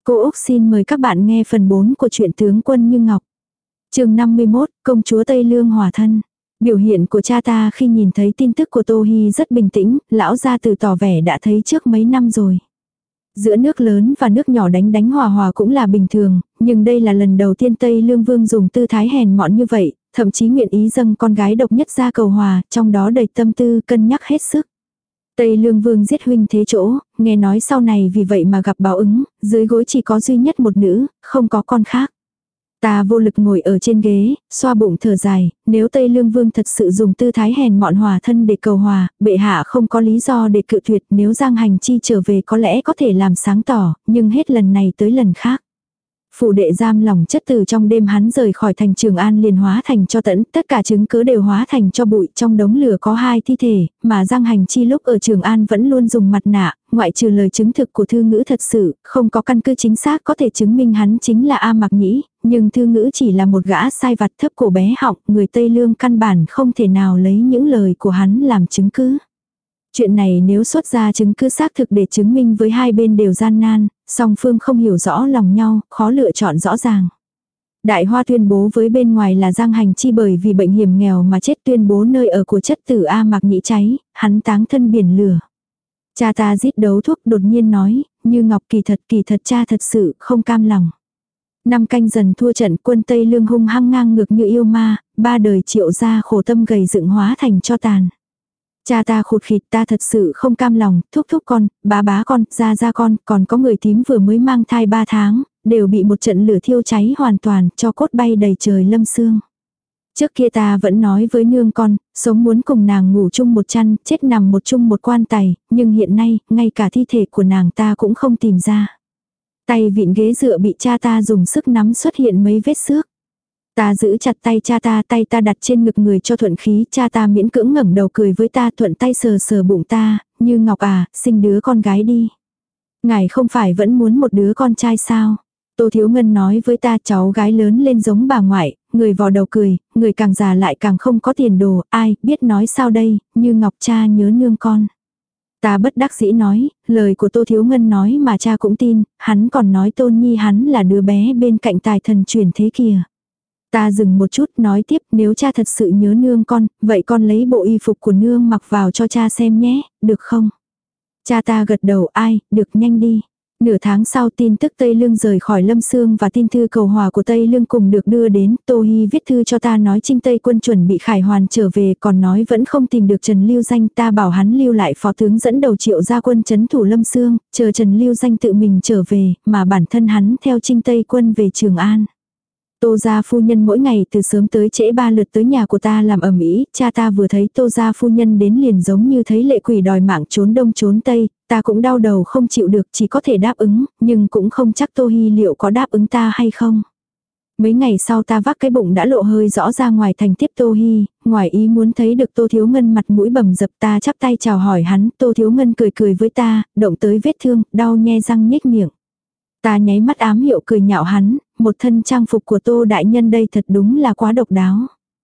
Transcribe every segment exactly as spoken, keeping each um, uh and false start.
Cô Úc xin mời các bạn nghe phần bốn của truyện Tướng Quân Như Ngọc. Chương năm mươi mốt, Công chúa Tây Lương hòa thân. Biểu hiện của cha ta khi nhìn thấy tin tức của Tô Hi rất bình tĩnh, lão gia tử tỏ vẻ đã thấy trước mấy năm rồi. Giữa nước lớn và nước nhỏ đánh đánh hòa hòa cũng là bình thường, nhưng đây là lần đầu tiên Tây Lương Vương dùng tư thái hèn mọn như vậy, thậm chí nguyện ý dâng con gái độc nhất ra cầu hòa, trong đó đầy tâm tư cân nhắc hết sức. Tây Lương Vương giết huynh thế chỗ, nghe nói sau này vì vậy mà gặp báo ứng, dưới gối chỉ có duy nhất một nữ, không có con khác. Ta vô lực ngồi ở trên ghế, xoa bụng thở dài, nếu Tây Lương Vương thật sự dùng tư thái hèn mọn hòa thân để cầu hòa, bệ hạ không có lý do để cự tuyệt, nếu Giang Hành Chi trở về có lẽ có thể làm sáng tỏ, nhưng hết lần này tới lần khác. Phủ đệ giam lòng chất từ trong đêm hắn rời khỏi thành Trường An liền hóa thành cho tẫn, tất cả chứng cứ đều hóa thành cho bụi, trong đống lửa có hai thi thể, mà Giang Hành Chi lúc ở Trường An vẫn luôn dùng mặt nạ, ngoại trừ lời chứng thực của thư ngữ thật sự, không có căn cứ chính xác có thể chứng minh hắn chính là A Mạc Nhĩ, nhưng thư ngữ chỉ là một gã sai vặt thấp cổ bé họng, người Tây Lương căn bản không thể nào lấy những lời của hắn làm chứng cứ. Chuyện này nếu xuất ra chứng cứ xác thực để chứng minh với hai bên đều gian nan, song phương không hiểu rõ lòng nhau, khó lựa chọn rõ ràng. Đại Hoa tuyên bố với bên ngoài là Giang Hành Chi bởi vì bệnh hiểm nghèo mà chết, tuyên bố nơi ở của chất tử A Mạc Nhĩ cháy, hắn táng thân biển lửa. Cha ta rít đấu thuốc đột nhiên nói, Như Ngọc kỳ thật kỳ thật cha thật sự không cam lòng. Năm canh dần thua trận, quân Tây Lương hung hăng ngang ngược như yêu ma, ba đời Triệu gia khổ tâm gầy dựng hóa thành cho tàn. Cha ta khụt khịt, ta thật sự không cam lòng, thúc thúc con, bá bá con, gia gia con, còn có người tím vừa mới mang thai ba tháng, đều bị một trận lửa thiêu cháy hoàn toàn, cho cốt bay đầy trời lâm sương. Trước kia ta vẫn nói với nương con, sống muốn cùng nàng ngủ chung một chăn, chết nằm một chung một quan tài, nhưng hiện nay, ngay cả thi thể của nàng ta cũng không tìm ra. Tay vịn ghế dựa bị cha ta dùng sức nắm xuất hiện mấy vết xước. Ta giữ chặt tay cha ta, tay ta đặt trên ngực người cho thuận khí, cha ta miễn cưỡng ngẩng đầu cười với ta, thuận tay sờ sờ bụng ta, Như Ngọc à, sinh đứa con gái đi. Ngài không phải vẫn muốn một đứa con trai sao? Tô Thiếu Ngân nói với ta, cháu gái lớn lên giống bà ngoại, người vò đầu cười, người càng già lại càng không có tiền đồ, ai biết nói sao đây, Như Ngọc cha nhớ nương con. Ta bất đắc dĩ nói, lời của Tô Thiếu Ngân nói mà cha cũng tin, hắn còn nói Tôn Nhi hắn là đứa bé bên cạnh tài thần truyền thế kìa. Ta dừng một chút nói tiếp, nếu cha thật sự nhớ nương con, vậy con lấy bộ y phục của nương mặc vào cho cha xem nhé, được không? Cha ta gật đầu, ai, được, nhanh đi. Nửa tháng sau tin tức Tây Lương rời khỏi Lâm Sương và tin thư cầu hòa của Tây Lương cùng được đưa đến, Tô Hi viết thư cho ta nói Trinh Tây quân chuẩn bị khải hoàn trở về, còn nói vẫn không tìm được Trần Lưu Danh, ta bảo hắn lưu lại phó tướng dẫn đầu Triệu gia quân trấn thủ Lâm Sương, chờ Trần Lưu Danh tự mình trở về, mà bản thân hắn theo Trinh Tây quân về Trường An. Tô gia phu nhân mỗi ngày từ sớm tới trễ ba lượt tới nhà của ta làm ầm ĩ, cha ta vừa thấy Tô gia phu nhân đến liền giống như thấy lệ quỷ đòi mạng trốn đông trốn tây, ta cũng đau đầu không chịu được, chỉ có thể đáp ứng, nhưng cũng không chắc Tô Hi liệu có đáp ứng ta hay không. Mấy ngày sau ta vác cái bụng đã lộ hơi rõ ra ngoài thành tiếp Tô Hi, ngoài ý muốn thấy được Tô Thiếu Ngân mặt mũi bầm dập, ta chắp tay chào hỏi hắn, Tô Thiếu Ngân cười cười với ta, động tới vết thương, đau nhe răng nhếch miệng. Ta nháy mắt ám hiệu cười nhạo hắn, một thân trang phục của Tô đại nhân đây thật đúng là quá độc đáo.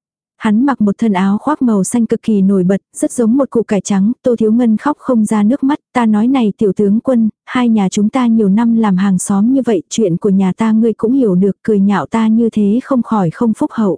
Hắn mặc một thân áo khoác màu xanh cực kỳ nổi bật, rất giống một cụ cải trắng, Tô Thiếu Ngân khóc không ra nước mắt, ta nói này tiểu tướng quân, hai nhà chúng ta nhiều năm làm hàng xóm như vậy, chuyện của nhà ta ngươi cũng hiểu được, cười nhạo ta như thế không khỏi không phúc hậu.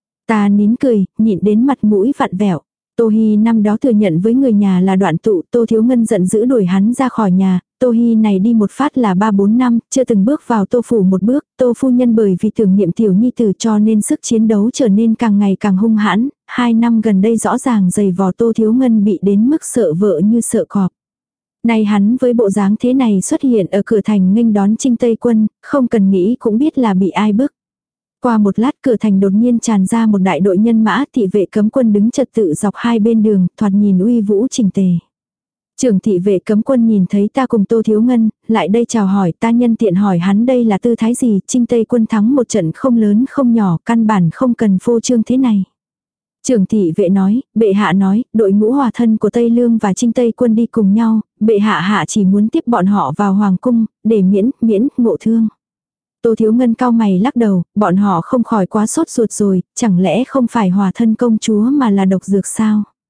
Ta nín cười, nhịn đến mặt mũi vặn vẹo. Tô Hi năm đó thừa nhận với người nhà là đoạn tụ, Tô Thiếu Ngân giận dữ đuổi hắn ra khỏi nhà, Tô Hi này đi một phát là ba bốn năm, chưa từng bước vào Tô phủ một bước, Tô phu nhân bởi vì tưởng niệm tiểu nhi tử cho nên sức chiến đấu trở nên càng ngày càng hung hãn, hai năm gần đây rõ ràng giày vò Tô Thiếu Ngân bị đến mức sợ vợ như sợ cọp. Nay hắn với bộ dáng thế này xuất hiện ở cửa thành nghênh đón Trinh Tây quân, không cần nghĩ cũng biết là bị ai bức. Qua một lát cửa thành đột nhiên tràn ra một đại đội nhân mã, thị vệ cấm quân đứng trật tự dọc hai bên đường, thoạt nhìn uy vũ chỉnh tề. Trưởng thị vệ cấm quân nhìn thấy ta cùng Tô Thiếu Ngân, lại đây chào hỏi, ta nhân tiện hỏi hắn đây là tư thái gì, Trinh Tây quân thắng một trận không lớn không nhỏ, căn bản không cần phô trương thế này. Trưởng thị vệ nói, bệ hạ nói, đội ngũ hòa thân của Tây Lương và Trinh Tây quân đi cùng nhau, bệ hạ hạ chỉ muốn tiếp bọn họ vào hoàng cung, để miễn, miễn, ngộ thương. Tô Thiếu Ngân cao mày lắc đầu, bọn họ không khỏi quá sốt ruột rồi, chẳng lẽ không phải hòa thân công chúa mà là độc dược sao?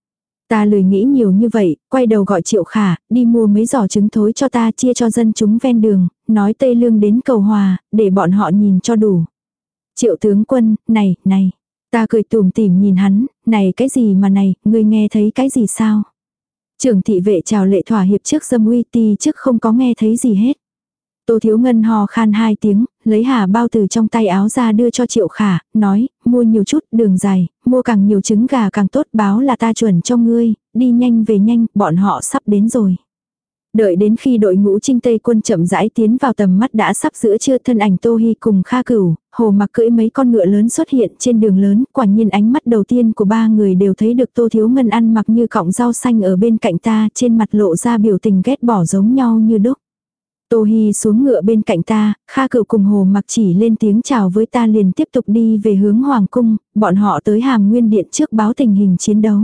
Ta lười nghĩ nhiều như vậy, quay đầu gọi Triệu Khả, đi mua mấy giỏ trứng thối cho ta chia cho dân chúng ven đường, nói Tây Lương đến cầu hòa, để bọn họ nhìn cho đủ. Triệu tướng quân, này, này. Ta cười tủm tỉm nhìn hắn, này cái gì mà này, ngươi nghe thấy cái gì sao? Trưởng thị vệ chào lệ thỏa hiệp trước dâm uy ti trước không có nghe thấy gì hết. Tô Thiếu Ngân hò khan hai tiếng, lấy hà bao từ trong tay áo ra đưa cho Triệu Khả, nói, mua nhiều chút, đường dài, mua càng nhiều trứng gà càng tốt, báo là ta chuẩn cho ngươi, đi nhanh về nhanh, bọn họ sắp đến rồi. Đợi đến khi đội ngũ Trinh Tây quân chậm rãi tiến vào tầm mắt đã sắp giữa trưa, thân ảnh Tô Hi cùng Kha Cửu, Hồ Mặc cưỡi mấy con ngựa lớn xuất hiện trên đường lớn, quả nhiên ánh mắt đầu tiên của ba người đều thấy được Tô Thiếu Ngân ăn mặc như cọng rau xanh ở bên cạnh ta, trên mặt lộ ra biểu tình ghét bỏ giống nhau như đúc. Tô Hi xuống ngựa bên cạnh ta, Kha Cửu cùng Hồ Mặc chỉ lên tiếng chào với ta liền tiếp tục đi về hướng Hoàng cung, bọn họ tới Hàm Nguyên Điện trước báo tình hình chiến đấu.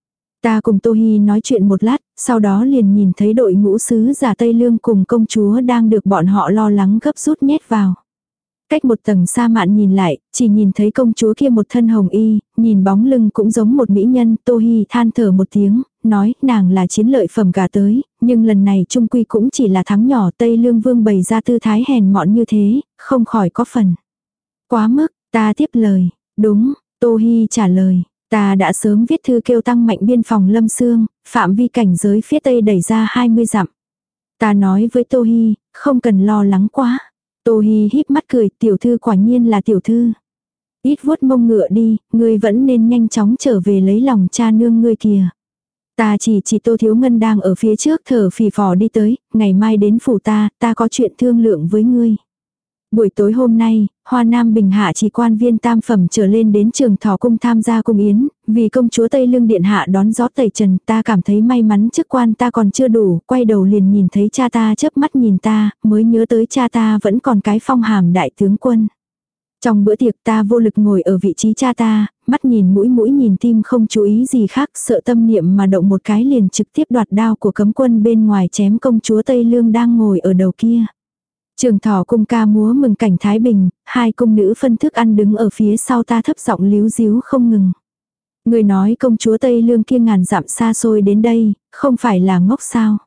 Ta cùng Tô Hi nói chuyện một lát, sau đó liền nhìn thấy đội ngũ sứ giả Tây Lương cùng công chúa đang được bọn họ lo lắng gấp rút nhét vào. Cách một tầng xa mạn nhìn lại, chỉ nhìn thấy công chúa kia một thân hồng y, nhìn bóng lưng cũng giống một mỹ nhân. Tô Hi than thở một tiếng, nói nàng là chiến lợi phẩm gả tới, nhưng lần này trung quy cũng chỉ là thắng nhỏ. Tây Lương vương bày ra tư thái hèn mọn như thế, không khỏi có phần quá mức. Ta tiếp lời, đúng, Tô Hi trả lời. Ta đã sớm viết thư kêu tăng mạnh biên phòng Lâm Xương, phạm vi cảnh giới phía tây đẩy ra hai mươi dặm. Ta nói với Tô Hi, không cần lo lắng quá. Tô Hi híp mắt cười, tiểu thư quả nhiên là tiểu thư. Ít vuốt mông ngựa đi, ngươi vẫn nên nhanh chóng trở về lấy lòng cha nương ngươi kìa. Ta chỉ chỉ Tô Thiếu Ngân đang ở phía trước thở phì phò đi tới, ngày mai đến phủ ta, ta có chuyện thương lượng với ngươi. Buổi tối hôm nay, Hoa Nam Bình Hạ chỉ quan viên tam phẩm trở lên đến Trường Thọ cung tham gia cung yến, vì công chúa Tây Lương điện hạ đón gió tẩy trần, ta cảm thấy may mắn chức quan ta còn chưa đủ, quay đầu liền nhìn thấy cha ta chớp mắt nhìn ta, mới nhớ tới cha ta vẫn còn cái phong hàm đại tướng quân. Trong bữa tiệc ta vô lực ngồi ở vị trí cha ta, mắt nhìn mũi mũi nhìn tim không chú ý gì khác, sợ tâm niệm mà động một cái liền trực tiếp đoạt đao của cấm quân bên ngoài chém công chúa Tây Lương đang ngồi ở đầu kia. Trường Thọ cung ca múa mừng cảnh thái bình, hai cung nữ phân thức ăn đứng ở phía sau ta thấp giọng líu díu không ngừng. Người nói công chúa Tây Lương kia ngàn dặm xa xôi đến đây, không phải là ngốc sao?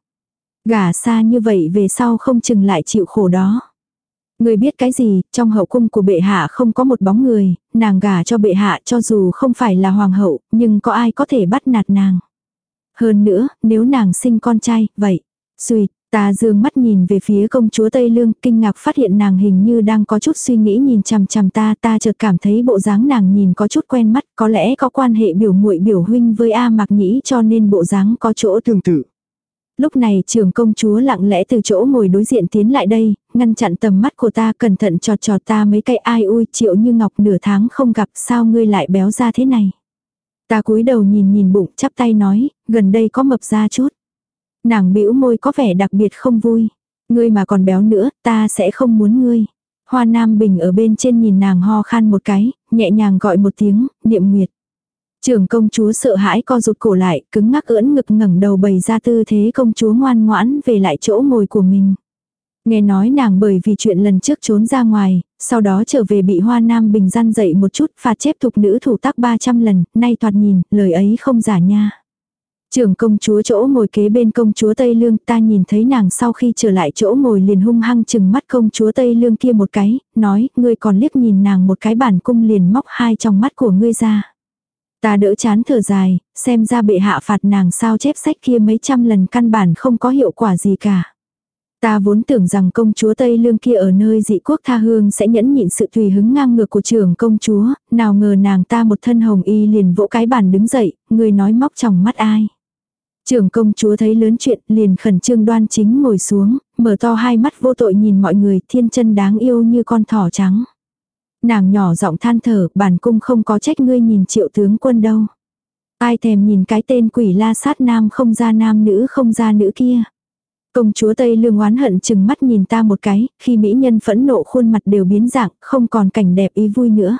Gả xa như vậy về sau không chừng lại chịu khổ đó. Người biết cái gì, trong hậu cung của bệ hạ không có một bóng người, nàng gả cho bệ hạ cho dù không phải là hoàng hậu, nhưng có ai có thể bắt nạt nàng. Hơn nữa, nếu nàng sinh con trai, vậy, suýt. Ta dương mắt nhìn về phía công chúa Tây Lương, kinh ngạc phát hiện nàng hình như đang có chút suy nghĩ nhìn chằm chằm ta, ta chợt cảm thấy bộ dáng nàng nhìn có chút quen mắt, có lẽ có quan hệ biểu muội biểu huynh với A Mạc Nhĩ cho nên bộ dáng có chỗ tương tự. Lúc này trưởng công chúa lặng lẽ từ chỗ ngồi đối diện tiến lại đây, ngăn chặn tầm mắt của ta, cẩn thận chọt chọt ta mấy cây. Ai ui, Triệu Như Ngọc nửa tháng không gặp, sao ngươi lại béo ra thế này? Ta cúi đầu nhìn nhìn bụng, chắp tay nói, gần đây có mập ra chút. Nàng bĩu môi có vẻ đặc biệt không vui. Ngươi mà còn béo nữa, ta sẽ không muốn ngươi. Hoa Nam Bình ở bên trên nhìn nàng ho khan một cái, nhẹ nhàng gọi một tiếng, Niệm Nguyệt. Trưởng công chúa sợ hãi co rụt cổ lại, cứng ngắc ưỡn ngực ngẩng đầu bày ra tư thế công chúa ngoan ngoãn về lại chỗ ngồi của mình. Nghe nói nàng bởi vì chuyện lần trước trốn ra ngoài, sau đó trở về bị Hoa Nam Bình răn dậy một chút, phạt chép thục nữ thủ tác ba trăm lần, nay thoạt nhìn, lời ấy không giả nha. Trưởng công chúa chỗ ngồi kế bên công chúa Tây Lương, ta nhìn thấy nàng sau khi trở lại chỗ ngồi liền hung hăng chừng mắt công chúa Tây Lương kia một cái, nói, ngươi còn liếc nhìn nàng một cái, bản cung liền móc hai trong mắt của ngươi ra. Ta đỡ chán thở dài, xem ra bệ hạ phạt nàng sao chép sách kia mấy trăm lần căn bản không có hiệu quả gì cả. Ta vốn tưởng rằng công chúa Tây Lương kia ở nơi dị quốc tha hương sẽ nhẫn nhịn sự tùy hứng ngang ngược của trưởng công chúa, nào ngờ nàng ta một thân hồng y liền vỗ cái bàn đứng dậy, người nói móc trong mắt ai. Trưởng công chúa thấy lớn chuyện liền khẩn trương đoan chính ngồi xuống, mở to hai mắt vô tội nhìn mọi người, thiên chân đáng yêu như con thỏ trắng. Nàng nhỏ giọng than thở, bản cung không có trách ngươi nhìn Triệu tướng quân đâu. Ai thèm nhìn cái tên quỷ la sát nam không ra nam nữ không ra nữ kia. Công chúa Tây Lương oán hận chừng mắt nhìn ta một cái, khi mỹ nhân phẫn nộ khuôn mặt đều biến dạng, không còn cảnh đẹp ý vui nữa.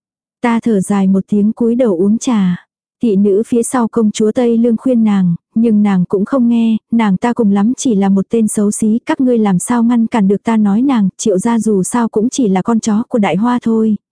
Ta thở dài một tiếng cúi đầu uống trà. Thị nữ phía sau công chúa Tây Lương khuyên nàng, nhưng nàng cũng không nghe, nàng ta cùng lắm chỉ là một tên xấu xí, các ngươi làm sao ngăn cản được ta nói nàng, Triệu gia dù sao cũng chỉ là con chó của đại hoa thôi,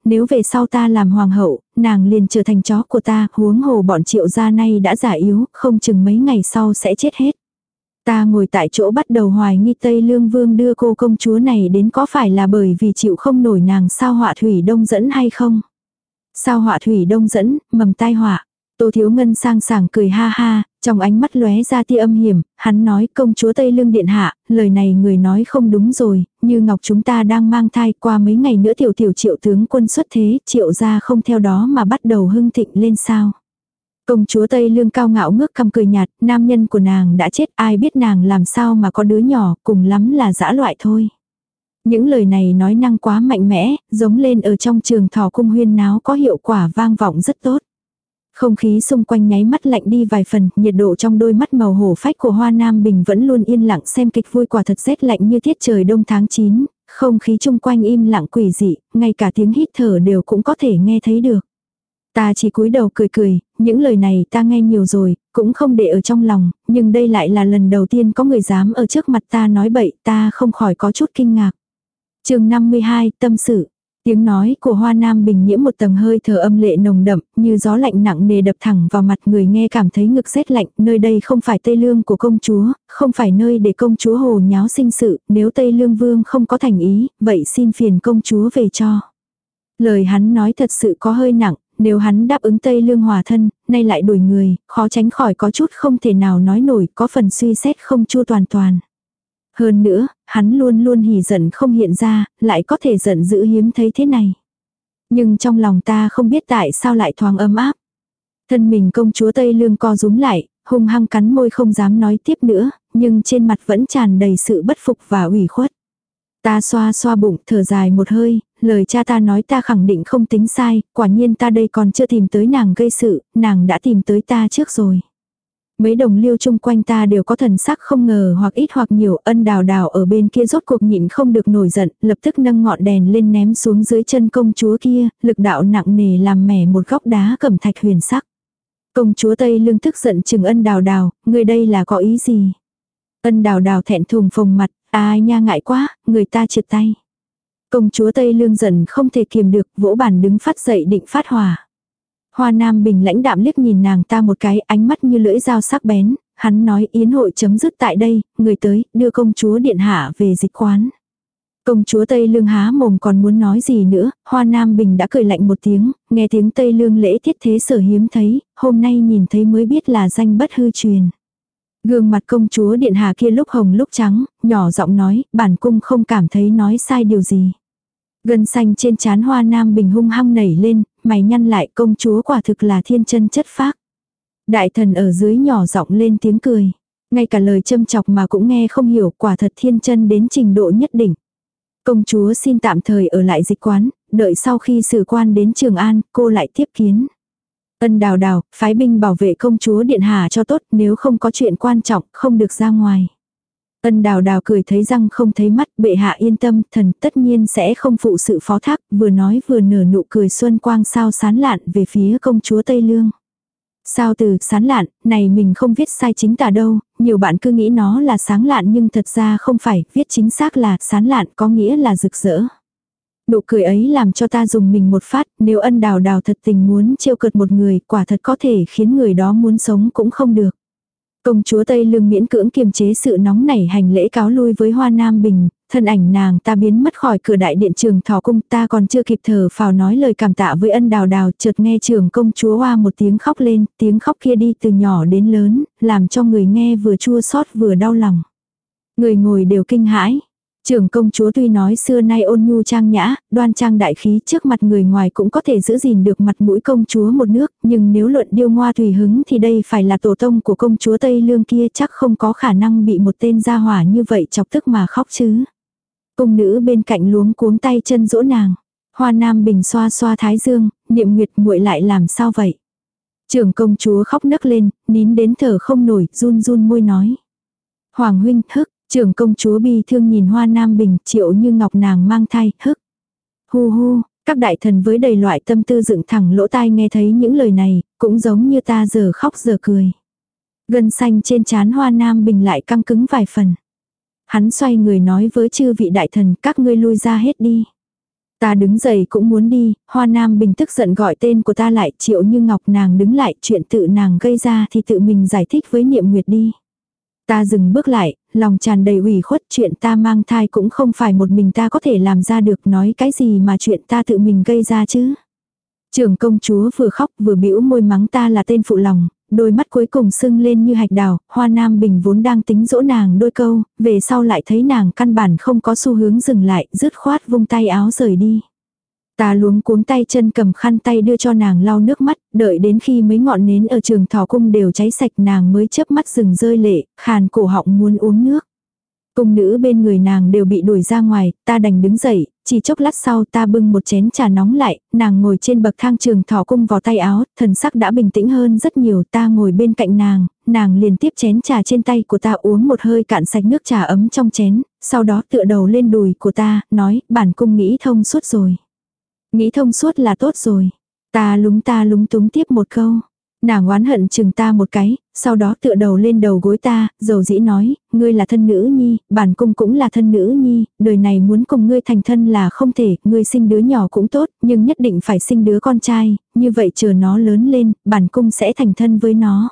nếu về sau ta làm hoàng hậu, nàng liền trở thành chó của ta, huống hồ bọn Triệu gia nay đã già yếu, không chừng mấy ngày sau sẽ chết hết. Ta ngồi tại chỗ bắt đầu hoài nghi Tây Lương Vương đưa cô công chúa này đến có phải là bởi vì chịu không nổi nàng sao họa thủy đông dẫn hay không? Sao họa thủy đông dẫn, mầm tai họa. Tô Thiếu Ngân sang sảng cười ha ha, trong ánh mắt lóe ra tia âm hiểm, hắn nói công chúa Tây Lương điện hạ, lời này người nói không đúng rồi, như Ngọc chúng ta đang mang thai qua mấy ngày nữa tiểu tiểu Triệu tướng quân xuất thế, Triệu gia không theo đó mà bắt đầu hưng thịnh lên sao. Công chúa Tây Lương cao ngạo ngước cằm cười nhạt, nam nhân của nàng đã chết, ai biết nàng làm sao mà có đứa nhỏ, cùng lắm là dã loại thôi. Những lời này nói năng quá mạnh mẽ, giống lên ở trong trường thọ cung huyên náo có hiệu quả vang vọng rất tốt. Không khí xung quanh nháy mắt lạnh đi vài phần, nhiệt độ trong đôi mắt màu hổ phách của Hoa Nam Bình vẫn luôn yên lặng xem kịch vui, quả thật rét lạnh như tiết trời đông tháng chín, không khí chung quanh im lặng quỷ dị, ngay cả tiếng hít thở đều cũng có thể nghe thấy được. Ta chỉ cúi đầu cười cười, những lời này ta nghe nhiều rồi, cũng không để ở trong lòng, nhưng đây lại là lần đầu tiên có người dám ở trước mặt ta nói bậy, ta không khỏi có chút kinh ngạc. Chương năm mươi hai, tâm sự. Tiếng nói của Hoa Nam Bình nhiễm một tầng hơi thở âm lệ nồng đậm, như gió lạnh nặng nề đập thẳng vào mặt, người nghe cảm thấy ngực rét lạnh, nơi đây không phải Tây Lương của công chúa, không phải nơi để công chúa hồ nháo sinh sự, nếu Tây Lương vương không có thành ý, vậy xin phiền công chúa về cho. Lời hắn nói thật sự có hơi nặng, nếu hắn đáp ứng Tây Lương hòa thân, nay lại đuổi người, khó tránh khỏi có chút không thể nào nói nổi, có phần suy xét không chu toàn toàn. Hơn nữa, hắn luôn luôn hỉ giận không hiện ra, lại có thể giận dữ hiếm thấy thế này. Nhưng trong lòng ta không biết tại sao lại thoáng ấm áp. Thân mình công chúa Tây Lương co rúm lại, hung hăng cắn môi không dám nói tiếp nữa, nhưng trên mặt vẫn tràn đầy sự bất phục và ủy khuất. Ta xoa xoa bụng, thở dài một hơi, lời cha ta nói ta khẳng định không tính sai, quả nhiên ta đây còn chưa tìm tới nàng gây sự, nàng đã tìm tới ta trước rồi. Mấy đồng liêu chung quanh ta đều có thần sắc không ngờ hoặc ít hoặc nhiều. Ân Đào Đào ở bên kia rốt cuộc nhịn không được nổi giận, lập tức nâng ngọn đèn lên ném xuống dưới chân công chúa kia, lực đạo nặng nề làm mẻ một góc đá cẩm thạch huyền sắc. Công chúa Tây Lương tức giận chừng Ân Đào Đào, người đây là có ý gì? Ân Đào Đào thẹn thùng phồng mặt, ai nha ngại quá, người ta trượt tay. Công chúa Tây Lương giận không thể kiềm được, vỗ bàn đứng phát dậy định phát hỏa. Hoa Nam Bình lãnh đạm liếc nhìn nàng ta một cái, ánh mắt như lưỡi dao sắc bén, hắn nói yến hội chấm dứt tại đây, người tới, đưa công chúa điện hạ về dịch quán. Công chúa Tây Lương há mồm còn muốn nói gì nữa, Hoa Nam Bình đã cười lạnh một tiếng, nghe tiếng Tây Lương lễ tiết thế sở hiếm thấy, hôm nay nhìn thấy mới biết là danh bất hư truyền. Gương mặt công chúa điện hạ kia lúc hồng lúc trắng, nhỏ giọng nói, bản cung không cảm thấy nói sai điều gì. Gân xanh trên trán Hoa Nam Bình hung hăng nảy lên, mày nhăn lại, công chúa quả thực là thiên chân chất phác. Đại thần ở dưới nhỏ giọng lên tiếng cười. Ngay cả lời châm chọc mà cũng nghe không hiểu, quả thật thiên chân đến trình độ nhất định. Công chúa xin tạm thời ở lại dịch quán, đợi sau khi sử quan đến Trường An, cô lại tiếp kiến. Ân Đào Đào, phái binh bảo vệ công chúa điện hạ cho tốt, nếu không có chuyện quan trọng, không được ra ngoài. Ân Đào Đào cười thấy răng không thấy mắt, bệ hạ yên tâm, thần tất nhiên sẽ không phụ sự phó thác, vừa nói vừa nở nụ cười xuân quang sao sán lạn về phía công chúa Tây Lương. Sao từ sán lạn, này mình không viết sai chính tả đâu, nhiều bạn cứ nghĩ nó là sáng lạn nhưng thật ra không phải, viết chính xác là sán lạn có nghĩa là rực rỡ. Nụ cười ấy làm cho ta dùng mình một phát, nếu Ân Đào Đào thật tình muốn trêu cợt một người, quả thật có thể khiến người đó muốn sống cũng không được. Công chúa Tây Lương miễn cưỡng kiềm chế sự nóng nảy hành lễ cáo lui với Hoa Nam Bình, thân ảnh nàng ta biến mất khỏi cửa đại điện Trường Thọ cung, ta còn chưa kịp thở phào nói lời cảm tạ với Ân Đào Đào, chợt nghe trưởng công chúa Hoa một tiếng khóc lên, tiếng khóc kia đi từ nhỏ đến lớn, làm cho người nghe vừa chua xót vừa đau lòng. Người ngồi đều kinh hãi. Trưởng công chúa tuy nói xưa nay ôn nhu trang nhã, đoan trang đại khí, trước mặt người ngoài cũng có thể giữ gìn được mặt mũi công chúa một nước, nhưng nếu luận điêu ngoa tùy hứng thì đây phải là tổ tông của công chúa Tây Lương kia, chắc không có khả năng bị một tên gia hỏa như vậy chọc tức mà khóc chứ. Cung nữ bên cạnh luống cuống tay chân dỗ nàng. Hoa Nam Bình xoa xoa thái dương, niệm nguyệt muội lại làm sao vậy? Trưởng công chúa khóc nấc lên, nín đến thở không nổi, run run môi nói. Hoàng huynh, hức. Trưởng công chúa bi thương nhìn Hoa Nam Bình, Triệu Như Ngọc nàng mang thai, hức. Hu hu, các đại thần với đầy loại tâm tư dựng thẳng lỗ tai nghe thấy những lời này, cũng giống như ta giờ khóc giờ cười. Gân xanh trên trán Hoa Nam Bình lại căng cứng vài phần. Hắn xoay người nói với chư vị đại thần, các ngươi lui ra hết đi. Ta đứng dậy cũng muốn đi, Hoa Nam Bình tức giận gọi tên của ta lại, Triệu Như Ngọc. Nàng đứng lại, chuyện tự nàng gây ra thì tự mình giải thích với Niệm Nguyệt đi. Ta dừng bước lại, lòng tràn đầy ủy khuất, chuyện ta mang thai cũng không phải một mình ta có thể làm ra được, nói cái gì mà chuyện ta tự mình gây ra chứ. Trưởng công chúa vừa khóc vừa bĩu môi mắng ta là tên phụ lòng, đôi mắt cuối cùng sưng lên như hạch đào. Hoa Nam Bình vốn đang tính dỗ nàng đôi câu, về sau lại thấy nàng căn bản không có xu hướng dừng lại, dứt khoát vung tay áo rời đi. Ta luống cuống tay chân cầm khăn tay đưa cho nàng lau nước mắt, đợi đến khi mấy ngọn nến ở Trường Thọ Cung đều cháy sạch nàng mới chớp mắt dừng rơi lệ, khàn cổ họng muốn uống nước. Cung nữ bên người nàng đều bị đuổi ra ngoài, ta đành đứng dậy, chỉ chốc lát sau ta bưng một chén trà nóng lại, nàng ngồi trên bậc thang Trường Thọ Cung vò tay áo, thần sắc đã bình tĩnh hơn rất nhiều. Ta ngồi bên cạnh nàng, nàng liền tiếp chén trà trên tay của ta uống một hơi cạn sạch nước trà ấm trong chén, sau đó tựa đầu lên đùi của ta, nói, bản cung nghĩ thông suốt rồi. Nghĩ thông suốt là tốt rồi. Ta lúng ta lúng túng tiếp một câu. Nàng oán hận chừng ta một cái, sau đó tựa đầu lên đầu gối ta, dầu dĩ nói, ngươi là thân nữ nhi, bản cung cũng là thân nữ nhi, đời này muốn cùng ngươi thành thân là không thể, ngươi sinh đứa nhỏ cũng tốt, nhưng nhất định phải sinh đứa con trai, như vậy chờ nó lớn lên, bản cung sẽ thành thân với nó.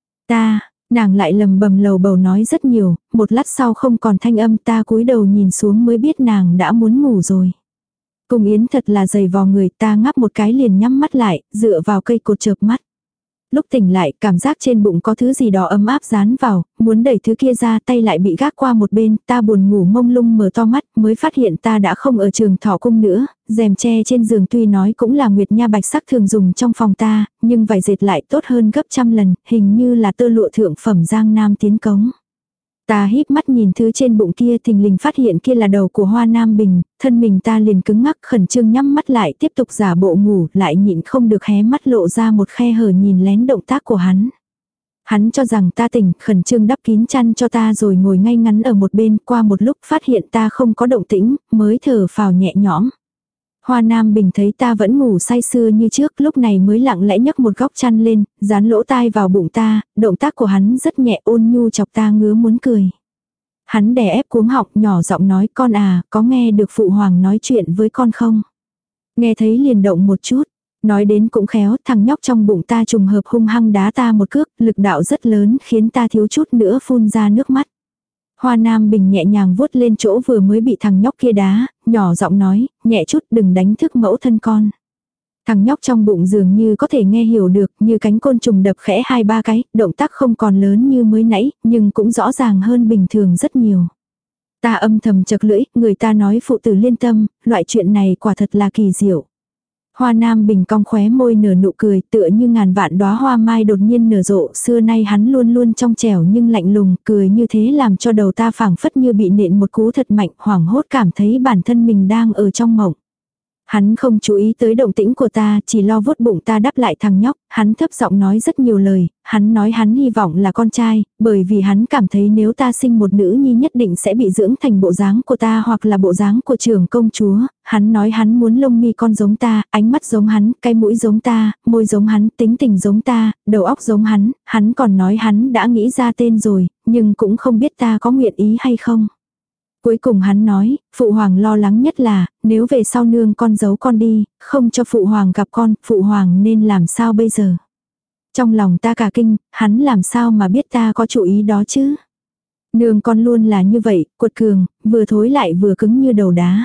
Ta, nàng lại lầm bầm lầu bầu nói rất nhiều, một lát sau không còn thanh âm, ta cúi đầu nhìn xuống mới biết nàng đã muốn ngủ rồi. Cung Yến thật là dày vò người, ta ngáp một cái liền nhắm mắt lại, dựa vào cây cột chợp mắt. Lúc tỉnh lại, cảm giác trên bụng có thứ gì đó ấm áp dán vào, muốn đẩy thứ kia ra, tay lại bị gác qua một bên, ta buồn ngủ mông lung mở to mắt, mới phát hiện ta đã không ở Trường Thọ Cung nữa, rèm tre trên giường tuy nói cũng là nguyệt nha bạch sắc thường dùng trong phòng ta, nhưng vải dệt lại tốt hơn gấp trăm lần, hình như là tơ lụa thượng phẩm Giang Nam tiến cống. Ta híp mắt nhìn thứ trên bụng kia, thình lình phát hiện kia là đầu của Hoa Nam Bình, thân mình ta liền cứng ngắc, khẩn trương nhắm mắt lại tiếp tục giả bộ ngủ, lại nhịn không được hé mắt lộ ra một khe hở nhìn lén động tác của hắn. Hắn cho rằng ta tỉnh, khẩn trương đắp kín chăn cho ta rồi ngồi ngay ngắn ở một bên, qua một lúc phát hiện ta không có động tĩnh, mới thở phào nhẹ nhõm. Hoa Nam Bình thấy ta vẫn ngủ say sưa như trước, lúc này mới lặng lẽ nhấc một góc chăn lên, dán lỗ tai vào bụng ta, động tác của hắn rất nhẹ ôn nhu chọc ta ngứa muốn cười. Hắn đè ép cuống họng nhỏ giọng nói, con à, có nghe được phụ hoàng nói chuyện với con không? Nghe thấy liền động một chút. Nói đến cũng khéo, thằng nhóc trong bụng ta trùng hợp hung hăng đá ta một cước, lực đạo rất lớn khiến ta thiếu chút nữa phun ra nước mắt. Hoa Nam Bình nhẹ nhàng vuốt lên chỗ vừa mới bị thằng nhóc kia đá, nhỏ giọng nói, nhẹ chút đừng đánh thức mẫu thân con. Thằng nhóc trong bụng dường như có thể nghe hiểu được, như cánh côn trùng đập khẽ hai ba cái, động tác không còn lớn như mới nãy, nhưng cũng rõ ràng hơn bình thường rất nhiều. Ta âm thầm chật lưỡi, người ta nói phụ tử liên tâm, loại chuyện này quả thật là kỳ diệu. Hoa Nam Bình cong khóe môi nở nụ cười tựa như ngàn vạn đóa hoa mai đột nhiên nở rộ, xưa nay hắn luôn luôn trong trẻo nhưng lạnh lùng, cười như thế làm cho đầu ta phảng phất như bị nện một cú thật mạnh, hoảng hốt cảm thấy bản thân mình đang ở trong mộng. Hắn không chú ý tới động tĩnh của ta, chỉ lo vuốt bụng ta đắp lại thằng nhóc, hắn thấp giọng nói rất nhiều lời, hắn nói hắn hy vọng là con trai, bởi vì hắn cảm thấy nếu ta sinh một nữ nhi nhất định sẽ bị dưỡng thành bộ dáng của ta hoặc là bộ dáng của trưởng công chúa, hắn nói hắn muốn lông mi con giống ta, ánh mắt giống hắn, cái mũi giống ta, môi giống hắn, tính tình giống ta, đầu óc giống hắn, hắn còn nói hắn đã nghĩ ra tên rồi, nhưng cũng không biết ta có nguyện ý hay không. Cuối cùng hắn nói, phụ hoàng lo lắng nhất là, nếu về sau nương con giấu con đi, không cho phụ hoàng gặp con, phụ hoàng nên làm sao bây giờ? Trong lòng ta cả kinh, hắn làm sao mà biết ta có chủ ý đó chứ? Nương con luôn là như vậy, cuột cường, vừa thối lại vừa cứng như đầu đá.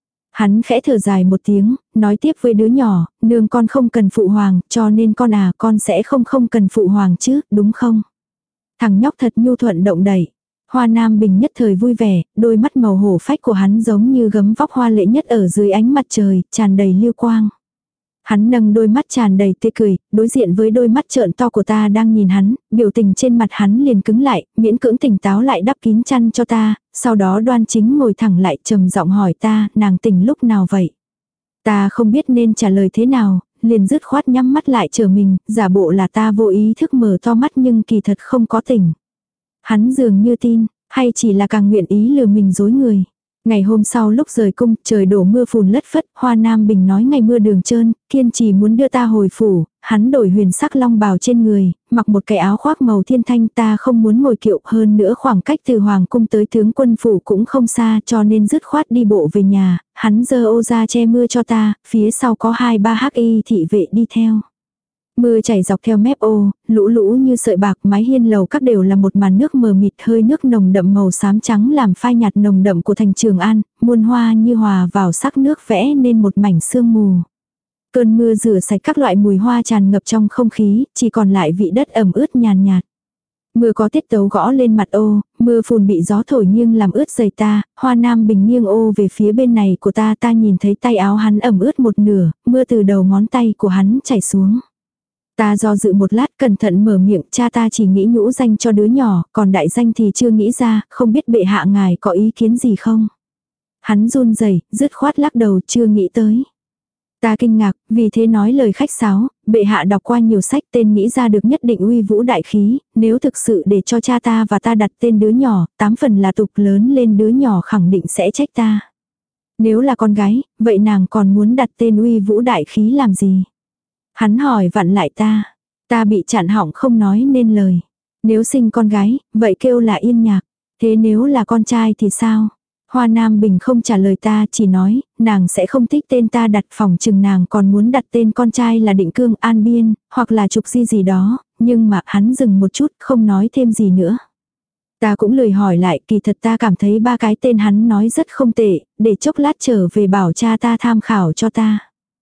Hắn khẽ thở dài một tiếng, nói tiếp với đứa nhỏ, nương con không cần phụ hoàng, cho nên con à, con sẽ không không cần phụ hoàng chứ, đúng không? Thằng nhóc thật nhu thuận động đẩy. Hoa Nam Bình nhất thời vui vẻ, đôi mắt màu hổ phách của hắn giống như gấm vóc hoa lệ nhất ở dưới ánh mặt trời, tràn đầy lưu quang. Hắn nâng đôi mắt tràn đầy tươi cười, đối diện với đôi mắt trợn to của ta đang nhìn hắn, biểu tình trên mặt hắn liền cứng lại, miễn cưỡng tỉnh táo lại đắp kín chăn cho ta, sau đó đoan chính ngồi thẳng lại trầm giọng hỏi ta, nàng tỉnh lúc nào vậy? Ta không biết nên trả lời thế nào, liền dứt khoát nhắm mắt lại chờ mình, giả bộ là ta vô ý thức mở to mắt nhưng kỳ thật không có tỉnh. Hắn dường như tin, hay chỉ là càng nguyện ý lừa mình dối người. Ngày hôm sau lúc rời cung, trời đổ mưa phùn lất phất, Hoa Nam Bình nói ngày mưa đường trơn, kiên trì muốn đưa ta hồi phủ, hắn đổi huyền sắc long bào trên người, mặc một cái áo khoác màu thiên thanh, ta không muốn ngồi kiệu, hơn nữa khoảng cách từ hoàng cung tới tướng quân phủ cũng không xa, cho nên dứt khoát đi bộ về nhà, hắn giơ ô ra che mưa cho ta, phía sau có hai ba hắc y thị vệ đi theo. Mưa chảy dọc theo mép ô, lũ lũ như sợi bạc, mái hiên lầu các đều là một màn nước mờ mịt, hơi nước nồng đậm màu xám trắng làm phai nhạt nồng đậm của thành Trường An, muôn hoa như hòa vào sắc nước vẽ nên một mảnh sương mù. Cơn mưa rửa sạch các loại mùi hoa tràn ngập trong không khí, chỉ còn lại vị đất ẩm ướt nhàn nhạt. Mưa có tiết tấu gõ lên mặt ô, mưa phùn bị gió thổi nghiêng làm ướt giày ta, Hoa Nam Bình nghiêng ô về phía bên này của ta, ta nhìn thấy tay áo hắn ẩm ướt một nửa, mưa từ đầu ngón tay của hắn chảy xuống. Ta do dự một lát cẩn thận mở miệng, cha ta chỉ nghĩ nhũ danh cho đứa nhỏ, còn đại danh thì chưa nghĩ ra, không biết bệ hạ ngài có ý kiến gì không? Hắn run rẩy, dứt khoát lắc đầu, chưa nghĩ tới. Ta kinh ngạc, vì thế nói lời khách sáo, bệ hạ đọc qua nhiều sách, tên nghĩ ra được nhất định uy vũ đại khí, nếu thực sự để cho cha ta và ta đặt tên đứa nhỏ, tám phần là tục, lớn lên đứa nhỏ khẳng định sẽ trách ta. Nếu là con gái, vậy nàng còn muốn đặt tên uy vũ đại khí làm gì? Hắn hỏi vặn lại ta. Ta bị chặn họng không nói nên lời. Nếu sinh con gái, vậy kêu là Yên Nhạc. Thế nếu là con trai thì sao? Hoa Nam Bình không trả lời ta, chỉ nói, nàng sẽ không thích tên ta đặt, phòng chừng nàng còn muốn đặt tên con trai là Định Cương, An Biên, hoặc là Trục Di gì đó, nhưng mà hắn dừng một chút, không nói thêm gì nữa. Ta cũng lười hỏi lại, kỳ thật ta cảm thấy ba cái tên hắn nói rất không tệ, để chốc lát trở về bảo cha ta tham khảo cho ta.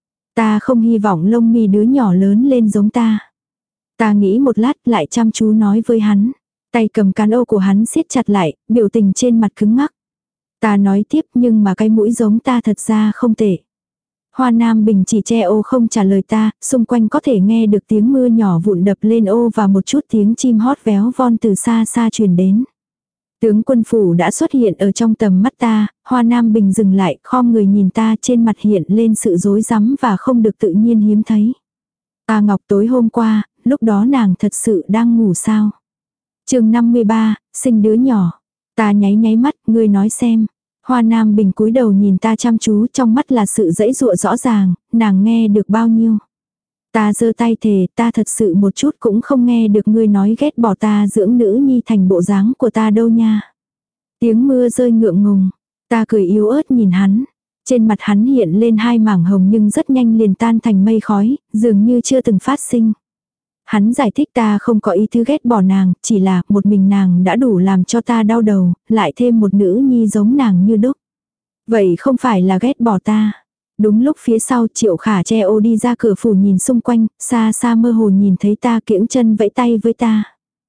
Ta không hy vọng lông mi đứa nhỏ lớn lên giống ta. Ta nghĩ một lát lại chăm chú nói với hắn. Tay cầm cán ô của hắn siết chặt lại, biểu tình trên mặt cứng ngắc. Ta nói tiếp, nhưng mà cái mũi giống ta thật ra không tệ. Hoa Nam Bình chỉ che ô không trả lời ta, xung quanh có thể nghe được tiếng mưa nhỏ vụn đập lên ô và một chút tiếng chim hót véo von từ xa xa truyền đến. Tướng quân phủ đã xuất hiện ở trong tầm mắt ta, Hoa Nam Bình dừng lại, khom người nhìn ta, trên mặt hiện lên sự rối rắm và không được tự nhiên hiếm thấy. Ta Ngọc, tối hôm qua, lúc đó nàng thật sự đang ngủ sao? Chương năm mươi ba, sinh đứa nhỏ. Ta nháy nháy mắt, ngươi nói xem. Hoa Nam Bình cúi đầu nhìn ta chăm chú, trong mắt là sự dãy dụa rõ ràng, nàng nghe được bao nhiêu? Ta giơ tay thề, ta thật sự một chút cũng không nghe được ngươi nói ghét bỏ ta dưỡng nữ nhi thành bộ dáng của ta đâu nha. Tiếng mưa rơi ngượng ngùng, ta cười yếu ớt nhìn hắn. Trên mặt hắn hiện lên hai mảng hồng nhưng rất nhanh liền tan thành mây khói, dường như chưa từng phát sinh. Hắn giải thích ta không có ý thứ ghét bỏ nàng, chỉ là một mình nàng đã đủ làm cho ta đau đầu, lại thêm một nữ nhi giống nàng như đúc. Vậy không phải là ghét bỏ ta. Đúng lúc phía sau Triệu Khả che ô đi ra cửa phủ nhìn xung quanh, xa xa mơ hồ nhìn thấy ta kiễng chân vẫy tay với ta.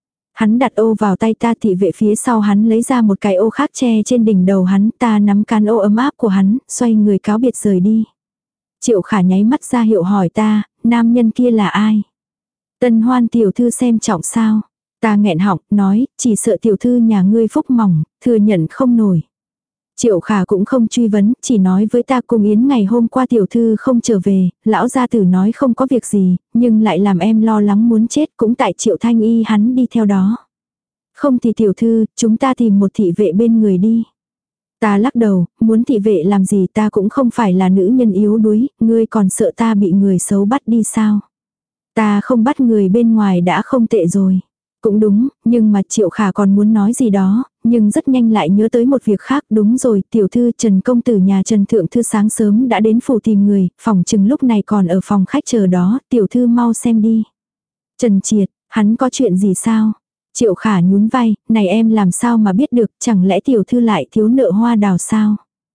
Hắn đặt ô vào tay ta, thị vệ phía sau hắn lấy ra một cái ô khác che trên đỉnh đầu hắn, ta nắm cán ô ấm áp của hắn, xoay người cáo biệt rời đi. Triệu Khả nháy mắt ra hiệu hỏi ta, nam nhân kia là ai? Tân Hoan tiểu thư xem trọng sao? Ta nghẹn họng, nói, chỉ sợ tiểu thư nhà ngươi phúc mỏng, thừa nhận không nổi. Triệu Khả cũng không truy vấn, chỉ nói với ta cùng Yến ngày hôm qua tiểu thư không trở về, lão gia tử nói không có việc gì, nhưng lại làm em lo lắng muốn chết, cũng tại Triệu Thanh Y hắn đi theo đó. Không thì tiểu thư, chúng ta tìm một thị vệ bên người đi. Ta lắc đầu, muốn thị vệ làm gì, ta cũng không phải là nữ nhân yếu đuối, ngươi còn sợ ta bị người xấu bắt đi sao? Ta không bắt người bên ngoài đã không tệ rồi. Cũng đúng, nhưng mà Triệu Khả còn muốn nói gì đó, nhưng rất nhanh lại nhớ tới một việc khác. Đúng rồi, tiểu thư Trần công tử nhà Trần thượng thư sáng sớm đã đến phủ tìm người, phòng chừng lúc này còn ở phòng khách chờ đó, tiểu thư mau xem đi. Trần Triệt, hắn có chuyện gì sao? Triệu Khả nhún vai, này em làm sao mà biết được, chẳng lẽ tiểu thư lại thiếu nợ hoa đào sao?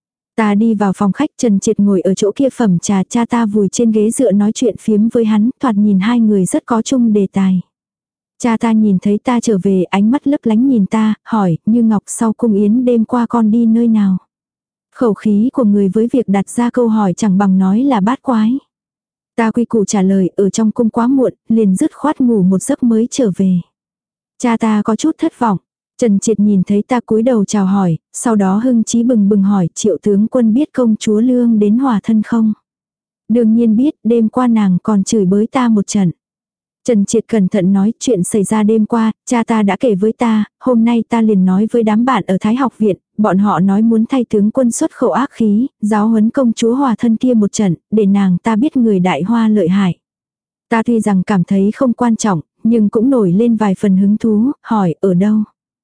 Ta đi vào phòng khách, Trần Triệt ngồi ở chỗ kia phẩm trà, cha ta vùi trên ghế dựa nói chuyện phiếm với hắn, thoạt nhìn hai người rất có chung đề tài. Cha ta nhìn thấy ta trở về, ánh mắt lấp lánh nhìn ta, hỏi, Như Ngọc, sau cung yến đêm qua con đi nơi nào? Khẩu khí của người với việc đặt ra câu hỏi chẳng bằng nói là bát quái. Ta quy củ trả lời, ở trong cung quá muộn, liền dứt khoát ngủ một giấc mới trở về. Cha ta có chút thất vọng. Trần Triệt nhìn thấy ta cúi đầu chào hỏi, sau đó hưng chí bừng bừng hỏi, Triệu tướng quân biết công chúa Lương đến hòa thân không? Đương nhiên biết, đêm qua nàng còn chửi bới ta một trận. Trần Triệt cẩn thận nói, chuyện xảy ra đêm qua, cha ta đã kể với ta, hôm nay ta liền nói với đám bạn ở Thái học viện, bọn họ nói muốn thay tướng quân xuất khẩu ác khí, giáo huấn công chúa Hòa Thân kia một trận, để nàng ta biết người Đại Hoa lợi hại. Ta tuy rằng cảm thấy không quan trọng, nhưng cũng nổi lên vài phần hứng thú, hỏi ở đâu.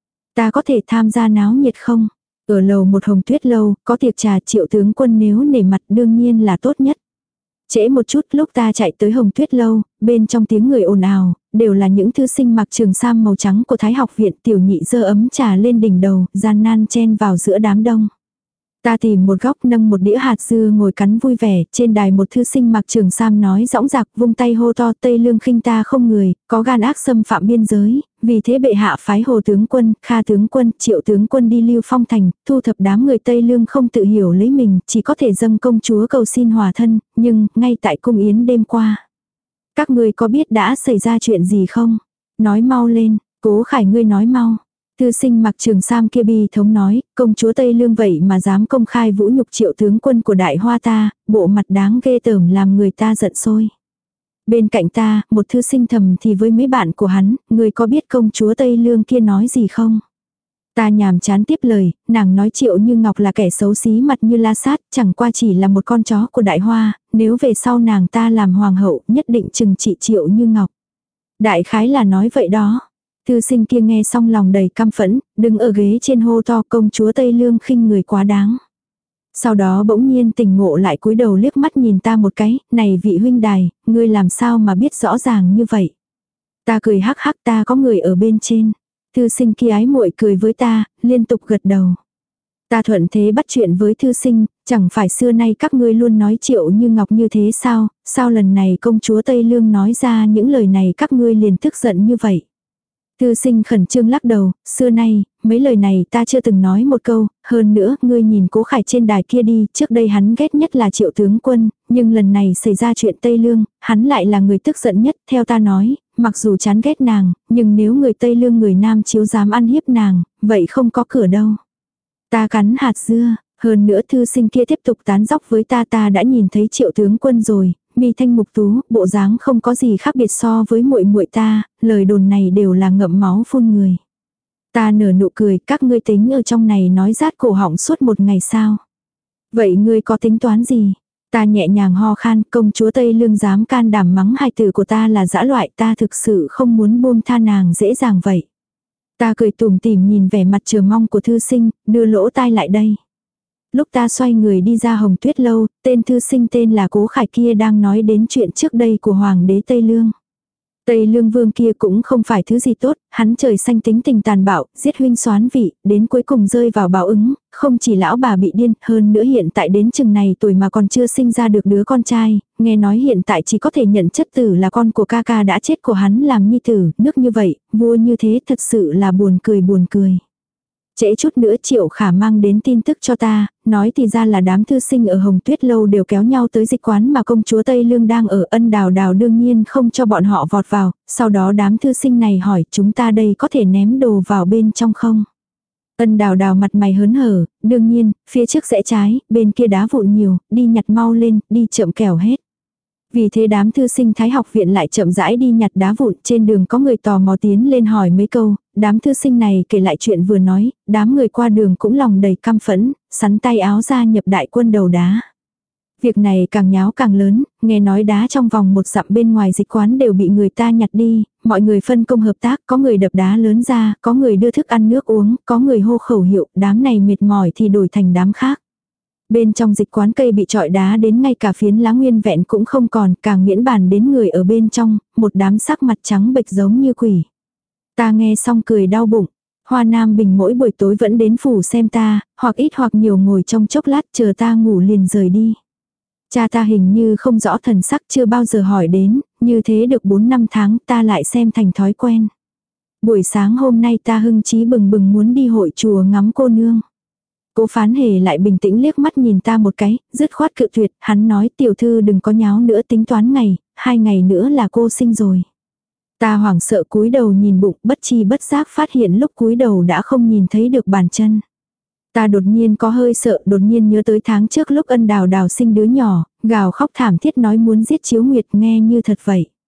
Ta có thể tham gia náo nhiệt không? Ở lầu một Hồng Tuyết lâu, có tiệc trà, Triệu tướng quân nếu nể mặt đương nhiên là tốt nhất. Trễ một chút lúc ta chạy tới Hồng Tuyết lâu, bên trong tiếng người ồn ào, đều là những thư sinh mặc trường sam màu trắng của Thái học viện. Tiểu nhị giơ ấm trà lên đỉnh đầu, gian nan chen vào giữa đám đông. Ta tìm một góc nâng một đĩa hạt dưa ngồi cắn vui vẻ, trên đài một thư sinh mặc trường sam nói dõng dạc vung tay hô to Tây Lương khinh ta không người, có gan ác xâm phạm biên giới, vì thế bệ hạ phái Hồ tướng quân, Kha tướng quân, Triệu tướng quân đi Lưu Phong thành, thu thập đám người Tây Lương không tự hiểu lấy mình, chỉ có thể dâng công chúa cầu xin hòa thân, nhưng ngay tại cung yến đêm qua. Các ngươi có biết đã xảy ra chuyện gì không? Nói mau lên, Cố Khải ngươi nói mau. Thư sinh mặc trường sam kia bi thống nói, công chúa Tây Lương vậy mà dám công khai vũ nhục Triệu tướng quân của Đại Hoa ta, bộ mặt đáng ghê tởm làm người ta giận sôi. Bên cạnh ta, một thư sinh thầm thì với mấy bạn của hắn, người có biết công chúa Tây Lương kia nói gì không? Ta nhàm chán tiếp lời, nàng nói Triệu Như Ngọc là kẻ xấu xí mặt như la sát, chẳng qua chỉ là một con chó của Đại Hoa, nếu về sau nàng ta làm hoàng hậu nhất định trừng trị Triệu Như Ngọc. Đại khái là nói vậy đó. Thư sinh kia nghe xong lòng đầy căm phẫn, đứng ở ghế trên hô to công chúa Tây Lương khinh người quá đáng. Sau đó bỗng nhiên tỉnh ngộ lại cúi đầu liếc mắt nhìn ta một cái, này vị huynh đài, ngươi làm sao mà biết rõ ràng như vậy. Ta cười hắc hắc ta có người ở bên trên. Thư sinh kia ái muội cười với ta, liên tục gật đầu. Ta thuận thế bắt chuyện với thư sinh, chẳng phải xưa nay các ngươi luôn nói Triệu Như Ngọc như thế sao, sao lần này công chúa Tây Lương nói ra những lời này các ngươi liền tức giận như vậy. Thư sinh khẩn trương lắc đầu, xưa nay, mấy lời này ta chưa từng nói một câu, hơn nữa, ngươi nhìn Cố Khải trên đài kia đi, trước đây hắn ghét nhất là Triệu tướng quân, nhưng lần này xảy ra chuyện Tây Lương, hắn lại là người tức giận nhất, theo ta nói, mặc dù chán ghét nàng, nhưng nếu người Tây Lương người Nam chiếu dám ăn hiếp nàng, vậy không có cửa đâu. Ta cắn hạt dưa, hơn nữa thư sinh kia tiếp tục tán dóc với ta ta đã nhìn thấy Triệu tướng quân rồi. Mi thanh mục tú, bộ dáng không có gì khác biệt so với muội muội ta, lời đồn này đều là ngậm máu phun người. Ta nở nụ cười, các ngươi tính ở trong này nói rát cổ họng suốt một ngày sao? Vậy ngươi có tính toán gì? Ta nhẹ nhàng ho khan, công chúa Tây Lương dám can đảm mắng hài tử của ta là dã loại, ta thực sự không muốn buông tha nàng dễ dàng vậy. Ta cười tủm tỉm nhìn vẻ mặt chờ mong của thư sinh, đưa lỗ tai lại đây. Lúc ta xoay người đi ra Hồng Tuyết lâu, tên thư sinh tên là Cố Khải kia đang nói đến chuyện trước đây của Hoàng đế Tây Lương. Tây Lương vương kia cũng không phải thứ gì tốt, hắn trời xanh tính tình tàn bạo, giết huynh soán vị, đến cuối cùng rơi vào báo ứng, không chỉ lão bà bị điên, hơn nữa hiện tại đến chừng này tuổi mà còn chưa sinh ra được đứa con trai, nghe nói hiện tại chỉ có thể nhận chất tử là con của ca ca đã chết của hắn làm nhi tử, nước như vậy, vua như thế thật sự là buồn cười buồn cười. Trễ chút nữa Triệu Khả mang đến tin tức cho ta, nói thì ra là đám thư sinh ở Hồng Tuyết lâu đều kéo nhau tới dịch quán mà công chúa Tây Lương đang ở. Ân Đào Đào đương nhiên không cho bọn họ vọt vào, sau đó đám thư sinh này hỏi chúng ta đây có thể ném đồ vào bên trong không? Ân Đào Đào mặt mày hớn hở, đương nhiên, phía trước rẽ trái, bên kia đá vụn nhiều, đi nhặt mau lên, đi chậm kẻo hết. Vì thế đám thư sinh Thái học viện lại chậm rãi đi nhặt đá vụn, trên đường có người tò mò tiến lên hỏi mấy câu, đám thư sinh này kể lại chuyện vừa nói, đám người qua đường cũng lòng đầy căm phẫn, sắn tay áo ra nhập đại quân đầu đá. Việc này càng nháo càng lớn, nghe nói đá trong vòng một dặm bên ngoài dịch quán đều bị người ta nhặt đi, mọi người phân công hợp tác, có người đập đá lớn ra, có người đưa thức ăn nước uống, có người hô khẩu hiệu, đám này mệt mỏi thì đổi thành đám khác. Bên trong dịch quán cây bị trọi đá đến ngay cả phiến lá nguyên vẹn cũng không còn, càng miễn bàn đến người ở bên trong, một đám sắc mặt trắng bệch giống như quỷ. Ta nghe xong cười đau bụng. Hoa Nam Bình mỗi buổi tối vẫn đến phủ xem ta, hoặc ít hoặc nhiều ngồi trong chốc lát chờ ta ngủ liền rời đi. Cha ta hình như không rõ thần sắc chưa bao giờ hỏi đến, như thế được bốn năm tháng ta lại xem thành thói quen. Buổi sáng hôm nay ta hưng chí bừng bừng muốn đi hội chùa ngắm cô nương. Cố Phán Hề lại bình tĩnh liếc mắt nhìn ta một cái, dứt khoát cự tuyệt, hắn nói tiểu thư đừng có nháo nữa tính toán ngày, hai ngày nữa là cô sinh rồi. Ta hoảng sợ cúi đầu nhìn bụng, bất chi bất giác phát hiện lúc cúi đầu đã không nhìn thấy được bàn chân. Ta đột nhiên có hơi sợ, đột nhiên nhớ tới tháng trước lúc Ân Đào Đào sinh đứa nhỏ, gào khóc thảm thiết nói muốn giết Chiếu Nguyệt nghe như thật vậy.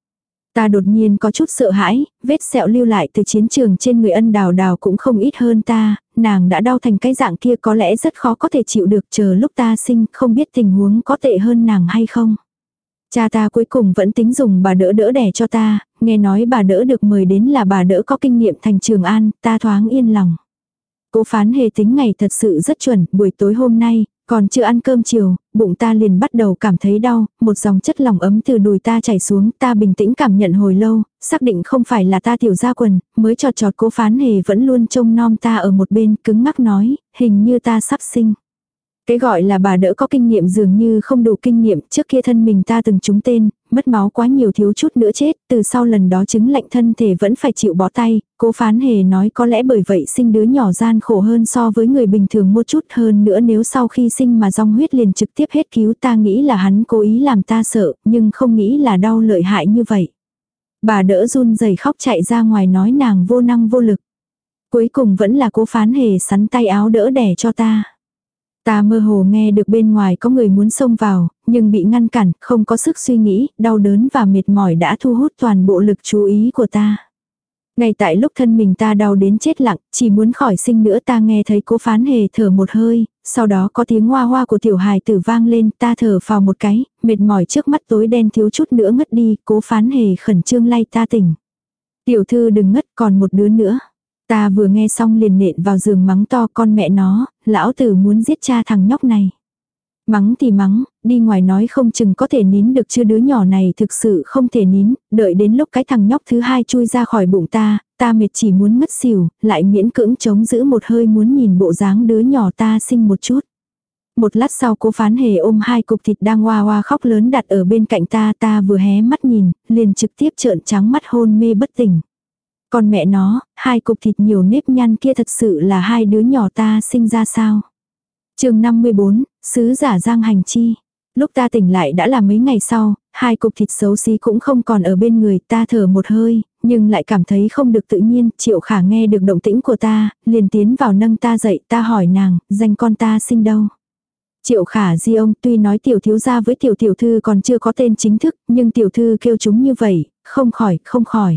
Ta đột nhiên có chút sợ hãi, vết sẹo lưu lại từ chiến trường trên người Ân Đào Đào cũng không ít hơn ta, nàng đã đau thành cái dạng kia có lẽ rất khó có thể chịu được, chờ lúc ta sinh không biết tình huống có tệ hơn nàng hay không. Cha ta cuối cùng vẫn tính dùng bà đỡ đỡ đẻ cho ta, nghe nói bà đỡ được mời đến là bà đỡ có kinh nghiệm thành Trường An, ta thoáng yên lòng. Cố Phán Hề tính ngày thật sự rất chuẩn, buổi tối hôm nay, còn chưa ăn cơm chiều, bụng ta liền bắt đầu cảm thấy đau, một dòng chất lỏng ấm từ đùi ta chảy xuống, ta bình tĩnh cảm nhận hồi lâu, xác định không phải là ta tiểu gia quần, mới chọt chọt Cố Phán Hề vẫn luôn trông nom ta ở một bên, cứng ngắc nói, hình như ta sắp sinh. Cái gọi là bà đỡ có kinh nghiệm dường như không đủ kinh nghiệm, trước kia thân mình ta từng trúng tên, mất máu quá nhiều thiếu chút nữa chết, từ sau lần đó chứng lạnh thân thể vẫn phải chịu bó tay, Cố Phán Hề nói có lẽ bởi vậy sinh đứa nhỏ gian khổ hơn so với người bình thường một chút, hơn nữa nếu sau khi sinh mà rong huyết liền trực tiếp hết cứu, ta nghĩ là hắn cố ý làm ta sợ, nhưng không nghĩ là đau lợi hại như vậy. Bà đỡ run rẩy khóc chạy ra ngoài nói nàng vô năng vô lực. Cuối cùng vẫn là Cố Phán Hề sắn tay áo đỡ đẻ cho ta. Ta mơ hồ nghe được bên ngoài có người muốn xông vào, nhưng bị ngăn cản, không có sức suy nghĩ, đau đớn và mệt mỏi đã thu hút toàn bộ lực chú ý của ta. Ngay tại lúc thân mình ta đau đến chết lặng, chỉ muốn khỏi sinh nữa, ta nghe thấy Cố Phán Hề thở một hơi, sau đó có tiếng hoa hoa của tiểu hài tử vang lên, ta thở phào một cái, mệt mỏi trước mắt tối đen thiếu chút nữa ngất đi, Cố Phán Hề khẩn trương lay ta tỉnh. Tiểu thư đừng ngất, còn một đứa nữa. Ta vừa nghe xong liền nện vào giường mắng to, con mẹ nó, lão tử muốn giết cha thằng nhóc này. Mắng thì mắng, đi ngoài nói không chừng có thể nín được chứ, đứa nhỏ này thực sự không thể nín, đợi đến lúc cái thằng nhóc thứ hai chui ra khỏi bụng ta, ta mệt chỉ muốn ngất xỉu, lại miễn cưỡng chống giữ một hơi muốn nhìn bộ dáng đứa nhỏ ta sinh một chút. Một lát sau Cố Phán Hề ôm hai cục thịt đang oa oa khóc lớn đặt ở bên cạnh ta, ta vừa hé mắt nhìn, liền trực tiếp trợn trắng mắt hôn mê bất tỉnh. Còn mẹ nó, hai cục thịt nhiều nếp nhăn kia thật sự là hai đứa nhỏ ta sinh ra sao? Chương năm mươi bốn, sứ giả Giang Hành Chi. Lúc ta tỉnh lại đã là mấy ngày sau, hai cục thịt xấu xí cũng không còn ở bên người, ta thở một hơi, nhưng lại cảm thấy không được tự nhiên. Triệu Khả nghe được động tĩnh của ta, liền tiến vào nâng ta dậy, ta hỏi nàng, danh con ta sinh đâu? Triệu Khả di ông, tuy nói tiểu thiếu gia với tiểu tiểu thư còn chưa có tên chính thức, nhưng tiểu thư kêu chúng như vậy, không khỏi, không khỏi.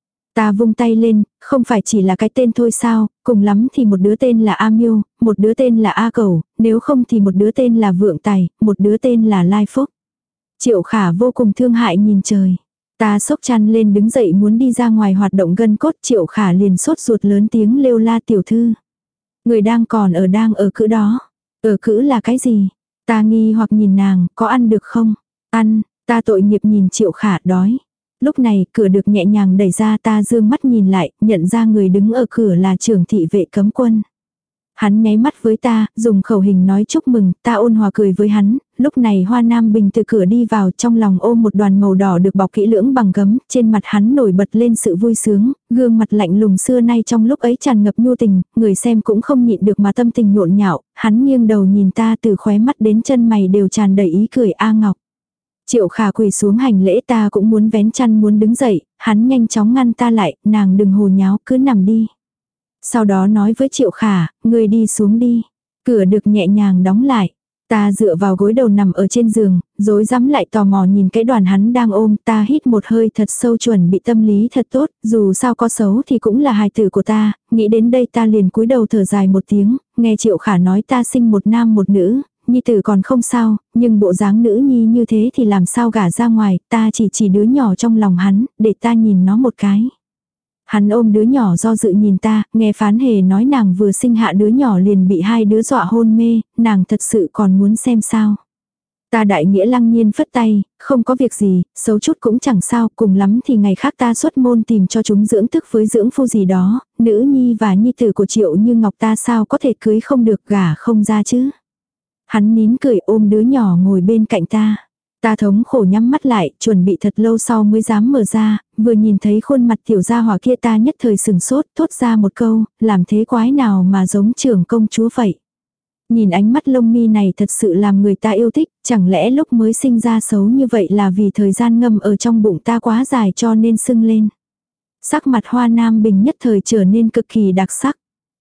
Ta vung tay lên, không phải chỉ là cái tên thôi sao, cùng lắm thì một đứa tên là A Miêu, một đứa tên là A Cẩu, nếu không thì một đứa tên là Vượng Tài, một đứa tên là Lai Phúc. Triệu Khả vô cùng thương hại nhìn trời. Ta xốc chăn lên đứng dậy muốn đi ra ngoài hoạt động gân cốt, Triệu Khả liền sốt ruột lớn tiếng lêu la tiểu thư. Người đang còn ở đang ở cữ đó. Ở cữ là cái gì? Ta nghi hoặc nhìn nàng, có ăn được không? Ăn, ta tội nghiệp nhìn Triệu Khả đói. Lúc này cửa được nhẹ nhàng đẩy ra, ta dương mắt nhìn lại, nhận ra người đứng ở cửa là trưởng thị vệ cấm quân. Hắn nháy mắt với ta, dùng khẩu hình nói chúc mừng, ta ôn hòa cười với hắn, lúc này Hoa Nam Bình từ cửa đi vào, trong lòng ôm một đoàn màu đỏ được bọc kỹ lưỡng bằng gấm, trên mặt hắn nổi bật lên sự vui sướng, gương mặt lạnh lùng xưa nay trong lúc ấy tràn ngập nhu tình, người xem cũng không nhịn được mà tâm tình nhộn nhạo, hắn nghiêng đầu nhìn ta từ khóe mắt đến chân mày đều tràn đầy ý cười. A Ngọc. Triệu Khả quỳ xuống hành lễ, ta cũng muốn vén chăn muốn đứng dậy, hắn nhanh chóng ngăn ta lại, nàng đừng hồ nháo, cứ nằm đi. Sau đó nói với Triệu Khả, người đi xuống đi. Cửa được nhẹ nhàng đóng lại. Ta dựa vào gối đầu nằm ở trên giường, rối rắm lại tò mò nhìn cái đoàn hắn đang ôm, ta hít một hơi thật sâu chuẩn bị tâm lý thật tốt, dù sao có xấu thì cũng là hài tử của ta, nghĩ đến đây ta liền cúi đầu thở dài một tiếng, nghe Triệu Khả nói ta sinh một nam một nữ, nhi tử còn không sao, nhưng bộ dáng nữ nhi như thế thì làm sao gả ra ngoài, ta chỉ chỉ đứa nhỏ trong lòng hắn, để ta nhìn nó một cái. Hắn ôm đứa nhỏ do dự nhìn ta, nghe Phán Hề nói nàng vừa sinh hạ đứa nhỏ liền bị hai đứa dọa hôn mê, nàng thật sự còn muốn xem sao. Ta đại nghĩa lăng nhiên phất tay, không có việc gì, xấu chút cũng chẳng sao, cùng lắm thì ngày khác ta xuất môn tìm cho chúng dưỡng tức với dưỡng phu gì đó, nữ nhi và nhi tử của Triệu Như Ngọc ta sao có thể cưới không được, gả không ra chứ. Hắn nín cười ôm đứa nhỏ ngồi bên cạnh ta. Ta thống khổ nhắm mắt lại, chuẩn bị thật lâu sau mới dám mở ra, vừa nhìn thấy khuôn mặt tiểu gia hỏa kia ta nhất thời sừng sốt, thốt ra một câu, làm thế quái nào mà giống trưởng công chúa vậy. Nhìn ánh mắt lông mi này thật sự làm người ta yêu thích, chẳng lẽ lúc mới sinh ra xấu như vậy là vì thời gian ngâm ở trong bụng ta quá dài cho nên sưng lên. Sắc mặt Hoa Nam Bình nhất thời trở nên cực kỳ đặc sắc.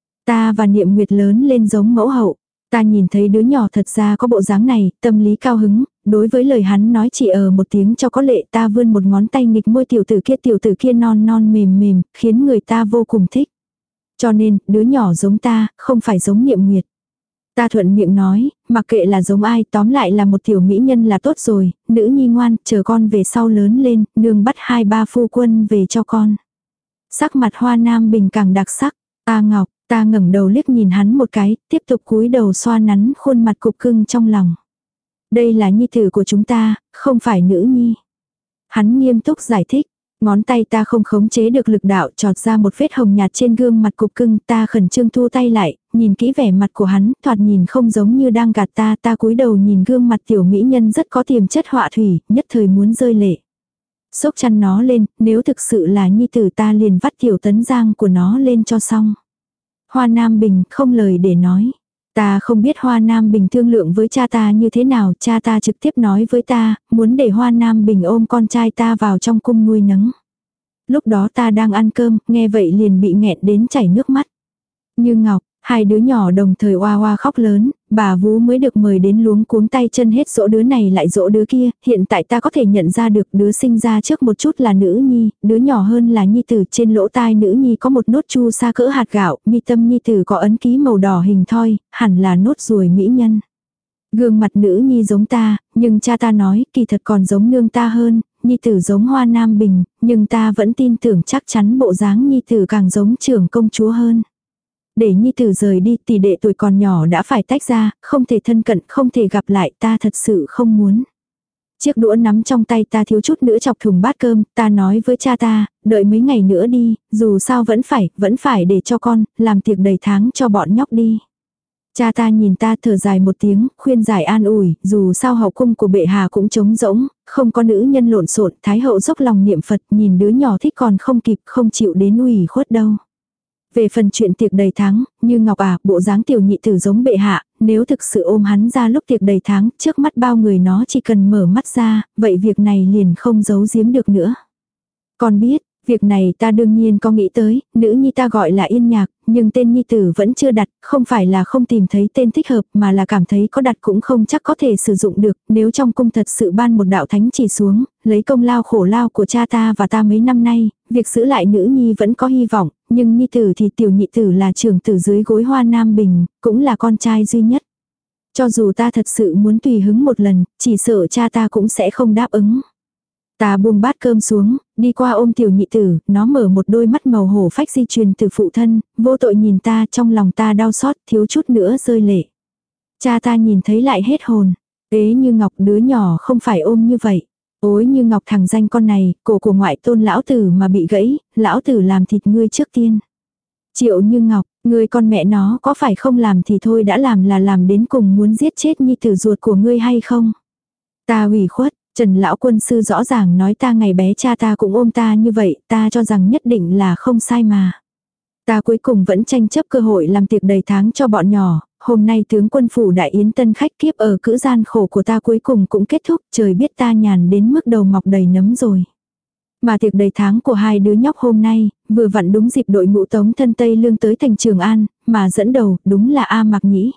Ta và Niệm Nguyệt lớn lên giống mẫu hậu. Ta nhìn thấy đứa nhỏ thật ra có bộ dáng này, tâm lý cao hứng, đối với lời hắn nói chỉ ở một tiếng cho có lệ, ta vươn một ngón tay nghịch môi tiểu tử kia, tiểu tử kia non non mềm mềm, khiến người ta vô cùng thích. Cho nên, đứa nhỏ giống ta, không phải giống Niệm Nguyệt. Ta thuận miệng nói, mặc kệ là giống ai, tóm lại là một tiểu mỹ nhân là tốt rồi, nữ nhi ngoan, chờ con về sau lớn lên, nương bắt hai ba phu quân về cho con. Sắc mặt Hoa Nam Bình càng đặc sắc, ta Ngọc, ta ngẩng đầu liếc nhìn hắn một cái, tiếp tục cúi đầu xoa nắn khuôn mặt cục cưng trong lòng. Đây là nhi tử của chúng ta, không phải nữ nhi. Hắn nghiêm túc giải thích. Ngón tay ta không khống chế được lực đạo, chọt ra một vết hồng nhạt trên gương mặt cục cưng, ta khẩn trương thu tay lại, nhìn kỹ vẻ mặt của hắn, thoạt nhìn không giống như đang gạt ta, ta cúi đầu nhìn gương mặt tiểu mỹ nhân rất có tiềm chất họa thủy, nhất thời muốn rơi lệ. Xốc chăn nó lên, nếu thực sự là nhi tử ta liền vắt tiểu tấn giang của nó lên cho xong. Hoa Nam Bình không lời để nói. Ta không biết Hoa Nam Bình thương lượng với cha ta như thế nào, cha ta trực tiếp nói với ta, muốn để Hoa Nam Bình ôm con trai ta vào trong cung nuôi nấng. Lúc đó ta đang ăn cơm, nghe vậy liền bị nghẹn đến chảy nước mắt. Như Ngọc, hai đứa nhỏ đồng thời oa oa khóc lớn, bà vú mới được mời đến luống cuống tay chân hết dỗ đứa này lại dỗ đứa kia, hiện tại ta có thể nhận ra được đứa sinh ra trước một chút là nữ nhi, đứa nhỏ hơn là nhi tử, trên lỗ tai nữ nhi có một nốt chu sa cỡ hạt gạo, mi tâm nhi tử có ấn ký màu đỏ hình thoi, hẳn là nốt ruồi mỹ nhân. Gương mặt nữ nhi giống ta, nhưng cha ta nói kỳ thật còn giống nương ta hơn, nhi tử giống Hoa Nam Bình, nhưng ta vẫn tin tưởng chắc chắn bộ dáng nhi tử càng giống trưởng công chúa hơn. Để nhi tử rời đi, tỷ đệ tuổi còn nhỏ đã phải tách ra, không thể thân cận, không thể gặp lại, ta thật sự không muốn. Chiếc đũa nắm trong tay ta thiếu chút nữa chọc thùng bát cơm, ta nói với cha ta, đợi mấy ngày nữa đi, dù sao vẫn phải, vẫn phải để cho con, làm tiệc đầy tháng cho bọn nhóc đi. Cha ta nhìn ta thở dài một tiếng, khuyên giải an ủi, dù sao hậu cung của bệ hạ cũng trống rỗng, không có nữ nhân lộn xộn, thái hậu dốc lòng niệm Phật, nhìn đứa nhỏ thích còn không kịp, không chịu đến ủy khuất đâu. Về phần chuyện tiệc đầy tháng, Như Ngọc à, bộ dáng tiểu nhị tử giống bệ hạ, nếu thực sự ôm hắn ra lúc tiệc đầy tháng, trước mắt bao người nó chỉ cần mở mắt ra, vậy việc này liền không giấu giếm được nữa. Con biết, việc này ta đương nhiên có nghĩ tới, nữ nhi ta gọi là Yên Nhạc, nhưng tên nhi tử vẫn chưa đặt, không phải là không tìm thấy tên thích hợp mà là cảm thấy có đặt cũng không chắc có thể sử dụng được, nếu trong cung thật sự ban một đạo thánh chỉ xuống, lấy công lao khổ lao của cha ta và ta mấy năm nay, việc giữ lại nữ nhi vẫn có hy vọng, nhưng nhi tử thì tiểu nhị tử là trưởng tử dưới gối Hoa Nam Bình, cũng là con trai duy nhất. Cho dù ta thật sự muốn tùy hứng một lần, chỉ sợ cha ta cũng sẽ không đáp ứng. Ta buông bát cơm xuống, đi qua ôm tiểu nhị tử, nó mở một đôi mắt màu hổ phách di truyền từ phụ thân, vô tội nhìn ta, trong lòng ta đau xót, thiếu chút nữa rơi lệ. Cha ta nhìn thấy lại hết hồn. Ế Như Ngọc, đứa nhỏ không phải ôm như vậy. Ối Như Ngọc, thằng danh con này, cổ của ngoại tôn lão tử mà bị gãy, lão tử làm thịt ngươi trước tiên. Triệu Như Ngọc, ngươi con mẹ nó có phải không làm thì thôi đã làm là làm đến cùng muốn giết chết nhi tử ruột của ngươi hay không? Ta ủy khuất. Trần lão quân sư rõ ràng nói ta ngày bé cha ta cũng ôm ta như vậy, ta cho rằng nhất định là không sai mà. Ta cuối cùng vẫn tranh chấp cơ hội làm tiệc đầy tháng cho bọn nhỏ, hôm nay tướng quân phủ đại yến tân khách kiếp ở cữ gian khổ của ta cuối cùng cũng kết thúc, trời biết ta nhàn đến mức đầu mọc đầy nấm rồi. Mà tiệc đầy tháng của hai đứa nhóc hôm nay, vừa vặn đúng dịp đội ngũ tống thân Tây Lương tới thành Trường An, mà dẫn đầu đúng là A Mạc Nhĩ.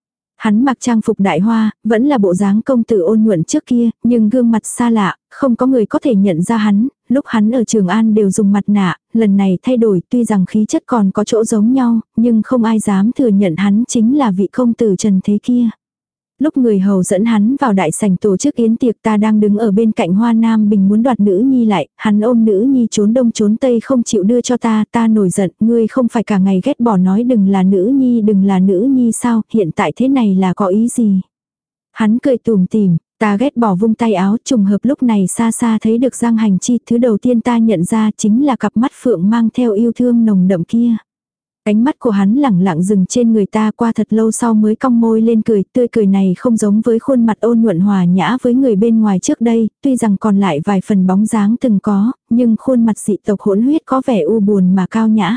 Hắn mặc trang phục đại hoa, vẫn là bộ dáng công tử ôn nhuận trước kia, nhưng gương mặt xa lạ, không có người có thể nhận ra hắn, lúc hắn ở Trường An đều dùng mặt nạ, lần này thay đổi tuy rằng khí chất còn có chỗ giống nhau, nhưng không ai dám thừa nhận hắn chính là vị công tử trần thế kia. Lúc người hầu dẫn hắn vào đại sảnh tổ chức yến tiệc, ta đang đứng ở bên cạnh Hoa Nam Bình muốn đoạt nữ nhi lại, hắn ôm nữ nhi trốn đông trốn tây không chịu đưa cho ta, ta nổi giận, ngươi không phải cả ngày ghét bỏ nói đừng là nữ nhi đừng là nữ nhi sao, hiện tại thế này là có ý gì? Hắn cười tủm tỉm, ta ghét bỏ vung tay áo, trùng hợp lúc này xa xa thấy được Giang Hành Chi, thứ đầu tiên ta nhận ra chính là cặp mắt phượng mang theo yêu thương nồng đậm kia. Ánh mắt của hắn lẳng lặng dừng trên người ta, qua thật lâu sau mới cong môi lên cười, tươi cười này không giống với khuôn mặt ôn nhuận hòa nhã với người bên ngoài trước đây, tuy rằng còn lại vài phần bóng dáng từng có, nhưng khuôn mặt dị tộc hỗn huyết có vẻ u buồn mà cao nhã.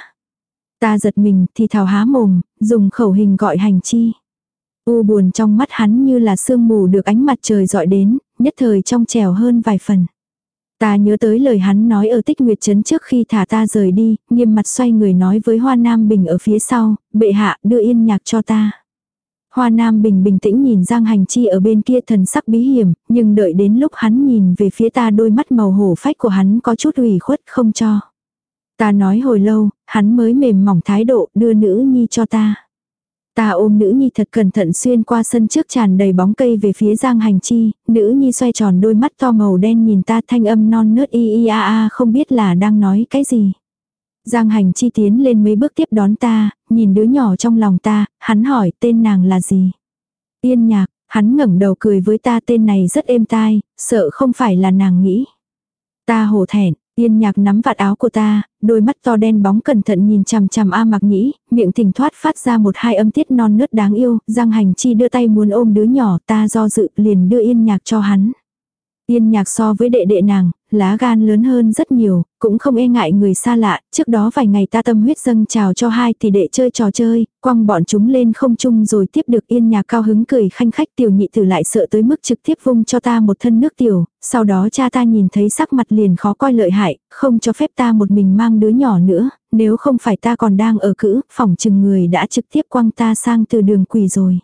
Ta giật mình thì thào há mồm, dùng khẩu hình gọi Hành Chi. U buồn trong mắt hắn như là sương mù được ánh mặt trời dọi đến, nhất thời trong trẻo hơn vài phần. Ta nhớ tới lời hắn nói ở Tích Nguyệt Trấn trước khi thả ta rời đi, nghiêm mặt xoay người nói với Hoa Nam Bình ở phía sau, bệ hạ đưa Yên Nhạc cho ta. Hoa Nam Bình bình tĩnh nhìn Giang Hành Chi ở bên kia thần sắc bí hiểm, nhưng đợi đến lúc hắn nhìn về phía ta đôi mắt màu hổ phách của hắn có chút ủy khuất không cho. Ta nói hồi lâu, hắn mới mềm mỏng thái độ đưa nữ nhi cho ta. Ta ôm nữ nhi thật cẩn thận xuyên qua sân trước tràn đầy bóng cây về phía Giang Hành Chi, nữ nhi xoay tròn đôi mắt to màu đen nhìn ta thanh âm non nớt y y a a không biết là đang nói cái gì. Giang Hành Chi tiến lên mấy bước tiếp đón ta, nhìn đứa nhỏ trong lòng ta, hắn hỏi tên nàng là gì. Yên Nhạc, hắn ngẩng đầu cười với ta tên này rất êm tai, sợ không phải là nàng nghĩ. Ta hổ thẹn. Yên Nhạc nắm vạt áo của ta, đôi mắt to đen bóng cẩn thận nhìn chằm chằm A Mặc Nhĩ, miệng thình thoát phát ra một hai âm tiết non nớt đáng yêu, Giang Hành Chi đưa tay muốn ôm đứa nhỏ, ta do dự liền đưa Yên Nhạc cho hắn. Yên Nhạc so với đệ đệ nàng, lá gan lớn hơn rất nhiều, cũng không e ngại người xa lạ, trước đó vài ngày ta tâm huyết dâng chào cho hai tỷ đệ chơi trò chơi, quăng bọn chúng lên không trung rồi tiếp được Yên Nhạc cao hứng cười khanh khách, tiểu nhị tử lại sợ tới mức trực tiếp vung cho ta một thân nước tiểu, sau đó cha ta nhìn thấy sắc mặt liền khó coi lợi hại, không cho phép ta một mình mang đứa nhỏ nữa, nếu không phải ta còn đang ở cữ, phỏng chừng người đã trực tiếp quăng ta sang từ đường quỷ rồi.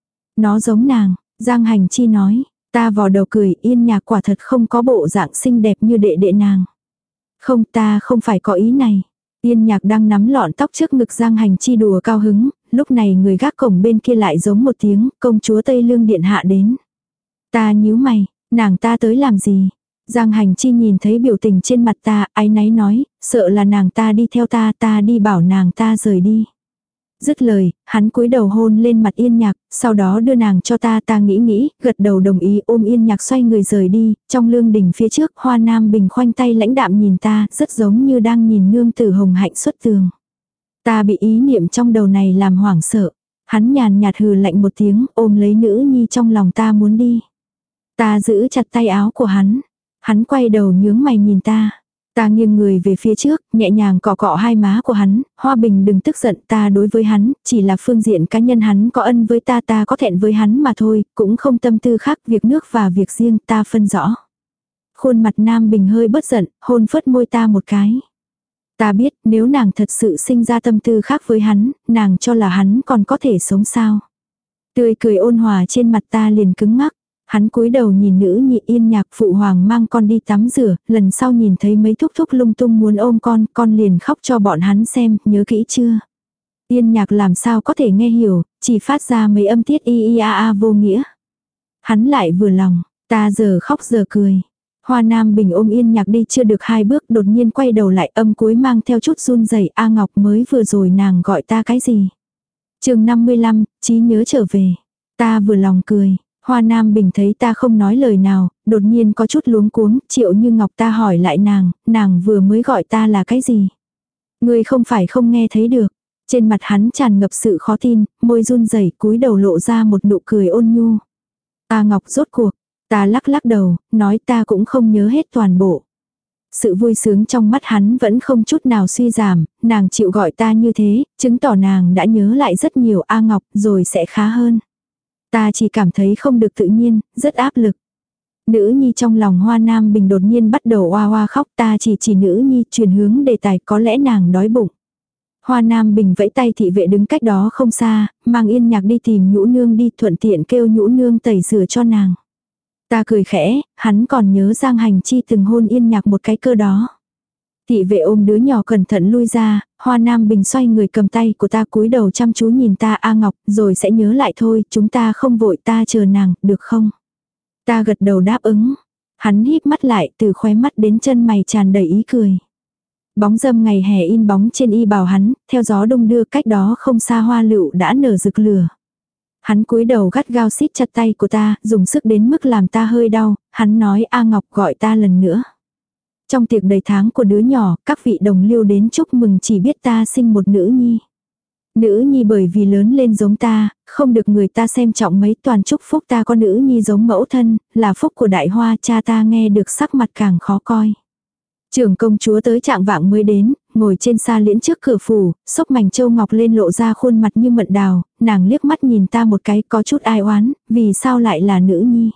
Nó giống nàng, Giang Hành Chi nói. Ta vò đầu cười, Yên Nhạc quả thật không có bộ dạng xinh đẹp như đệ đệ nàng. Không, ta không phải có ý này. Yên Nhạc đang nắm lọn tóc trước ngực Giang Hành Chi đùa cao hứng, lúc này người gác cổng bên kia lại giống một tiếng, công chúa Tây Lương điện hạ đến. Ta nhíu mày, nàng ta tới làm gì? Giang Hành Chi nhìn thấy biểu tình trên mặt ta, áy náy nói, sợ là nàng ta đi theo ta, ta đi bảo nàng ta rời đi. Dứt lời, hắn cúi đầu hôn lên mặt Yên Nhạc, sau đó đưa nàng cho ta, ta nghĩ nghĩ, gật đầu đồng ý ôm Yên Nhạc xoay người rời đi, trong lương đình phía trước Hoa Nam Bình khoanh tay lãnh đạm nhìn ta, rất giống như đang nhìn nương tử hồng hạnh xuất tường. Ta bị ý niệm trong đầu này làm hoảng sợ, hắn nhàn nhạt hừ lạnh một tiếng, ôm lấy nữ nhi trong lòng ta muốn đi. Ta giữ chặt tay áo của hắn, hắn quay đầu nhướng mày nhìn ta. Ta nghiêng người về phía trước, nhẹ nhàng cọ cọ hai má của hắn, Hoa Bình đừng tức giận, ta đối với hắn, chỉ là phương diện cá nhân hắn có ân với ta, ta có thẹn với hắn mà thôi, cũng không tâm tư khác, việc nước và việc riêng ta phân rõ. Khuôn mặt Nam Bình hơi bớt giận, hôn phớt môi ta một cái. Ta biết nếu nàng thật sự sinh ra tâm tư khác với hắn, nàng cho là hắn còn có thể sống sao. Tươi cười ôn hòa trên mặt ta liền cứng ngắc. Hắn cúi đầu nhìn nữ nhị Yên Nhạc phụ hoàng mang con đi tắm rửa, lần sau nhìn thấy mấy thúc thúc lung tung muốn ôm con, con liền khóc cho bọn hắn xem, nhớ kỹ chưa? Yên Nhạc làm sao có thể nghe hiểu, chỉ phát ra mấy âm tiết y y a a vô nghĩa. Hắn lại vừa lòng, ta giờ khóc giờ cười. Hoa Nam Bình ôm Yên Nhạc đi chưa được hai bước đột nhiên quay đầu lại âm cuối mang theo chút run rẩy A Ngọc mới vừa rồi nàng gọi ta cái gì? Chương năm mươi lăm, trí nhớ trở về. Ta vừa lòng cười. Hoa Nam Bình thấy ta không nói lời nào, đột nhiên có chút luống cuống, Triệu Như Ngọc ta hỏi lại nàng, nàng vừa mới gọi ta là cái gì? Ngươi không phải không nghe thấy được. Trên mặt hắn tràn ngập sự khó tin, môi run rẩy cúi đầu lộ ra một nụ cười ôn nhu. A Ngọc rốt cuộc, ta lắc lắc đầu, nói ta cũng không nhớ hết toàn bộ. Sự vui sướng trong mắt hắn vẫn không chút nào suy giảm, nàng chịu gọi ta như thế, chứng tỏ nàng đã nhớ lại rất nhiều A Ngọc rồi sẽ khá hơn. Ta chỉ cảm thấy không được tự nhiên, rất áp lực. Nữ nhi trong lòng Hoa Nam Bình đột nhiên bắt đầu oa oa khóc, ta chỉ chỉ nữ nhi chuyển hướng đề tài có lẽ nàng đói bụng. Hoa Nam Bình vẫy tay thị vệ đứng cách đó không xa, mang Yên Nhạc đi tìm Nhũ Nương đi thuận tiện kêu Nhũ Nương tẩy rửa cho nàng. Ta cười khẽ, hắn còn nhớ Giang Hành Chi từng hôn Yên Nhạc một cái cơ đó. Thị vệ ôm đứa nhỏ cẩn thận lui ra, Hoa Nam Bình xoay người cầm tay của ta cúi đầu chăm chú nhìn ta A Ngọc, rồi sẽ nhớ lại thôi, chúng ta không vội ta chờ nàng, được không? Ta gật đầu đáp ứng. Hắn híp mắt lại từ khóe mắt đến chân mày tràn đầy ý cười. Bóng râm ngày hè in bóng trên y bào hắn, theo gió đông đưa cách đó không xa hoa lựu đã nở rực lửa. Hắn cúi đầu gắt gao siết chặt tay của ta, dùng sức đến mức làm ta hơi đau, hắn nói A Ngọc gọi ta lần nữa. Trong tiệc đầy tháng của đứa nhỏ, các vị đồng liêu đến chúc mừng chỉ biết ta sinh một nữ nhi. Nữ nhi bởi vì lớn lên giống ta, không được người ta xem trọng mấy, toàn chúc phúc ta có nữ nhi giống mẫu thân, là phúc của đại hoa. Cha ta nghe được sắc mặt càng khó coi. Trưởng công chúa tới trạng vạng mới đến, ngồi trên xa liễn trước cửa phủ, xốc mảnh châu ngọc lên lộ ra khuôn mặt như mận đào, nàng liếc mắt nhìn ta một cái có chút ai oán, vì sao lại là nữ nhi?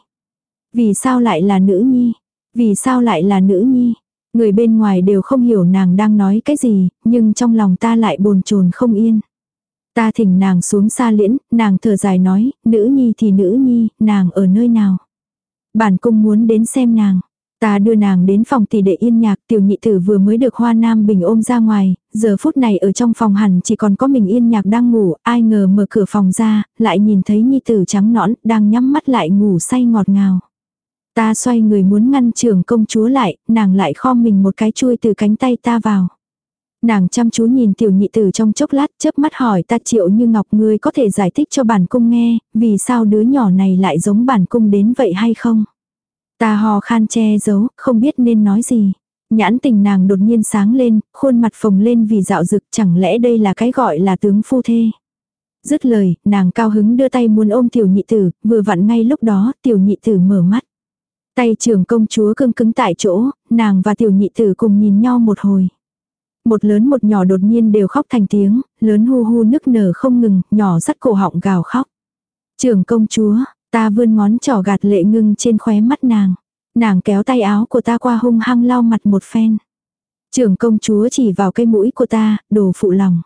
Vì sao lại là nữ nhi? Vì sao lại là nữ nhi? Người bên ngoài đều không hiểu nàng đang nói cái gì, nhưng trong lòng ta lại bồn chồn không yên. Ta thỉnh nàng xuống xa liễn, nàng thở dài nói, nữ nhi thì nữ nhi, nàng ở nơi nào. Bản cung muốn đến xem nàng. Ta đưa nàng đến phòng tỷ đệ yên nhạc, tiểu nhị tử vừa mới được Hoa Nam Bình ôm ra ngoài, giờ phút này ở trong phòng hẳn chỉ còn có mình yên nhạc đang ngủ, ai ngờ mở cửa phòng ra, lại nhìn thấy nhi tử trắng nõn, đang nhắm mắt lại ngủ say ngọt ngào. Ta xoay người muốn ngăn trưởng công chúa lại, nàng lại khom mình một cái chui từ cánh tay ta vào. Nàng chăm chú nhìn tiểu nhị tử trong chốc lát, chớp mắt hỏi ta Triệu Như Ngọc, ngươi có thể giải thích cho bản cung nghe, vì sao đứa nhỏ này lại giống bản cung đến vậy hay không? Ta hò khan che giấu, không biết nên nói gì. Nhãn tình nàng đột nhiên sáng lên, khuôn mặt phồng lên vì dạo dực, chẳng lẽ đây là cái gọi là tướng phu thê. Dứt lời, nàng cao hứng đưa tay muốn ôm tiểu nhị tử, vừa vặn ngay lúc đó, tiểu nhị tử mở mắt. Tay trưởng công chúa cương cứng tại chỗ, nàng và tiểu nhị tử cùng nhìn nhau một hồi. Một lớn một nhỏ đột nhiên đều khóc thành tiếng, lớn hu hu nức nở không ngừng, nhỏ dắt cổ họng gào khóc. Trưởng công chúa, ta vươn ngón trỏ gạt lệ ngưng trên khóe mắt nàng. Nàng kéo tay áo của ta qua hung hăng lau mặt một phen. Trưởng công chúa chỉ vào cái mũi của ta, đồ phụ lòng.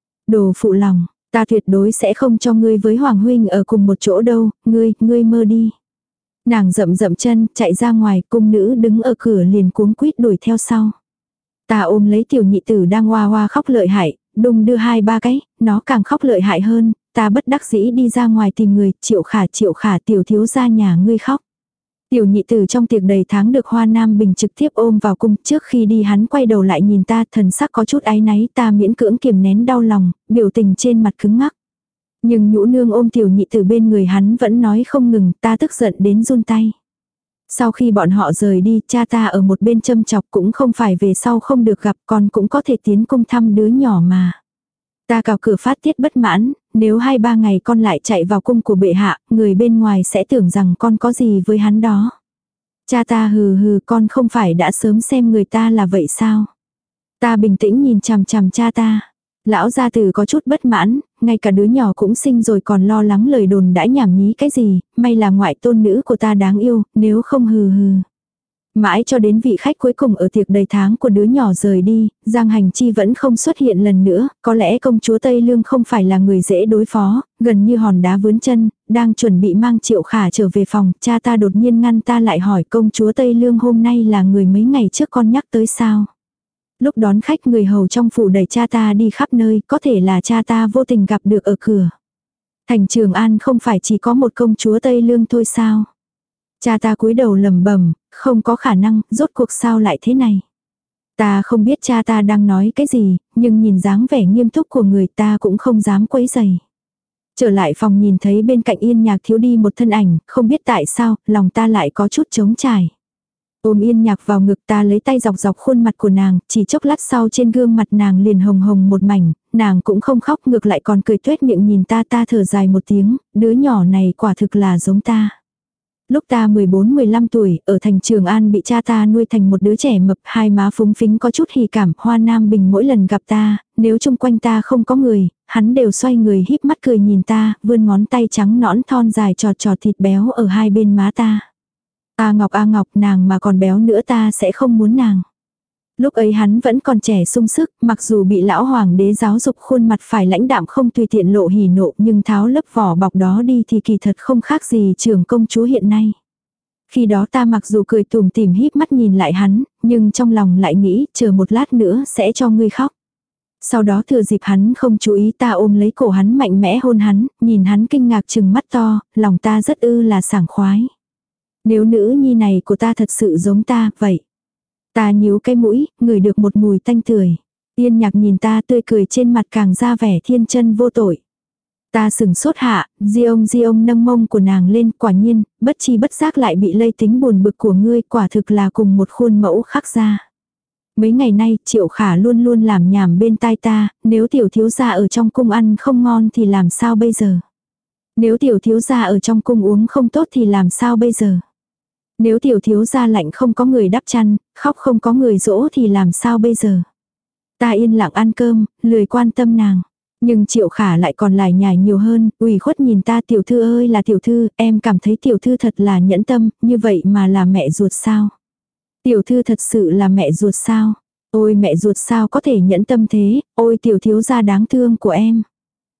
Đồ phụ lòng, ta tuyệt đối sẽ không cho ngươi với Hoàng huynh ở cùng một chỗ đâu, ngươi, ngươi mơ đi. Nàng rậm rậm chân, chạy ra ngoài, cung nữ đứng ở cửa liền cuống quýt đuổi theo sau. Ta ôm lấy tiểu nhị tử đang hoa hoa khóc lợi hại, đùng đưa hai ba cái, nó càng khóc lợi hại hơn, ta bất đắc dĩ đi ra ngoài tìm người, Triệu Khả Triệu Khả tiểu thiếu gia nhà ngươi khóc. Tiểu nhị tử trong tiệc đầy tháng được Hoa Nam Bình trực tiếp ôm vào cung, trước khi đi hắn quay đầu lại nhìn ta, thần sắc có chút áy náy, ta miễn cưỡng kiềm nén đau lòng, biểu tình trên mặt cứng ngắc. Nhưng nhũ nương ôm tiểu nhị tử bên người hắn vẫn nói không ngừng, ta tức giận đến run tay. Sau khi bọn họ rời đi, cha ta ở một bên châm chọc, cũng không phải về sau không được gặp, con cũng có thể tiến cung thăm đứa nhỏ mà. Ta cào cửa phát tiết bất mãn, nếu hai ba ngày con lại chạy vào cung của bệ hạ, người bên ngoài sẽ tưởng rằng con có gì với hắn đó. Cha ta hừ hừ, con không phải đã sớm xem người ta là vậy sao? Ta bình tĩnh nhìn chằm chằm cha ta. Lão gia tử có chút bất mãn, ngay cả đứa nhỏ cũng sinh rồi còn lo lắng lời đồn đãi nhảm nhí cái gì, may là ngoại tôn nữ của ta đáng yêu, nếu không hừ hừ. Mãi cho đến vị khách cuối cùng ở tiệc đầy tháng của đứa nhỏ rời đi, Giang Hành Chi vẫn không xuất hiện lần nữa, có lẽ công chúa Tây Lương không phải là người dễ đối phó, gần như hòn đá vướng chân, đang chuẩn bị mang Triệu Khả trở về phòng, cha ta đột nhiên ngăn ta lại hỏi công chúa Tây Lương hôm nay là người mấy ngày trước con nhắc tới sao. Lúc đón khách người hầu trong phủ đẩy cha ta đi khắp nơi, có thể là cha ta vô tình gặp được ở cửa. Thành Trường An không phải chỉ có một công chúa Tây Lương thôi sao? Cha ta cúi đầu lẩm bẩm, không có khả năng, rốt cuộc sao lại thế này? Ta không biết cha ta đang nói cái gì, nhưng nhìn dáng vẻ nghiêm túc của người ta cũng không dám quấy rầy. Trở lại phòng nhìn thấy bên cạnh Yên Nhạc thiếu đi một thân ảnh, không biết tại sao, lòng ta lại có chút trống trải. Ôm Yên Nhạc vào ngực, ta lấy tay dọc dọc khuôn mặt của nàng, chỉ chốc lát sau trên gương mặt nàng liền hồng hồng một mảnh, nàng cũng không khóc, ngược lại còn cười tuét miệng nhìn ta. Ta thở dài một tiếng, đứa nhỏ này quả thực là giống ta. Lúc ta mười bốn mười lăm tuổi, ở thành Trường An bị cha ta nuôi thành một đứa trẻ mập, hai má phúng phính có chút hỉ cảm. Hoa Nam Bình mỗi lần gặp ta, nếu chung quanh ta không có người, hắn đều xoay người híp mắt cười nhìn ta, vươn ngón tay trắng nõn thon dài trọt trọt thịt béo ở hai bên má ta. A Ngọc A Ngọc, nàng mà còn béo nữa ta sẽ không muốn nàng. Lúc ấy hắn vẫn còn trẻ sung sức, mặc dù bị lão hoàng đế giáo dục khuôn mặt phải lãnh đạm không tùy tiện lộ hỉ nộ, nhưng tháo lớp vỏ bọc đó đi thì kỳ thật không khác gì trưởng công chúa hiện nay. Khi đó ta mặc dù cười tủm tỉm híp mắt nhìn lại hắn, nhưng trong lòng lại nghĩ chờ một lát nữa sẽ cho ngươi khóc. Sau đó thừa dịp hắn không chú ý, ta ôm lấy cổ hắn mạnh mẽ hôn hắn, nhìn hắn kinh ngạc trừng mắt to, lòng ta rất ư là sảng khoái. Nếu nữ nhi này của ta thật sự giống ta, vậy. Ta nhíu cái mũi, ngửi được một mùi tanh tưởi. Yên Nhạc nhìn ta tươi cười trên mặt càng ra vẻ thiên chân vô tội. Ta sừng sốt hạ, di ông di ông nâng mông của nàng lên, quả nhiên, bất chi bất giác lại bị lây tính buồn bực của ngươi, quả thực là cùng một khuôn mẫu khắc ra. Mấy ngày nay, Triệu Khả luôn luôn làm nhảm bên tai ta, nếu tiểu thiếu gia ở trong cung ăn không ngon thì làm sao bây giờ? Nếu tiểu thiếu gia ở trong cung uống không tốt thì làm sao bây giờ? Nếu tiểu thiếu gia lạnh không có người đắp chăn, khóc không có người dỗ thì làm sao bây giờ? Ta yên lặng ăn cơm, lười quan tâm nàng. Nhưng Triệu Khả lại còn lải nhải nhiều hơn, ủy khuất nhìn ta. Tiểu thư ơi là tiểu thư, em cảm thấy tiểu thư thật là nhẫn tâm, như vậy mà là mẹ ruột sao? Tiểu thư thật sự là mẹ ruột sao? Ôi mẹ ruột sao có thể nhẫn tâm thế, ôi tiểu thiếu gia đáng thương của em.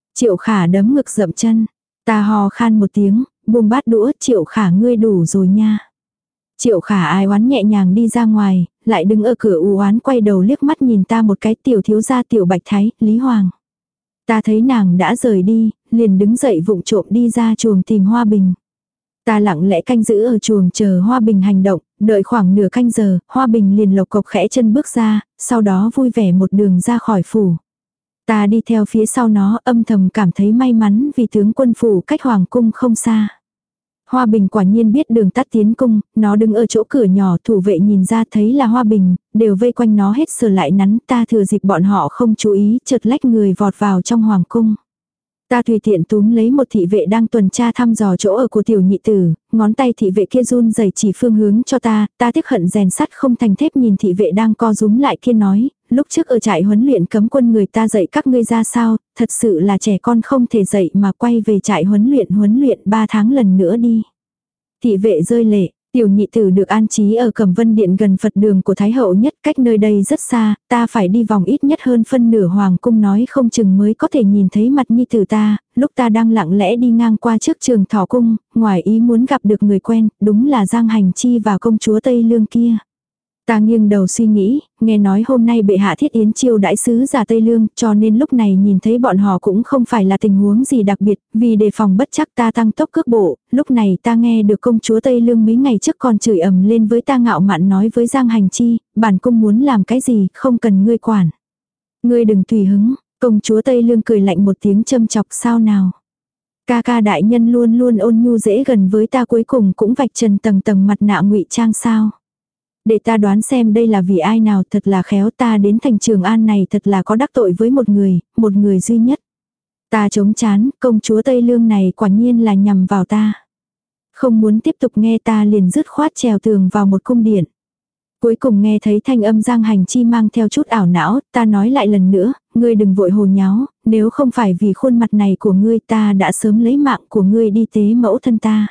Triệu Khả đấm ngực dậm chân. Ta hò khan một tiếng, buông bát đũa, Triệu Khả ngươi đủ rồi nha. Triệu Khả ai oán nhẹ nhàng đi ra ngoài, lại đứng ở cửa u oán quay đầu liếc mắt nhìn ta một cái, tiểu thiếu gia Tiểu Bạch Thái, Lý Hoàng. Ta thấy nàng đã rời đi, liền đứng dậy vụng trộm đi ra chuồng tìm Hoa Bình. Ta lặng lẽ canh giữ ở chuồng chờ Hoa Bình hành động, đợi khoảng nửa canh giờ, Hoa Bình liền lộc cộc khẽ chân bước ra, sau đó vui vẻ một đường ra khỏi phủ. Ta đi theo phía sau nó, âm thầm cảm thấy may mắn vì tướng quân phủ cách hoàng cung không xa. Hoa Bình quả nhiên biết đường tắt tiến cung, nó đứng ở chỗ cửa nhỏ, thủ vệ nhìn ra thấy là Hoa Bình, đều vây quanh nó hết sờ lại nắn. Ta thừa dịp bọn họ không chú ý, chợt lách người vọt vào trong hoàng cung. Ta tùy tiện túm lấy một thị vệ đang tuần tra thăm dò chỗ ở của tiểu nhị tử, ngón tay thị vệ kia run rẩy chỉ phương hướng cho ta, ta tiếc hận rèn sắt không thành thép nhìn thị vệ đang co rúm lại kia nói, lúc trước ở trại huấn luyện cấm quân người ta dạy các ngươi ra sao, thật sự là trẻ con không thể dạy mà quay về trại huấn luyện huấn luyện ba tháng lần nữa đi. Thị vệ rơi lệ. Tiểu nhị tử được an trí ở Cẩm Vân Điện gần Phật đường của Thái Hậu nhất, cách nơi đây rất xa, ta phải đi vòng ít nhất hơn phân nửa hoàng cung nói không chừng mới có thể nhìn thấy mặt nhi tử ta, lúc ta đang lặng lẽ đi ngang qua trước trường Thỏ Cung, ngoài ý muốn gặp được người quen, đúng là Giang Hành Chi và công chúa Tây Lương kia. Ta nghiêng đầu suy nghĩ, nghe nói hôm nay bệ hạ thiết yến chiêu đãi sứ giả Tây Lương, cho nên lúc này nhìn thấy bọn họ cũng không phải là tình huống gì đặc biệt, vì đề phòng bất chắc ta tăng tốc cước bộ, lúc này ta nghe được công chúa Tây Lương mấy ngày trước còn chửi ầm lên với ta ngạo mạn nói với Giang Hành Chi, bản cung muốn làm cái gì, không cần ngươi quản. Ngươi đừng tùy hứng, công chúa Tây Lương cười lạnh một tiếng châm chọc sao nào. Ca ca đại nhân luôn luôn ôn nhu dễ gần với ta cuối cùng cũng vạch trần tầng tầng mặt nạ ngụy trang sao. Để ta đoán xem đây là vì ai nào, thật là khéo, ta đến thành Trường An này thật là có đắc tội với một người, một người duy nhất. Ta chống chán, công chúa Tây Lương này quả nhiên là nhằm vào ta. Không muốn tiếp tục nghe ta liền dứt khoát trèo tường vào một cung điện. Cuối cùng nghe thấy thanh âm Giang Hành Chi mang theo chút ảo não, ta nói lại lần nữa, ngươi đừng vội hồ nháo, nếu không phải vì khuôn mặt này của ngươi ta đã sớm lấy mạng của ngươi đi tế mẫu thân ta.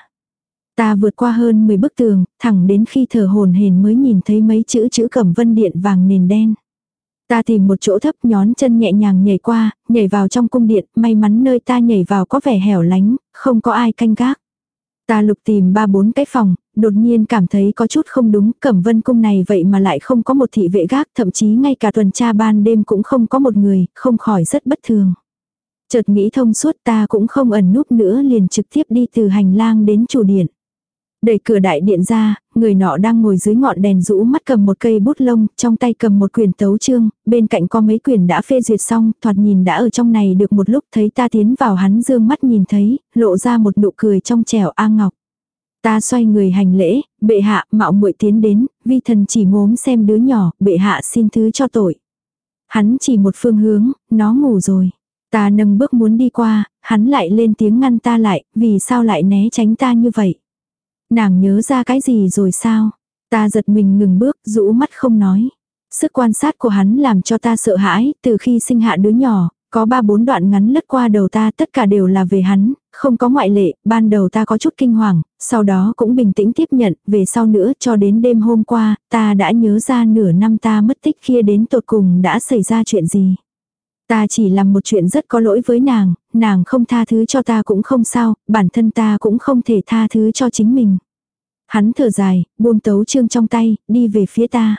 Ta vượt qua hơn mười bức tường, thẳng đến khi thở hổn hển mới nhìn thấy mấy chữ chữ Cẩm Vân Điện vàng nền đen. Ta tìm một chỗ thấp nhón chân nhẹ nhàng nhảy qua, nhảy vào trong cung điện, may mắn nơi ta nhảy vào có vẻ hẻo lánh, không có ai canh gác. Ta lục tìm ba bốn cái phòng, đột nhiên cảm thấy có chút không đúng, Cẩm Vân cung này vậy mà lại không có một thị vệ gác, thậm chí ngay cả tuần tra ban đêm cũng không có một người, không khỏi rất bất thường. Chợt nghĩ thông suốt ta cũng không ẩn núp nữa liền trực tiếp đi từ hành lang đến chủ điện. Đẩy cửa đại điện ra, người nọ đang ngồi dưới ngọn đèn rũ mắt cầm một cây bút lông, trong tay cầm một quyển tấu chương, bên cạnh có mấy quyển đã phê duyệt xong, thoạt nhìn đã ở trong này được một lúc, thấy ta tiến vào hắn dương mắt nhìn thấy, lộ ra một nụ cười trong trẻo A Ngọc. Ta xoay người hành lễ, bệ hạ, mạo muội tiến đến, vi thần chỉ ngốm xem đứa nhỏ, bệ hạ xin thứ cho tội. Hắn chỉ một phương hướng, nó ngủ rồi. Ta nâng bước muốn đi qua, hắn lại lên tiếng ngăn ta lại, vì sao lại né tránh ta như vậy. Nàng nhớ ra cái gì rồi sao? Ta giật mình ngừng bước, rũ mắt không nói. Sức quan sát của hắn làm cho ta sợ hãi, từ khi sinh hạ đứa nhỏ, có ba bốn đoạn ngắn lướt qua đầu ta, tất cả đều là về hắn, không có ngoại lệ, ban đầu ta có chút kinh hoàng, sau đó cũng bình tĩnh tiếp nhận, về sau nữa cho đến đêm hôm qua, ta đã nhớ ra nửa năm ta mất tích kia đến tột cùng đã xảy ra chuyện gì. Ta chỉ làm một chuyện rất có lỗi với nàng, nàng không tha thứ cho ta cũng không sao, bản thân ta cũng không thể tha thứ cho chính mình. Hắn thở dài, buông tấu chương trong tay, đi về phía ta.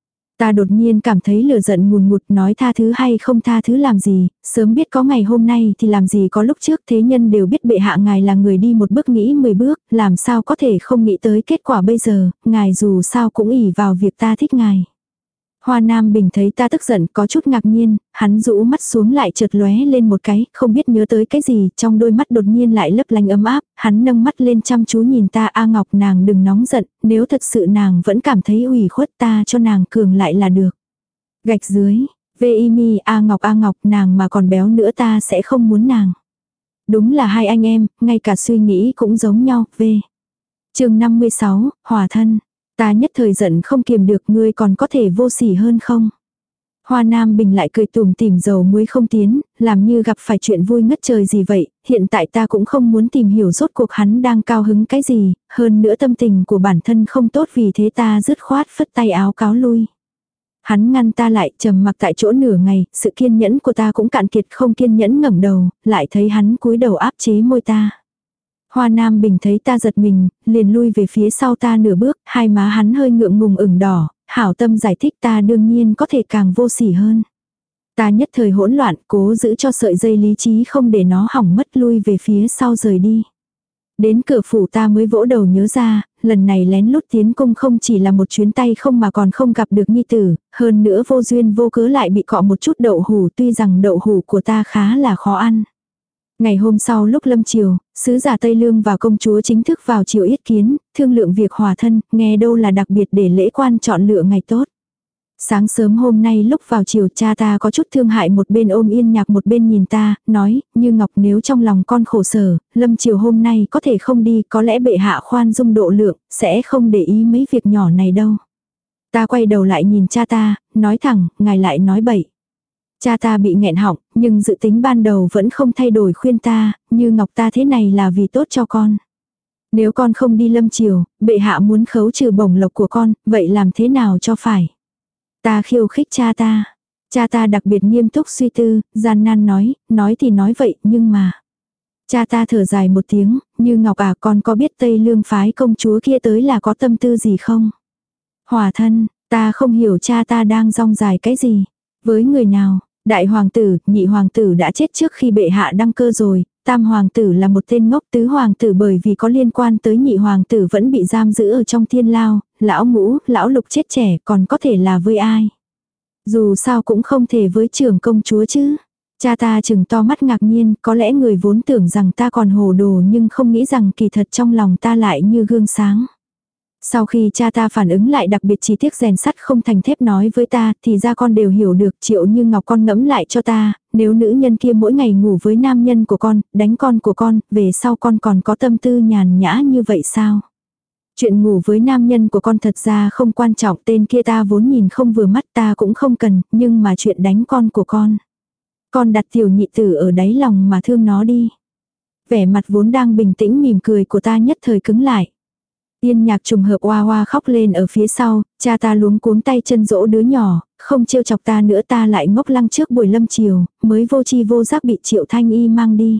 Ta đột nhiên cảm thấy lửa giận ngùn ngụt, nói tha thứ hay không tha thứ làm gì, sớm biết có ngày hôm nay thì làm gì có lúc trước, thế nhân đều biết bệ hạ ngài là người đi một bước nghĩ mười bước, làm sao có thể không nghĩ tới kết quả bây giờ, ngài dù sao cũng ỷ vào việc ta thích ngài. Hoa Nam Bình thấy ta tức giận có chút ngạc nhiên, hắn rũ mắt xuống lại chợt lóe lên một cái, không biết nhớ tới cái gì, trong đôi mắt đột nhiên lại lấp lánh ấm áp, hắn nâng mắt lên chăm chú nhìn ta. A Ngọc, nàng đừng nóng giận, nếu thật sự nàng vẫn cảm thấy ủy khuất ta cho nàng cường lại là được. Gạch dưới, vê i mi, A Ngọc A Ngọc, nàng mà còn béo nữa ta sẽ không muốn nàng. Đúng là hai anh em, ngay cả suy nghĩ cũng giống nhau, v. Chương năm mươi sáu, Hòa thân. Ta nhất thời giận không kiềm được, ngươi còn có thể vô sỉ hơn không? Hoa Nam Bình lại cười tủm tỉm dầu muối không tiến, làm như gặp phải chuyện vui ngất trời gì vậy, hiện tại ta cũng không muốn tìm hiểu rốt cuộc hắn đang cao hứng cái gì, hơn nữa tâm tình của bản thân không tốt vì thế ta dứt khoát phất tay áo cáo lui. Hắn ngăn ta lại, trầm mặc tại chỗ nửa ngày, sự kiên nhẫn của ta cũng cạn kiệt, không kiên nhẫn ngẩng đầu, lại thấy hắn cúi đầu áp chế môi ta. Hoa Nam Bình thấy ta giật mình, liền lui về phía sau ta nửa bước, hai má hắn hơi ngượng ngùng ửng đỏ, hảo tâm giải thích ta đương nhiên có thể càng vô sỉ hơn. Ta nhất thời hỗn loạn, cố giữ cho sợi dây lý trí không để nó hỏng mất, lui về phía sau rời đi. Đến cửa phủ ta mới vỗ đầu nhớ ra, lần này lén lút tiến cung không chỉ là một chuyến tay không mà còn không gặp được nhi tử, hơn nữa vô duyên vô cớ lại bị cọ một chút đậu hủ, tuy rằng đậu hủ của ta khá là khó ăn. Ngày hôm sau lúc lâm chiều, sứ giả Tây Lương và công chúa chính thức vào triều yết kiến, thương lượng việc hòa thân, nghe đâu là đặc biệt để lễ quan chọn lựa ngày tốt. Sáng sớm hôm nay lúc vào chiều, cha ta có chút thương hại, một bên ôm Yên Nhạc một bên nhìn ta, nói, Như Ngọc, nếu trong lòng con khổ sở, lâm chiều hôm nay có thể không đi, có lẽ bệ hạ khoan dung độ lượng, sẽ không để ý mấy việc nhỏ này đâu. Ta quay đầu lại nhìn cha ta, nói thẳng, ngài lại nói bậy. Cha ta bị nghẹn họng, nhưng dự tính ban đầu vẫn không thay đổi, khuyên ta, Như Ngọc, ta thế này là vì tốt cho con. Nếu con không đi lâm chiều, bệ hạ muốn khấu trừ bổng lộc của con, vậy làm thế nào cho phải? Ta khiêu khích cha ta. Cha ta đặc biệt nghiêm túc suy tư, gian nan nói, nói thì nói vậy, nhưng mà. Cha ta thở dài một tiếng, Như Ngọc à, con có biết Tây Lương phái công chúa kia tới là có tâm tư gì không? Hòa thân, ta không hiểu cha ta đang rong dài cái gì. Với người nào, đại hoàng tử, nhị hoàng tử đã chết trước khi bệ hạ đăng cơ rồi. Tam hoàng tử là một tên ngốc, tứ hoàng tử bởi vì có liên quan tới nhị hoàng tử vẫn bị giam giữ ở trong thiên lao, lão ngũ, lão lục chết trẻ, còn có thể là với ai. Dù sao cũng không thể với trưởng công chúa chứ. Cha ta chừng to mắt ngạc nhiên, có lẽ người vốn tưởng rằng ta còn hồ đồ nhưng không nghĩ rằng kỳ thật trong lòng ta lại như gương sáng. Sau khi cha ta phản ứng lại đặc biệt chi tiết rèn sắt không thành thép nói với ta, thì ra con đều hiểu được. Triệu Như Ngọc, con ngẫm lại cho ta, nếu nữ nhân kia mỗi ngày ngủ với nam nhân của con, đánh con của con, về sau con còn có tâm tư nhàn nhã như vậy sao? Chuyện ngủ với nam nhân của con thật ra không quan trọng, tên kia ta vốn nhìn không vừa mắt, ta cũng không cần, nhưng mà chuyện đánh con của con. Con đặt tiểu nhị tử ở đáy lòng mà thương nó đi. Vẻ mặt vốn đang bình tĩnh mỉm cười của ta nhất thời cứng lại. Yên Nhạc trùng hợp oa oa khóc lên ở phía sau, cha ta luống cuống tay chân dỗ đứa nhỏ, không trêu chọc ta nữa, ta lại ngốc lăng trước buổi lâm chiều, mới vô chi vô giác bị Triệu Thanh Y mang đi.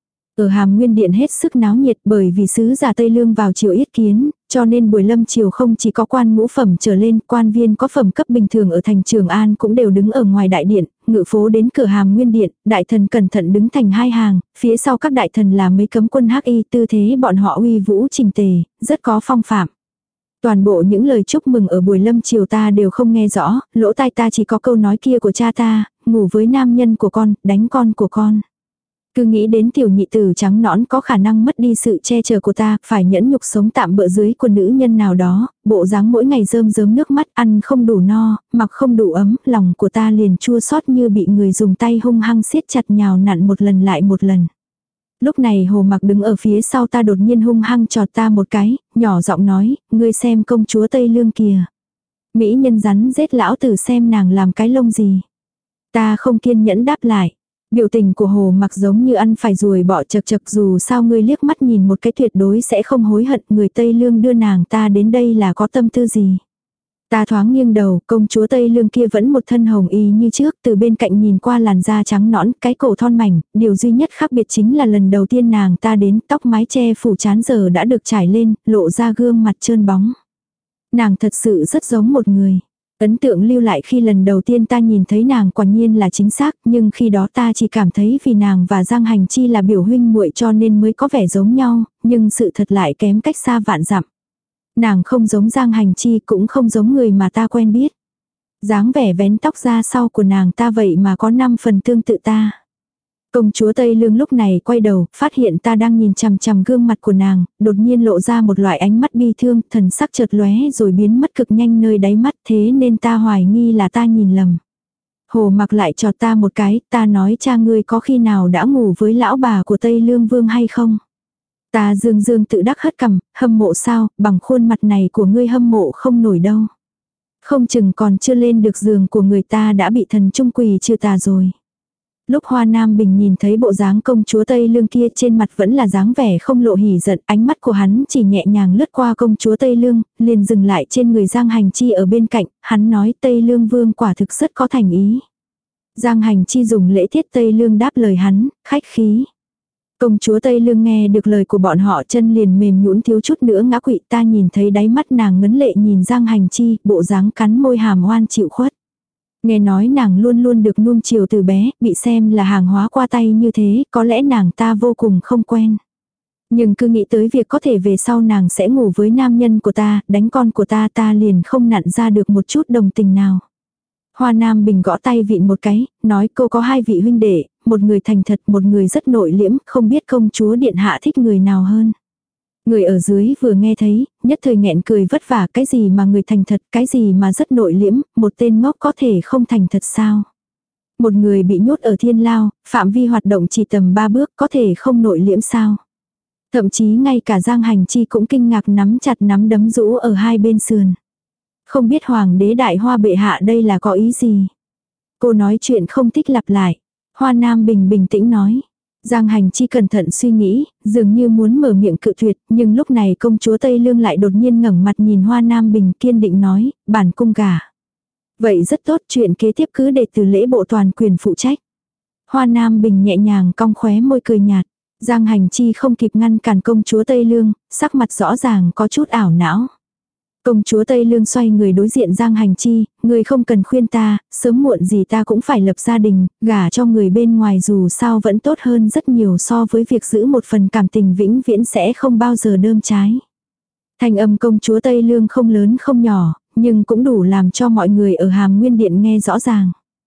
Ở Hàm Nguyên Điện hết sức náo nhiệt, bởi vì sứ giả Tây Lương vào triều yết kiến, cho nên buổi lâm chiều không chỉ có quan ngũ phẩm trở lên, quan viên có phẩm cấp bình thường ở thành Trường An cũng đều đứng ở ngoài đại điện, ngự phố đến cửa Hàm Nguyên Điện, đại thần cẩn thận đứng thành hai hàng, phía sau các đại thần là mấy cấm quân hắc y, tư thế bọn họ uy vũ chỉnh tề, rất có phong phạm. Toàn bộ những lời chúc mừng ở buổi lâm chiều ta đều không nghe rõ, lỗ tai ta chỉ có câu nói kia của cha ta, ngủ với nam nhân của con, đánh con của con. Cứ nghĩ đến tiểu nhị tử trắng nõn có khả năng mất đi sự che chở của ta, phải nhẫn nhục sống tạm bợ dưới của nữ nhân nào đó, bộ dáng mỗi ngày rơm rớm nước mắt, ăn không đủ no, mặc không đủ ấm, lòng của ta liền chua xót như bị người dùng tay hung hăng siết chặt nhào nặn một lần lại một lần. Lúc này Hồ Mặc đứng ở phía sau ta đột nhiên hung hăng chọt ta một cái, nhỏ giọng nói, ngươi xem công chúa Tây Lương kìa. Mỹ nhân rắn rết lão tử xem nàng làm cái lông gì. Ta không kiên nhẫn đáp lại. Biểu tình của Hồ Mặc giống như ăn phải ruồi bọ chật chật, dù sao ngươi liếc mắt nhìn một cái tuyệt đối sẽ không hối hận, người Tây Lương đưa nàng ta đến đây là có tâm tư gì. Ta thoáng nghiêng đầu, công chúa Tây Lương kia vẫn một thân hồng y như trước, từ bên cạnh nhìn qua làn da trắng nõn, cái cổ thon mảnh, điều duy nhất khác biệt chính là lần đầu tiên nàng ta đến, tóc mái che phủ trán giờ đã được trải lên, lộ ra gương mặt trơn bóng. Nàng thật sự rất giống một người. Ấn tượng lưu lại khi lần đầu tiên ta nhìn thấy nàng quả nhiên là chính xác, nhưng khi đó ta chỉ cảm thấy vì nàng và Giang Hành Chi là biểu huynh muội cho nên mới có vẻ giống nhau, nhưng sự thật lại kém cách xa vạn dặm. Nàng không giống Giang Hành Chi, cũng không giống người mà ta quen biết. Dáng vẻ vén tóc ra sau của nàng ta vậy mà có năm phần tương tự ta. Công chúa Tây Lương lúc này quay đầu, phát hiện ta đang nhìn chằm chằm gương mặt của nàng, đột nhiên lộ ra một loại ánh mắt bi thương, thần sắc chợt lóe rồi biến mất cực nhanh nơi đáy mắt, thế nên ta hoài nghi là ta nhìn lầm. Hồ Mặc lại chọt ta một cái, ta nói cha ngươi có khi nào đã ngủ với lão bà của Tây Lương Vương hay không? Ta dương dương tự đắc hất cằm, hâm mộ sao, bằng khuôn mặt này của ngươi hâm mộ không nổi đâu. Không chừng còn chưa lên được giường của người ta đã bị thần trung quỳ trừ tà rồi. Lúc Hoa Nam Bình nhìn thấy bộ dáng công chúa Tây Lương kia trên mặt vẫn là dáng vẻ không lộ hỉ giận, ánh mắt của hắn chỉ nhẹ nhàng lướt qua công chúa Tây Lương, liền dừng lại trên người Giang Hành Chi ở bên cạnh, hắn nói Tây Lương vương quả thực rất có thành ý. Giang Hành Chi dùng lễ tiết Tây Lương đáp lời hắn, khách khí. Công chúa Tây Lương nghe được lời của bọn họ chân liền mềm nhũn thiếu chút nữa ngã quỵ, ta nhìn thấy đáy mắt nàng ngấn lệ nhìn Giang Hành Chi, bộ dáng cắn môi hàm oan chịu khuất. Nghe nói nàng luôn luôn được nuông chiều từ bé, bị xem là hàng hóa qua tay như thế, có lẽ nàng ta vô cùng không quen. Nhưng cứ nghĩ tới việc có thể về sau nàng sẽ ngủ với nam nhân của ta, đánh con của ta, ta liền không nặn ra được một chút đồng tình nào. Hoa Nam Bình gõ tay vịn một cái, nói cô có hai vị huynh đệ, một người thành thật, một người rất nội liễm, không biết công chúa điện hạ thích người nào hơn. Người ở dưới vừa nghe thấy, nhất thời nghẹn cười vất vả, cái gì mà người thành thật, cái gì mà rất nội liễm, một tên ngốc có thể không thành thật sao. Một người bị nhốt ở thiên lao, phạm vi hoạt động chỉ tầm ba bước, có thể không nội liễm sao. Thậm chí ngay cả Giang Hành Chi cũng kinh ngạc nắm chặt nắm đấm rũ ở hai bên sườn. Không biết hoàng đế đại hoa bệ hạ đây là có ý gì. Cô nói chuyện không thích lặp lại. Hoa Nam Bình bình tĩnh nói. Giang Hành Chi cẩn thận suy nghĩ, dường như muốn mở miệng cự tuyệt, nhưng lúc này công chúa Tây Lương lại đột nhiên ngẩng mặt nhìn Hoa Nam Bình kiên định nói, bản cung gả. Vậy rất tốt, chuyện kế tiếp cứ để từ lễ bộ toàn quyền phụ trách. Hoa Nam Bình nhẹ nhàng cong khóe môi cười nhạt. Giang Hành Chi không kịp ngăn cản công chúa Tây Lương, sắc mặt rõ ràng có chút ảo não. Công chúa Tây Lương xoay người đối diện Giang Hành Chi, người không cần khuyên ta, sớm muộn gì ta cũng phải lập gia đình, gả cho người bên ngoài dù sao vẫn tốt hơn rất nhiều so với việc giữ một phần cảm tình vĩnh viễn sẽ không bao giờ đơm trái. Thanh âm công chúa Tây Lương không lớn không nhỏ, nhưng cũng đủ làm cho mọi người ở Hàm Nguyên Điện nghe rõ ràng.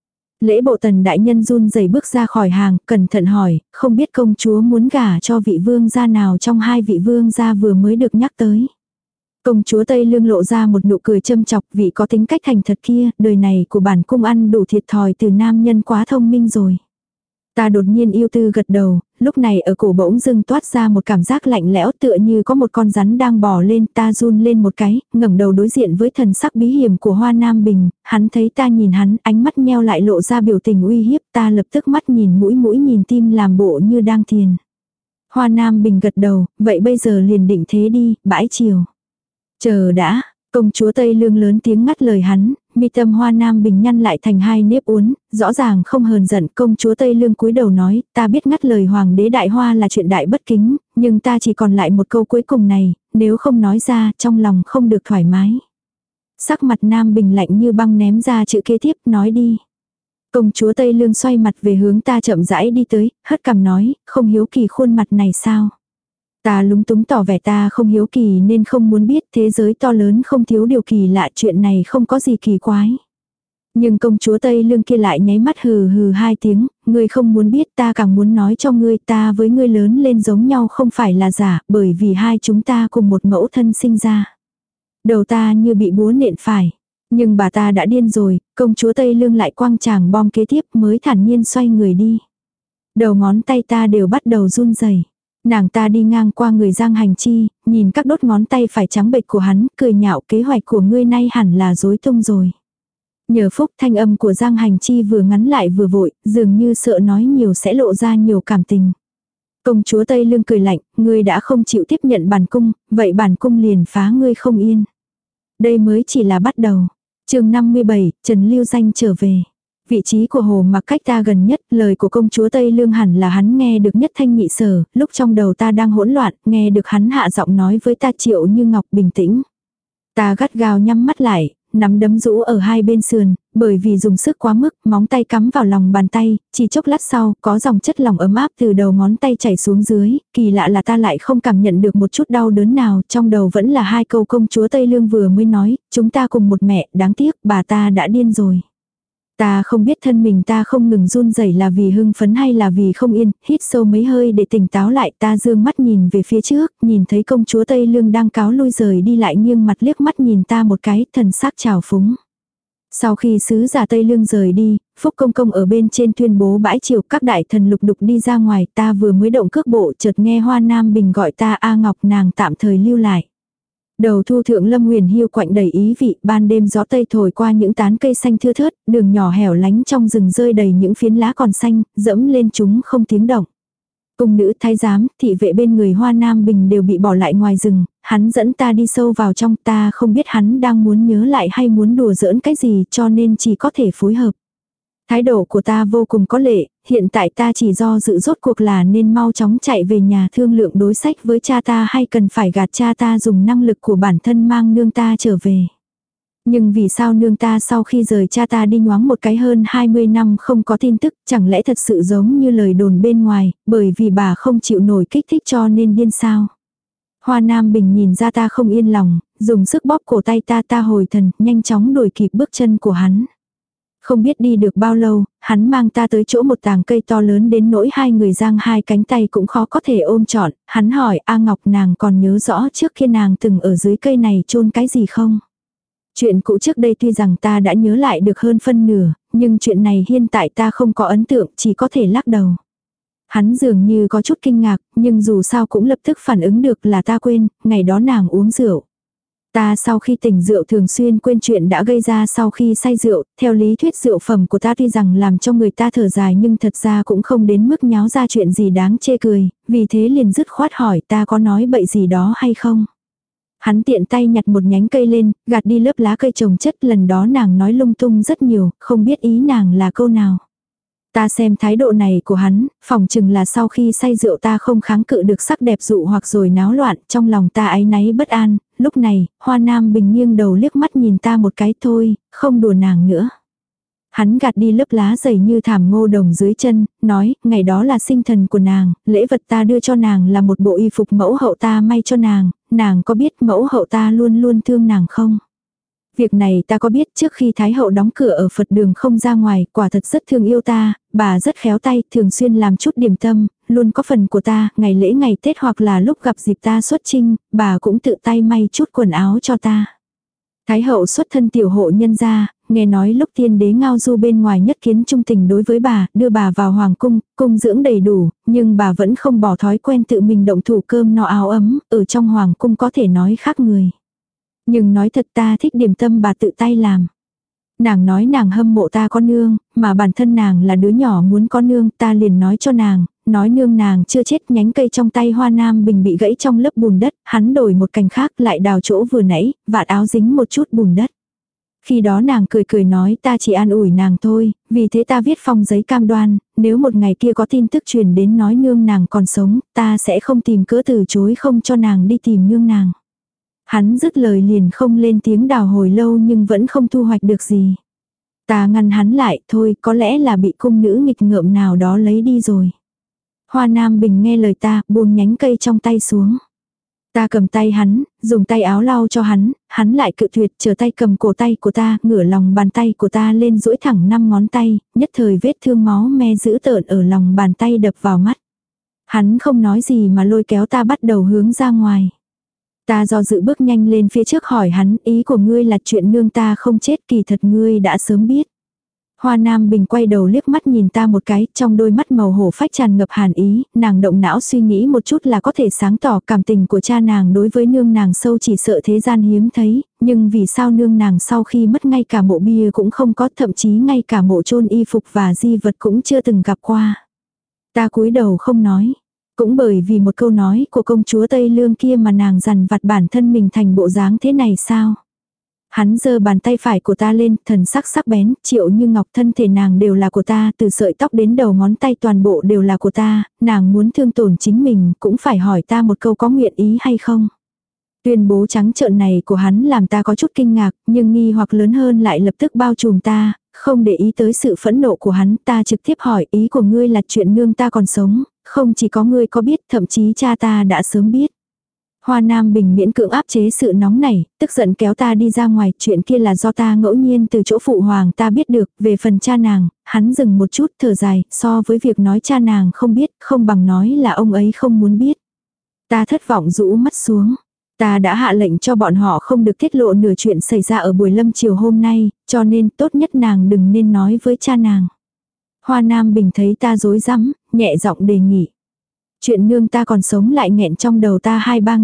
Lễ bộ Tần đại nhân run rẩy bước ra khỏi hàng, cẩn thận hỏi, không biết công chúa muốn gả cho vị vương gia nào trong hai vị vương gia vừa mới được nhắc tới. Công chúa Tây Lương lộ ra một nụ cười châm chọc, vị có tính cách thành thật kia, đời này của bản cung ăn đủ thiệt thòi từ nam nhân quá thông minh rồi. Ta đột nhiên yêu tư gật đầu, lúc này ở cổ bỗng dưng toát ra một cảm giác lạnh lẽo tựa như có một con rắn đang bò lên, ta run lên một cái, ngẩng đầu đối diện với thần sắc bí hiểm của Hoa Nam Bình, hắn thấy ta nhìn hắn, ánh mắt nheo lại lộ ra biểu tình uy hiếp, ta lập tức mắt nhìn mũi mũi nhìn tim làm bộ như đang thiền. Hoa Nam Bình gật đầu, vậy bây giờ liền định thế đi, bãi chiều. Chờ đã, công chúa Tây Lương lớn tiếng ngắt lời hắn, mi tâm Hoa Nam Bình nhăn lại thành hai nếp uốn, rõ ràng không hờn giận. Công chúa Tây Lương cúi đầu nói, ta biết ngắt lời hoàng đế đại hoa là chuyện đại bất kính, nhưng ta chỉ còn lại một câu cuối cùng này, nếu không nói ra trong lòng không được thoải mái. Sắc mặt Nam Bình lạnh như băng ném ra chữ kế tiếp, nói đi. Công chúa Tây Lương xoay mặt về hướng ta chậm rãi đi tới, hất cằm nói, không hiếu kỳ khuôn mặt này sao. Ta lúng túng tỏ vẻ ta không hiếu kỳ nên không muốn biết, thế giới to lớn không thiếu điều kỳ lạ, chuyện này không có gì kỳ quái. Nhưng công chúa Tây Lương kia lại nháy mắt hừ hừ hai tiếng, ngươi không muốn biết, ta càng muốn nói cho ngươi, ta với ngươi lớn lên giống nhau không phải là giả, bởi vì hai chúng ta cùng một mẫu thân sinh ra. Đầu ta như bị búa nện phải. Nhưng bà ta đã điên rồi, công chúa Tây Lương lại quăng chàng bom kế tiếp mới thản nhiên xoay người đi. Đầu ngón tay ta đều bắt đầu run rẩy. Nàng ta đi ngang qua người Giang Hành Chi, nhìn các đốt ngón tay phải trắng bệch của hắn, cười nhạo, kế hoạch của ngươi nay hẳn là rối tung rồi. Nhờ phúc thanh âm của Giang Hành Chi vừa ngắn lại vừa vội, dường như sợ nói nhiều sẽ lộ ra nhiều cảm tình. Công chúa Tây Lương cười lạnh, ngươi đã không chịu tiếp nhận bản cung, vậy bản cung liền phá ngươi không yên. Đây mới chỉ là bắt đầu. Chương năm mươi bảy, Trần Lưu Danh trở về. Vị trí của Hồ Mặc cách ta gần nhất, lời của công chúa Tây Lương hẳn là hắn nghe được nhất thanh nhị sở, lúc trong đầu ta đang hỗn loạn, nghe được hắn hạ giọng nói với ta Triệu Như Ngọc bình tĩnh. Ta gắt gao nhắm mắt lại, nắm đấm rũ ở hai bên sườn, bởi vì dùng sức quá mức, móng tay cắm vào lòng bàn tay, chỉ chốc lát sau, có dòng chất lỏng ấm áp từ đầu ngón tay chảy xuống dưới, kỳ lạ là ta lại không cảm nhận được một chút đau đớn nào, trong đầu vẫn là hai câu công chúa Tây Lương vừa mới nói, chúng ta cùng một mẹ, đáng tiếc, bà ta đã điên rồi. Ta không biết thân mình ta không ngừng run rẩy là vì hưng phấn hay là vì không yên, hít sâu mấy hơi để tỉnh táo lại, ta dương mắt nhìn về phía trước, nhìn thấy công chúa Tây Lương đang cáo lui rời đi lại nghiêng mặt liếc mắt nhìn ta một cái, thần sắc trào phúng. Sau khi sứ giả Tây Lương rời đi, Phúc Công Công ở bên trên tuyên bố bãi triều, các đại thần lục đục đi ra ngoài, ta vừa mới động cước bộ chợt nghe Hoa Nam Bình gọi ta A Ngọc, nàng tạm thời lưu lại. Đầu thu thượng lâm huyền hiu quạnh đầy ý vị, ban đêm gió tây thổi qua những tán cây xanh thưa thớt, đường nhỏ hẻo lánh trong rừng rơi đầy những phiến lá còn xanh, dẫm lên chúng không tiếng động. Cung nữ thái giám, thị vệ bên người Hoa Nam Bình đều bị bỏ lại ngoài rừng, hắn dẫn ta đi sâu vào trong, ta không biết hắn đang muốn nhớ lại hay muốn đùa giỡn cái gì cho nên chỉ có thể phối hợp. Thái độ của ta vô cùng có lệ, hiện tại ta chỉ do dự rốt cuộc là nên mau chóng chạy về nhà thương lượng đối sách với cha ta hay cần phải gạt cha ta dùng năng lực của bản thân mang nương ta trở về. Nhưng vì sao nương ta sau khi rời cha ta đi nhoáng một cái hơn hai mươi năm không có tin tức, chẳng lẽ thật sự giống như lời đồn bên ngoài, bởi vì bà không chịu nổi kích thích cho nên điên sao? Hoa Nam Bình nhìn ra ta không yên lòng, dùng sức bóp cổ tay ta ta hồi thần, nhanh chóng đuổi kịp bước chân của hắn. Không biết đi được bao lâu, hắn mang ta tới chỗ một tàng cây to lớn đến nỗi hai người giang hai cánh tay cũng khó có thể ôm trọn. Hắn hỏi A Ngọc nàng còn nhớ rõ trước khi nàng từng ở dưới cây này chôn cái gì không? Chuyện cũ trước đây tuy rằng ta đã nhớ lại được hơn phân nửa, nhưng chuyện này hiện tại ta không có ấn tượng, chỉ có thể lắc đầu. Hắn dường như có chút kinh ngạc, nhưng dù sao cũng lập tức phản ứng được là ta quên, ngày đó nàng uống rượu. Ta sau khi tỉnh rượu thường xuyên quên chuyện đã gây ra sau khi say rượu, theo lý thuyết rượu phẩm của ta tuy rằng làm cho người ta thở dài nhưng thật ra cũng không đến mức nháo ra chuyện gì đáng chê cười, vì thế liền dứt khoát hỏi ta có nói bậy gì đó hay không. Hắn tiện tay nhặt một nhánh cây lên, gạt đi lớp lá cây trồng chất, lần đó nàng nói lung tung rất nhiều, không biết ý nàng là câu nào. Ta xem thái độ này của hắn, phỏng chừng là sau khi say rượu ta không kháng cự được sắc đẹp dụ hoặc rồi náo loạn, trong lòng ta áy náy bất an, lúc này, Hoa Nam Bình nghiêng đầu liếc mắt nhìn ta một cái thôi, không đùa nàng nữa. Hắn gạt đi lớp lá dày như thảm ngô đồng dưới chân, nói, ngày đó là sinh thần của nàng, lễ vật ta đưa cho nàng là một bộ y phục mẫu hậu ta may cho nàng, nàng có biết mẫu hậu ta luôn luôn thương nàng không? Việc này ta có biết trước khi Thái hậu đóng cửa ở Phật đường không ra ngoài, quả thật rất thương yêu ta, bà rất khéo tay, thường xuyên làm chút điểm tâm, luôn có phần của ta, ngày lễ ngày Tết hoặc là lúc gặp dịp ta xuất chinh, bà cũng tự tay may chút quần áo cho ta. Thái hậu xuất thân tiểu hộ nhân gia, nghe nói lúc tiên đế Ngao Du bên ngoài nhất kiến trung tình đối với bà, đưa bà vào hoàng cung, cung dưỡng đầy đủ, nhưng bà vẫn không bỏ thói quen tự mình động thủ cơm no áo ấm, ở trong hoàng cung có thể nói khác người. Nhưng nói thật ta thích điểm tâm bà tự tay làm. Nàng nói nàng hâm mộ ta có nương, mà bản thân nàng là đứa nhỏ muốn có nương, ta liền nói cho nàng, nói nương nàng chưa chết. Nhánh cây trong tay Hoa Nam Bình bị gãy trong lớp bùn đất, hắn đổi một cành khác lại đào chỗ vừa nãy, vạt áo dính một chút bùn đất. Khi đó nàng cười cười nói ta chỉ an ủi nàng thôi, vì thế ta viết phong giấy cam đoan, nếu một ngày kia có tin tức truyền đến nói nương nàng còn sống, ta sẽ không tìm cớ từ chối không cho nàng đi tìm nương nàng. Hắn dứt lời liền không lên tiếng đào hồi lâu nhưng vẫn không thu hoạch được gì. Ta ngăn hắn lại, thôi có lẽ là bị cung nữ nghịch ngợm nào đó lấy đi rồi. Hoa Nam Bình nghe lời ta, buông nhánh cây trong tay xuống. Ta cầm tay hắn, dùng tay áo lau cho hắn, hắn lại cự tuyệt, trở tay cầm cổ tay của ta, ngửa lòng bàn tay của ta lên duỗi thẳng năm ngón tay, nhất thời vết thương máu me dữ tợn ở lòng bàn tay đập vào mắt. Hắn không nói gì mà lôi kéo ta bắt đầu hướng ra ngoài. Ta do dự bước nhanh lên phía trước hỏi hắn, ý của ngươi là chuyện nương ta không chết, kỳ thật ngươi đã sớm biết. Hoa Nam Bình quay đầu liếc mắt nhìn ta một cái, trong đôi mắt màu hổ phách tràn ngập hàn ý, nàng động não suy nghĩ một chút là có thể sáng tỏ cảm tình của cha nàng đối với nương nàng sâu chỉ sợ thế gian hiếm thấy, nhưng vì sao nương nàng sau khi mất ngay cả mộ bia cũng không có, thậm chí ngay cả mộ chôn y phục và di vật cũng chưa từng gặp qua. Ta cúi đầu không nói. Cũng bởi vì một câu nói của công chúa Tây Lương kia mà nàng dằn vặt bản thân mình thành bộ dáng thế này sao? Hắn giơ bàn tay phải của ta lên, thần sắc sắc bén, Triệu Như Ngọc, thân thể nàng đều là của ta, từ sợi tóc đến đầu ngón tay toàn bộ đều là của ta, nàng muốn thương tổn chính mình, cũng phải hỏi ta một câu có nguyện ý hay không. Tuyên bố trắng trợn này của hắn làm ta có chút kinh ngạc, nhưng nghi hoặc lớn hơn lại lập tức bao trùm ta, không để ý tới sự phẫn nộ của hắn, ta trực tiếp hỏi ý của ngươi là chuyện nương ta còn sống, không chỉ có ngươi có biết, thậm chí cha ta đã sớm biết. Hoa Nam Bình miễn cưỡng áp chế sự nóng nảy, tức giận kéo ta đi ra ngoài, chuyện kia là do ta ngẫu nhiên từ chỗ phụ hoàng ta biết được, về phần cha nàng, hắn dừng một chút thở dài, so với việc nói cha nàng không biết, không bằng nói là ông ấy không muốn biết. Ta thất vọng rũ mắt xuống. Ta đã hạ lệnh cho bọn họ không được tiết lộ nửa chuyện xảy ra ở buổi lâm chiều hôm nay, cho nên tốt nhất nàng đừng nên nói với cha nàng. Hoa Nam Bình thấy ta rối rắm, nhẹ giọng đề nghị. Chuyện nương ta còn sống lại nghẹn trong đầu ta hai ba ngày,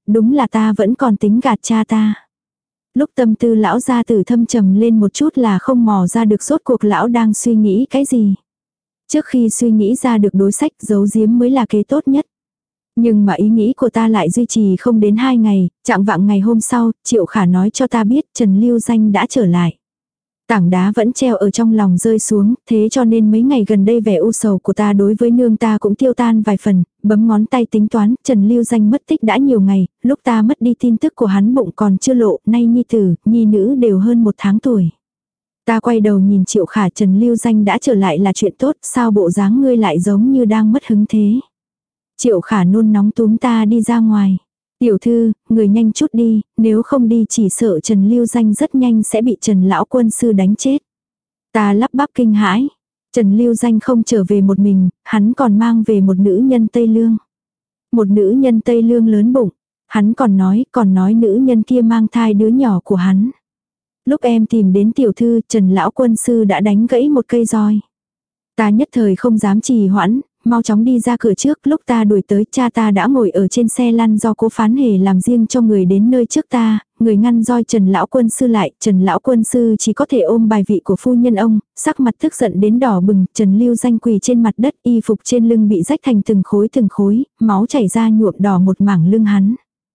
đúng là ta vẫn còn tính gạt cha ta. Lúc tâm tư lão gia tử thâm trầm lên một chút là không mò ra được rốt cuộc lão đang suy nghĩ cái gì. Trước khi suy nghĩ ra được đối sách giấu giếm mới là kế tốt nhất. Nhưng mà ý nghĩ của ta lại duy trì không đến hai ngày, trạng vạng ngày hôm sau, Triệu Khả nói cho ta biết Trần Lưu Danh đã trở lại. Tảng đá vẫn treo ở trong lòng rơi xuống, thế cho nên mấy ngày gần đây vẻ u sầu của ta đối với nương ta cũng tiêu tan vài phần, bấm ngón tay tính toán, Trần Lưu Danh mất tích đã nhiều ngày, lúc ta mất đi tin tức của hắn bụng còn chưa lộ, nay nhi tử, nhi nữ đều hơn một tháng tuổi. Ta quay đầu nhìn Triệu Khả, Trần Lưu Danh đã trở lại là chuyện tốt, sao bộ dáng ngươi lại giống như đang mất hứng thế. Triệu Khả nôn nóng túm ta đi ra ngoài. Tiểu thư, người nhanh chút đi, nếu không đi chỉ sợ Trần Lưu Danh rất nhanh sẽ bị Trần Lão Quân Sư đánh chết. Ta lắp bắp kinh hãi. Trần Lưu Danh không trở về một mình, hắn còn mang về một nữ nhân Tây Lương. Một nữ nhân Tây Lương lớn bụng. Hắn còn nói, còn nói nữ nhân kia mang thai đứa nhỏ của hắn. Lúc em tìm đến tiểu thư, Trần Lão Quân Sư đã đánh gãy một cây roi. Ta nhất thời không dám trì hoãn, mau chóng đi ra cửa trước, lúc ta đuổi tới cha ta đã ngồi ở trên xe lăn do Cố Phán Hề làm riêng cho người đến nơi trước ta, người ngăn roi Trần Lão Quân Sư lại, Trần Lão Quân Sư chỉ có thể ôm bài vị của phu nhân ông, sắc mặt tức giận đến đỏ bừng, Trần Lưu Danh quỳ trên mặt đất, y phục trên lưng bị rách thành từng khối từng khối, máu chảy ra nhuộm đỏ một mảng lưng hắn.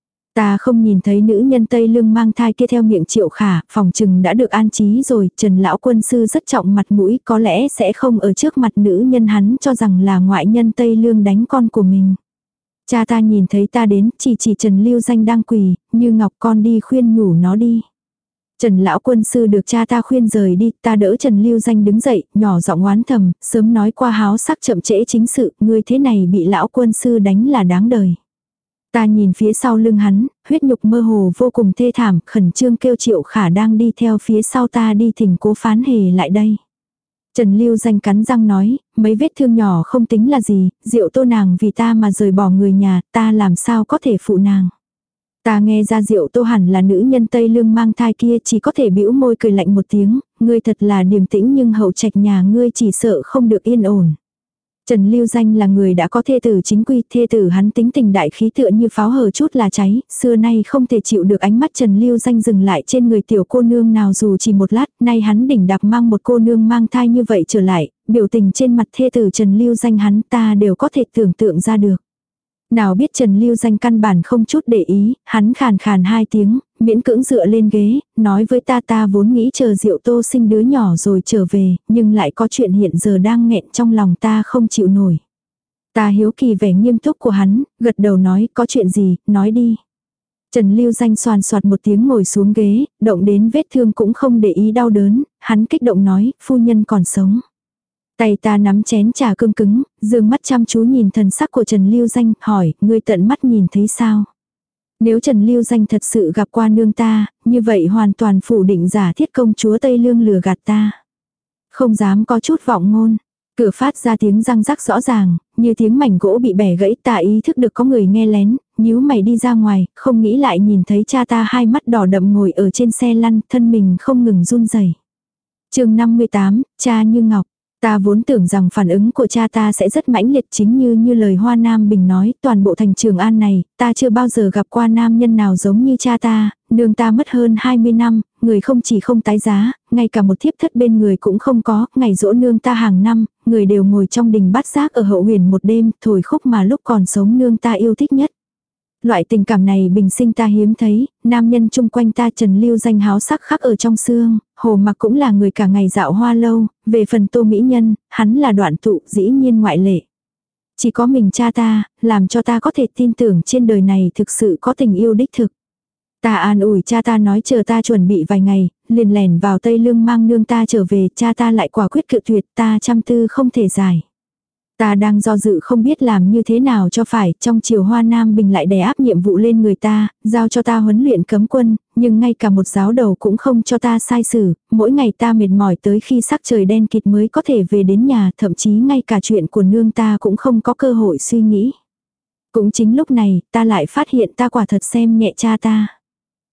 Ta không nhìn thấy nữ nhân Tây Lương mang thai kia theo miệng Triệu Khả, phòng trừng đã được an trí rồi, Trần Lão Quân Sư rất trọng mặt mũi, có lẽ sẽ không ở trước mặt nữ nhân hắn cho rằng là ngoại nhân Tây Lương đánh con của mình. Cha ta nhìn thấy ta đến, chỉ chỉ Trần Lưu Danh đang quỳ, như ngọc con đi khuyên nhủ nó đi. Trần Lão Quân Sư được cha ta khuyên rời đi, ta đỡ Trần Lưu Danh đứng dậy, nhỏ giọng oán thầm, sớm nói qua háo sắc chậm trễ chính sự, ngươi thế này bị Lão Quân Sư đánh là đáng đời. Ta nhìn phía sau lưng hắn, huyết nhục mơ hồ vô cùng thê thảm, khẩn trương kêu Triệu Khả đang đi theo phía sau ta đi thỉnh Cố Phán Hề lại đây. Trần Lưu Danh cắn răng nói, mấy vết thương nhỏ không tính là gì, Diệu Tô nàng vì ta mà rời bỏ người nhà, ta làm sao có thể phụ nàng. Ta nghe ra Diệu Tô hẳn là nữ nhân Tây Lương mang thai kia, chỉ có thể bĩu môi cười lạnh một tiếng, ngươi thật là điềm tĩnh nhưng hậu trạch nhà ngươi chỉ sợ không được yên ổn. Trần Lưu Danh là người đã có thê tử chính quy, thê tử hắn tính tình đại khí tựa như pháo hở chút là cháy, xưa nay không thể chịu được ánh mắt Trần Lưu Danh dừng lại trên người tiểu cô nương nào dù chỉ một lát, nay hắn đỉnh đạc mang một cô nương mang thai như vậy trở lại, biểu tình trên mặt thê tử Trần Lưu Danh hắn ta đều có thể tưởng tượng ra được. Nào biết Trần Lưu Danh căn bản không chút để ý, hắn khàn khàn hai tiếng, miễn cưỡng dựa lên ghế, nói với ta ta vốn nghĩ chờ Diệu Tô sinh đứa nhỏ rồi trở về, nhưng lại có chuyện hiện giờ đang nghẹn trong lòng ta không chịu nổi. Ta hiếu kỳ vẻ nghiêm túc của hắn, gật đầu nói có chuyện gì, nói đi. Trần Lưu Danh xoàn xoạt một tiếng ngồi xuống ghế, động đến vết thương cũng không để ý đau đớn, hắn kích động nói, phu nhân còn sống. Tay ta nắm chén trà cương cứng, dương mắt chăm chú nhìn thần sắc của Trần Lưu Danh, hỏi, ngươi tận mắt nhìn thấy sao? Nếu Trần Lưu Danh thật sự gặp qua nương ta, như vậy hoàn toàn phủ định giả thiết công chúa Tây Lương lừa gạt ta. Không dám có chút vọng ngôn. Cửa phát ra tiếng răng rắc rõ ràng, như tiếng mảnh gỗ bị bẻ gãy, ta ý thức được có người nghe lén, nhíu mày đi ra ngoài, không nghĩ lại nhìn thấy cha ta hai mắt đỏ đậm ngồi ở trên xe lăn, thân mình không ngừng run rẩy. Chương năm mươi tám, cha như ngọc. Ta vốn tưởng rằng phản ứng của cha ta sẽ rất mãnh liệt, chính như như lời Hoa Nam Bình nói, toàn bộ thành Trường An này, ta chưa bao giờ gặp qua nam nhân nào giống như cha ta, nương ta mất hơn hai mươi năm, người không chỉ không tái giá, ngay cả một thiếp thất bên người cũng không có, ngày giỗ nương ta hàng năm, người đều ngồi trong đình bát giác ở Hậu Huyền một đêm, thổi khúc mà lúc còn sống nương ta yêu thích nhất. Loại tình cảm này bình sinh ta hiếm thấy, nam nhân chung quanh ta Trần Lưu Danh háo sắc khắc ở trong xương, Hồ Mặc cũng là người cả ngày dạo hoa lâu, về phần Tô Mỹ Nhân, hắn là đoạn tụ dĩ nhiên ngoại lệ. Chỉ có mình cha ta, làm cho ta có thể tin tưởng trên đời này thực sự có tình yêu đích thực. Ta an ủi cha ta nói chờ ta chuẩn bị vài ngày, liền lẻn vào Tây Lương mang nương ta trở về, cha ta lại quả quyết cự tuyệt, ta chăm tư không thể giải. Ta đang do dự không biết làm như thế nào cho phải, trong chiều Hoa Nam Bình lại đè áp nhiệm vụ lên người ta, giao cho ta huấn luyện cấm quân, nhưng ngay cả một giáo đầu cũng không cho ta sai xử, mỗi ngày ta mệt mỏi tới khi sắc trời đen kịt mới có thể về đến nhà, thậm chí ngay cả chuyện của nương ta cũng không có cơ hội suy nghĩ. Cũng chính lúc này, ta lại phát hiện ta quả thật xem nhẹ cha ta.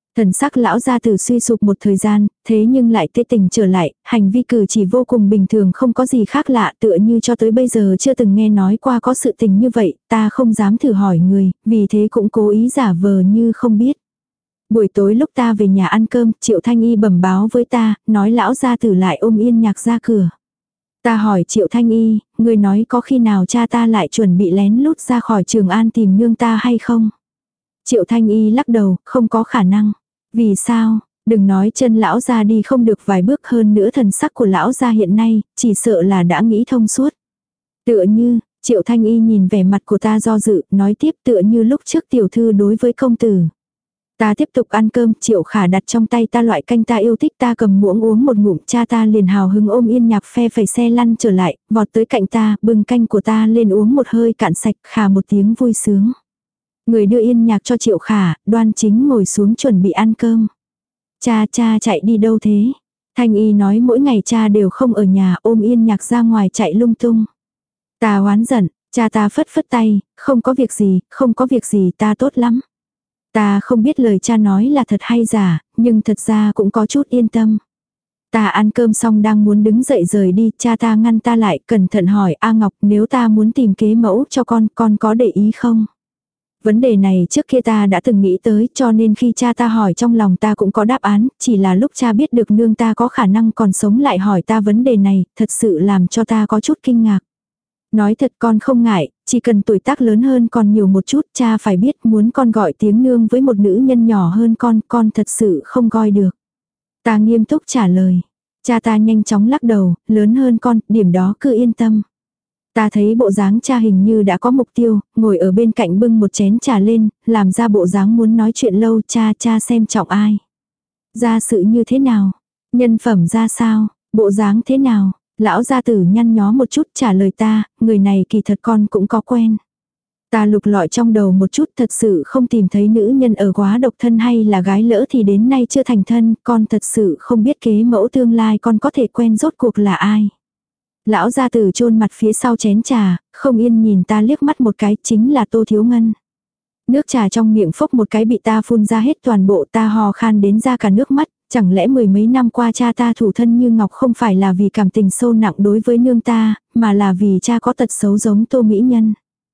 Thần sắc lão gia tử suy sụp một thời gian, thế nhưng lại tê tỉnh trở lại, hành vi cử chỉ vô cùng bình thường, không có gì khác lạ, tựa như cho tới bây giờ chưa từng nghe nói qua có sự tình như vậy, ta không dám thử hỏi người, vì thế cũng cố ý giả vờ như không biết. Buổi tối lúc ta về nhà ăn cơm, Triệu Thanh Y bẩm báo với ta, nói lão gia tử lại ôm Yên Nhạc ra cửa. Ta hỏi Triệu Thanh Y, người nói có khi nào cha ta lại chuẩn bị lén lút ra khỏi Trường An tìm nương ta hay không? Triệu Thanh Y lắc đầu, không có khả năng. Vì sao? Đừng nói chân lão gia đi không được vài bước, hơn nữa thần sắc của lão gia hiện nay, chỉ sợ là đã nghĩ thông suốt. Tựa như, Triệu Thanh Y nhìn vẻ mặt của ta do dự, nói tiếp tựa như lúc trước tiểu thư đối với công tử. Ta tiếp tục ăn cơm, Triệu Khả đặt trong tay ta loại canh ta yêu thích, ta cầm muỗng uống một ngụm, cha ta liền hào hứng ôm Yên Nhạc phe phẩy xe lăn trở lại, vọt tới cạnh ta, bưng canh của ta lên uống một hơi cạn sạch, khà một tiếng vui sướng. Người đưa Yên Nhạc cho Triệu Khả, Đoan Chính ngồi xuống chuẩn bị ăn cơm. Cha cha chạy đi đâu thế? Thanh Y nói mỗi ngày cha đều không ở nhà, ôm Yên Nhạc ra ngoài chạy lung tung. Ta oán giận, cha ta phất phất tay, không có việc gì, không có việc gì, ta tốt lắm. Ta không biết lời cha nói là thật hay giả, nhưng thật ra cũng có chút yên tâm. Ta ăn cơm xong đang muốn đứng dậy rời đi, cha ta ngăn ta lại, cẩn thận hỏi, A Ngọc, nếu ta muốn tìm kế mẫu cho con, con có để ý không? Vấn đề này trước kia ta đã từng nghĩ tới, cho nên khi cha ta hỏi trong lòng ta cũng có đáp án, chỉ là lúc cha biết được nương ta có khả năng còn sống lại hỏi ta vấn đề này, thật sự làm cho ta có chút kinh ngạc. Nói thật con không ngại, chỉ cần tuổi tác lớn hơn con nhiều một chút, cha phải biết muốn con gọi tiếng nương với một nữ nhân nhỏ hơn con, con thật sự không coi được. Ta nghiêm túc trả lời. Cha ta nhanh chóng lắc đầu, lớn hơn con, điểm đó cứ yên tâm. Ta thấy bộ dáng cha hình như đã có mục tiêu, ngồi ở bên cạnh bưng một chén trà lên, làm ra bộ dáng muốn nói chuyện lâu, cha cha xem trọng ai. Gia sự như thế nào? Nhân phẩm ra sao? Bộ dáng thế nào? Lão gia tử nhăn nhó một chút trả lời ta, người này kỳ thật con cũng có quen. Ta lục lọi trong đầu một chút, thật sự không tìm thấy nữ nhân ở quá độc thân hay là gái lỡ thì đến nay chưa thành thân, con thật sự không biết kế mẫu tương lai con có thể quen rốt cuộc là ai. Lão gia tử chôn mặt phía sau chén trà, không yên nhìn ta liếc mắt một cái, chính là Tô Thiếu Ngân. Nước trà trong miệng phốc một cái bị ta phun ra hết toàn bộ, ta hò khan đến ra cả nước mắt. Chẳng lẽ mười mấy năm qua cha ta thủ thân như ngọc không phải là vì cảm tình sâu nặng đối với nương ta, mà là vì cha có tật xấu giống Tô Mỹ Nhân.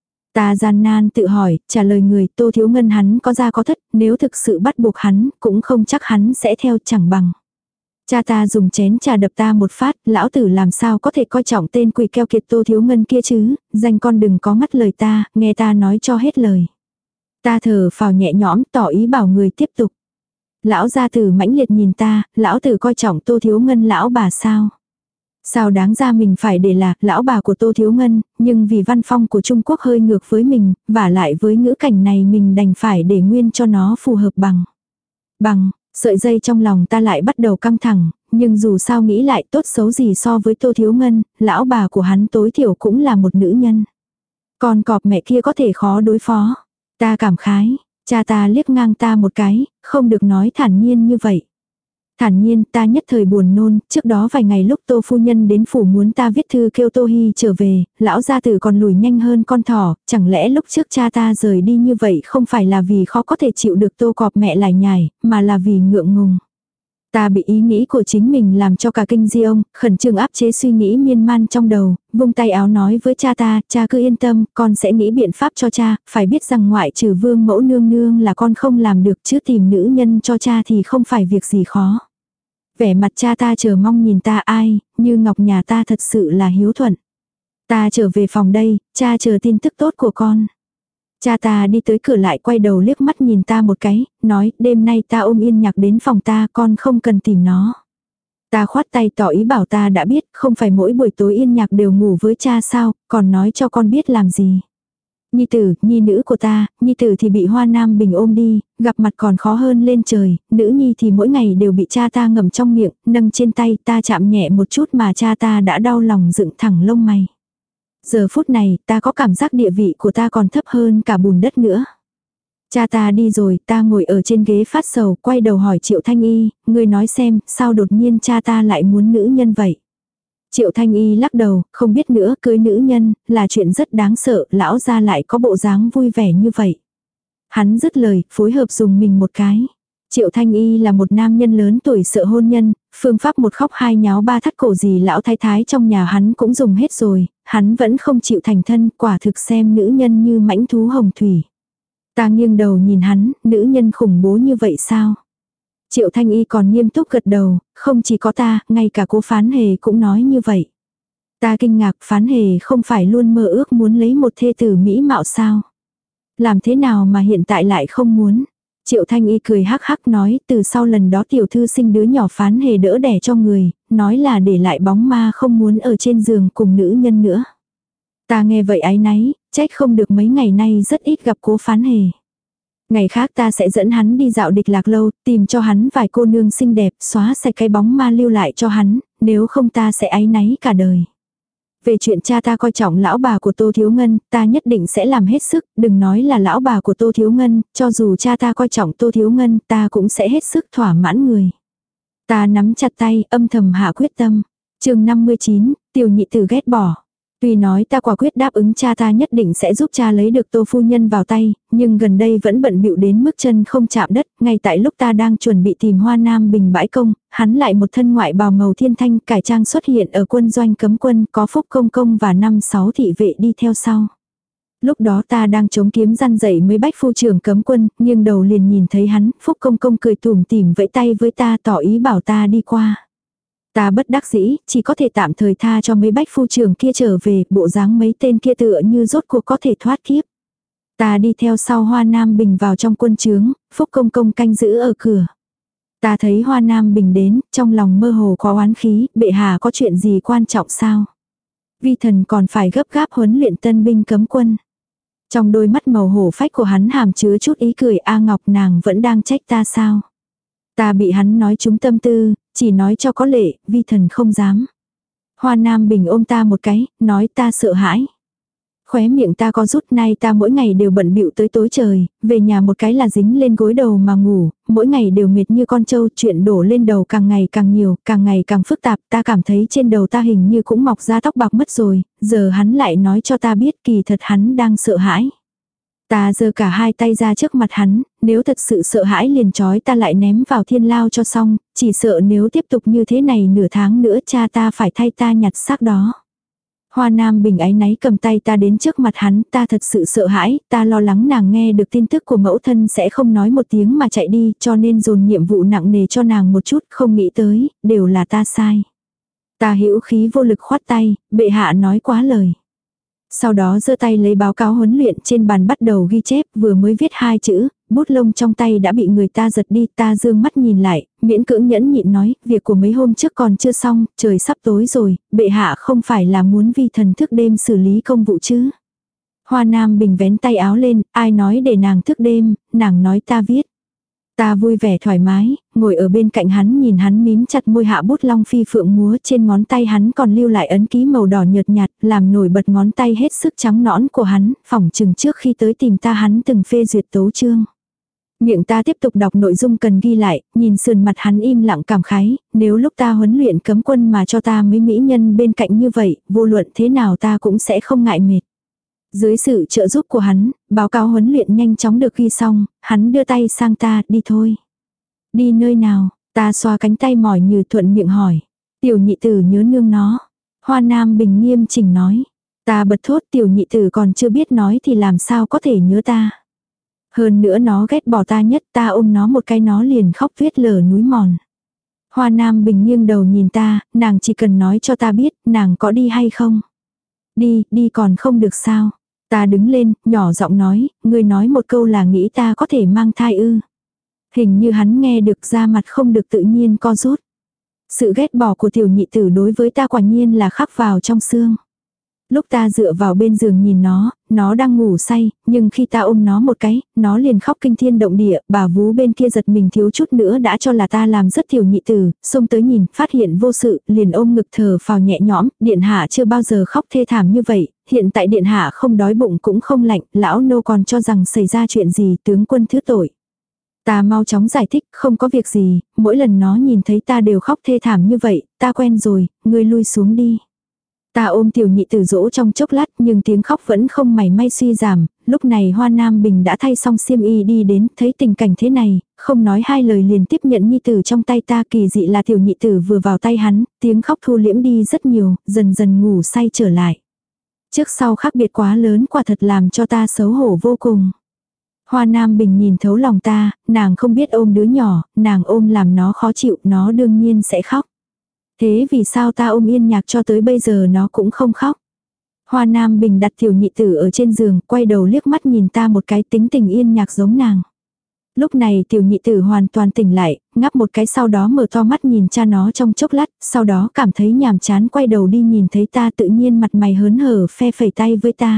Ta gian nan tự hỏi, trả lời người, Tô Thiếu Ngân hắn có ra có thất, nếu thực sự bắt buộc hắn, cũng không chắc hắn sẽ theo, chẳng bằng. Cha ta dùng chén trà đập ta một phát, lão tử làm sao có thể coi trọng tên quỷ keo kiệt Tô Thiếu Ngân kia chứ, danh con đừng có ngắt lời ta, nghe ta nói cho hết lời. Ta thở phào nhẹ nhõm, tỏ ý bảo người tiếp tục. Lão gia tử mãnh liệt nhìn ta, lão tử coi trọng Tô Thiếu Ngân lão bà sao? Sao đáng ra mình phải để là lão bà của Tô Thiếu Ngân, nhưng vì văn phong của Trung Quốc hơi ngược với mình, và lại với ngữ cảnh này mình đành phải để nguyên cho nó phù hợp bằng. Bằng, sợi dây trong lòng ta lại bắt đầu căng thẳng, nhưng dù sao nghĩ lại tốt xấu gì so với Tô Thiếu Ngân, lão bà của hắn tối thiểu cũng là một nữ nhân. Còn cọp mẹ kia có thể khó đối phó. Ta cảm khái. Cha ta liếc ngang ta một cái, không được nói thản nhiên như vậy. Thản nhiên ta nhất thời buồn nôn, trước đó vài ngày lúc Tô phu nhân đến phủ muốn ta viết thư kêu Tô Hi trở về, lão gia tử còn lùi nhanh hơn con thỏ, chẳng lẽ lúc trước cha ta rời đi như vậy không phải là vì khó có thể chịu được Tô cọp mẹ lải nhải, mà là vì ngượng ngùng. Ta bị ý nghĩ của chính mình làm cho cả kinh di ông, khẩn trương áp chế suy nghĩ miên man trong đầu, vung tay áo nói với cha ta, cha cứ yên tâm, con sẽ nghĩ biện pháp cho cha, phải biết rằng ngoại trừ vương mẫu nương nương là con không làm được, chứ tìm nữ nhân cho cha thì không phải việc gì khó. Vẻ mặt cha ta chờ mong nhìn ta, ai, như ngọc nhà ta thật sự là hiếu thuận. Ta trở về phòng đây, cha chờ tin tức tốt của con. Cha ta đi tới cửa lại quay đầu liếc mắt nhìn ta một cái, nói, đêm nay ta ôm Yên Nhạc đến phòng ta, con không cần tìm nó. Ta khoát tay tỏ ý bảo ta đã biết, không phải mỗi buổi tối Yên Nhạc đều ngủ với cha sao, còn nói cho con biết làm gì. Nhi tử, nhi nữ của ta, nhi tử thì bị Hoa Nam Bình ôm đi, gặp mặt còn khó hơn lên trời, nữ nhi thì mỗi ngày đều bị cha ta ngậm trong miệng, nâng trên tay, ta chạm nhẹ một chút mà cha ta đã đau lòng dựng thẳng lông mày. Giờ phút này, ta có cảm giác địa vị của ta còn thấp hơn cả bùn đất nữa. Cha ta đi rồi, ta ngồi ở trên ghế phát sầu, quay đầu hỏi Triệu Thanh Y, người nói xem, sao đột nhiên cha ta lại muốn nữ nhân vậy? Triệu Thanh Y lắc đầu, không biết nữa, cưới nữ nhân, là chuyện rất đáng sợ, lão gia lại có bộ dáng vui vẻ như vậy. Hắn dứt lời, phối hợp dùng mình một cái. Triệu Thanh Y là một nam nhân lớn tuổi sợ hôn nhân, phương pháp một khóc hai nháo ba thắt cổ gì lão thái thái trong nhà hắn cũng dùng hết rồi, hắn vẫn không chịu thành thân, quả thực xem nữ nhân như mãnh thú hồng thủy. Ta nghiêng đầu nhìn hắn, nữ nhân khủng bố như vậy sao? Triệu Thanh Y còn nghiêm túc gật đầu, không chỉ có ta, ngay cả Cố Phán Hề cũng nói như vậy. Ta kinh ngạc, Phán Hề không phải luôn mơ ước muốn lấy một thê tử mỹ mạo sao? Làm thế nào mà hiện tại lại không muốn? Triệu Thanh Y cười hắc hắc nói, từ sau lần đó tiểu thư sinh đứa nhỏ Phán Hề đỡ đẻ cho người, nói là để lại bóng ma không muốn ở trên giường cùng nữ nhân nữa. Ta nghe vậy áy náy, trách không được mấy ngày nay rất ít gặp Cố Phán Hề. Ngày khác ta sẽ dẫn hắn đi dạo Địch Lạc Lâu, tìm cho hắn vài cô nương xinh đẹp, xóa sạch cái bóng ma lưu lại cho hắn, nếu không ta sẽ áy náy cả đời. Về chuyện cha ta coi trọng lão bà của Tô Thiếu Ngân, ta nhất định sẽ làm hết sức, đừng nói là lão bà của Tô Thiếu Ngân, cho dù cha ta coi trọng Tô Thiếu Ngân, ta cũng sẽ hết sức thỏa mãn người. Ta nắm chặt tay, âm thầm hạ quyết tâm. Chương năm mươi chín, tiểu nhị tử ghét bỏ. Tuy nói ta quả quyết đáp ứng cha ta nhất định sẽ giúp cha lấy được Tô phu nhân vào tay, nhưng gần đây vẫn bận bịu đến mức chân không chạm đất, ngay tại lúc ta đang chuẩn bị tìm Hoa Nam Bình bãi công, hắn lại một thân ngoại bào màu thiên thanh cải trang xuất hiện ở quân doanh cấm quân, có Phúc Công Công và năm sáu thị vệ đi theo sau. Lúc đó ta đang chống kiếm răn dậy mấy bách phu trưởng cấm quân, nhưng đầu liền nhìn thấy hắn, Phúc Công Công cười tủm tỉm vẫy tay với ta tỏ ý bảo ta đi qua. Ta bất đắc dĩ, chỉ có thể tạm thời tha cho mấy bách phu trưởng kia trở về, bộ dáng mấy tên kia tựa như rốt cuộc có thể thoát kiếp. Ta đi theo sau Hoa Nam Bình vào trong quân trướng, Phúc Công Công canh giữ ở cửa. Ta thấy Hoa Nam Bình đến, trong lòng mơ hồ có oán khí, bệ hạ có chuyện gì quan trọng sao? Vi thần còn phải gấp gáp huấn luyện tân binh cấm quân. Trong đôi mắt màu hổ phách của hắn hàm chứa chút ý cười, A Ngọc nàng vẫn đang trách ta sao? Ta bị hắn nói trúng tâm tư, chỉ nói cho có lệ, vi thần không dám. Hoa Nam Bình ôm ta một cái, nói ta sợ hãi. Khóe miệng ta có rút, nay ta mỗi ngày đều bận bịu tới tối trời, về nhà một cái là dính lên gối đầu mà ngủ, mỗi ngày đều mệt như con trâu, chuyện đổ lên đầu càng ngày càng nhiều, càng ngày càng phức tạp, ta cảm thấy trên đầu ta hình như cũng mọc ra tóc bạc mất rồi, giờ hắn lại nói cho ta biết kỳ thật hắn đang sợ hãi. Ta giơ cả hai tay ra trước mặt hắn, nếu thật sự sợ hãi liền trói ta lại ném vào thiên lao cho xong, chỉ sợ nếu tiếp tục như thế này nửa tháng nữa cha ta phải thay ta nhặt xác đó. Hoa Nam Bình áy náy cầm tay ta đến trước mặt hắn, ta thật sự sợ hãi, ta lo lắng nàng nghe được tin tức của mẫu thân sẽ không nói một tiếng mà chạy đi, cho nên dồn nhiệm vụ nặng nề cho nàng một chút, không nghĩ tới, đều là ta sai. Ta hữu khí vô lực khoát tay, bệ hạ nói quá lời. Sau đó giơ tay lấy báo cáo huấn luyện trên bàn bắt đầu ghi chép, vừa mới viết hai chữ, bút lông trong tay đã bị người ta giật đi, ta dương mắt nhìn lại, miễn cưỡng nhẫn nhịn nói, việc của mấy hôm trước còn chưa xong, trời sắp tối rồi, bệ hạ không phải là muốn vi thần thức đêm xử lý công vụ chứ. Hoa Nam Bình vén tay áo lên, ai nói để nàng thức đêm, nàng nói ta viết. Ta vui vẻ thoải mái, ngồi ở bên cạnh hắn nhìn hắn mím chặt môi hạ bút long phi phượng múa trên ngón tay hắn còn lưu lại ấn ký màu đỏ nhợt nhạt, làm nổi bật ngón tay hết sức trắng nõn của hắn, phỏng chừng trước khi tới tìm ta hắn từng phê duyệt tấu chương. Miệng ta tiếp tục đọc nội dung cần ghi lại, nhìn sườn mặt hắn im lặng cảm khái, nếu lúc ta huấn luyện cấm quân mà cho ta mấy mỹ nhân bên cạnh như vậy, vô luận thế nào ta cũng sẽ không ngại mệt. Dưới sự trợ giúp của hắn, báo cáo huấn luyện nhanh chóng được ghi xong, hắn đưa tay sang ta, đi thôi. Đi nơi nào, ta xoa cánh tay mỏi như thuận miệng hỏi. Tiểu nhị tử nhớ nương nó. Hoa Nam Bình nghiêm chỉnh nói. Ta bật thốt tiểu nhị tử còn chưa biết nói thì làm sao có thể nhớ ta. Hơn nữa nó ghét bỏ ta nhất, ta ôm nó một cái nó liền khóc viết lở núi mòn. Hoa Nam Bình nghiêng đầu nhìn ta, nàng chỉ cần nói cho ta biết, nàng có đi hay không. Đi, đi còn không được sao. Ta đứng lên, nhỏ giọng nói, ngươi nói một câu là nghĩ ta có thể mang thai ư. Hình như hắn nghe được ra mặt không được tự nhiên co rút. Sự ghét bỏ của tiểu nhị tử đối với ta quả nhiên là khắc vào trong xương. Lúc ta dựa vào bên giường nhìn nó, nó đang ngủ say, nhưng khi ta ôm nó một cái, nó liền khóc kinh thiên động địa, bà vú bên kia giật mình thiếu chút nữa đã cho là ta làm rất tiểu nhị tử, xông tới nhìn, phát hiện vô sự, liền ôm ngực thở phào nhẹ nhõm, điện hạ chưa bao giờ khóc thê thảm như vậy, hiện tại điện hạ không đói bụng cũng không lạnh, lão nô còn cho rằng xảy ra chuyện gì, tướng quân thứ tội. Ta mau chóng giải thích, không có việc gì, mỗi lần nó nhìn thấy ta đều khóc thê thảm như vậy, ta quen rồi, ngươi lui xuống đi. Ta ôm tiểu nhị tử dỗ trong chốc lát nhưng tiếng khóc vẫn không mảy may suy giảm, lúc này Hoa Nam Bình đã thay xong xiêm y đi đến, thấy tình cảnh thế này, không nói hai lời liền tiếp nhận nhi tử trong tay ta. Kỳ dị là tiểu nhị tử vừa vào tay hắn, tiếng khóc thu liễm đi rất nhiều, dần dần ngủ say trở lại. Trước sau khác biệt quá lớn quả thật làm cho ta xấu hổ vô cùng. Hoa Nam Bình nhìn thấu lòng ta, nàng không biết ôm đứa nhỏ, nàng ôm làm nó khó chịu, nó đương nhiên sẽ khóc. Thế vì sao ta ôm Yên Nhạc cho tới bây giờ nó cũng không khóc? Hoa Nam Bình đặt tiểu nhị tử ở trên giường, quay đầu liếc mắt nhìn ta một cái, tính tình Yên Nhạc giống nàng. Lúc này tiểu nhị tử hoàn toàn tỉnh lại, ngáp một cái sau đó mở to mắt nhìn cha nó trong chốc lát, sau đó cảm thấy nhàm chán quay đầu đi nhìn thấy ta tự nhiên mặt mày hớn hở phe phẩy tay với ta.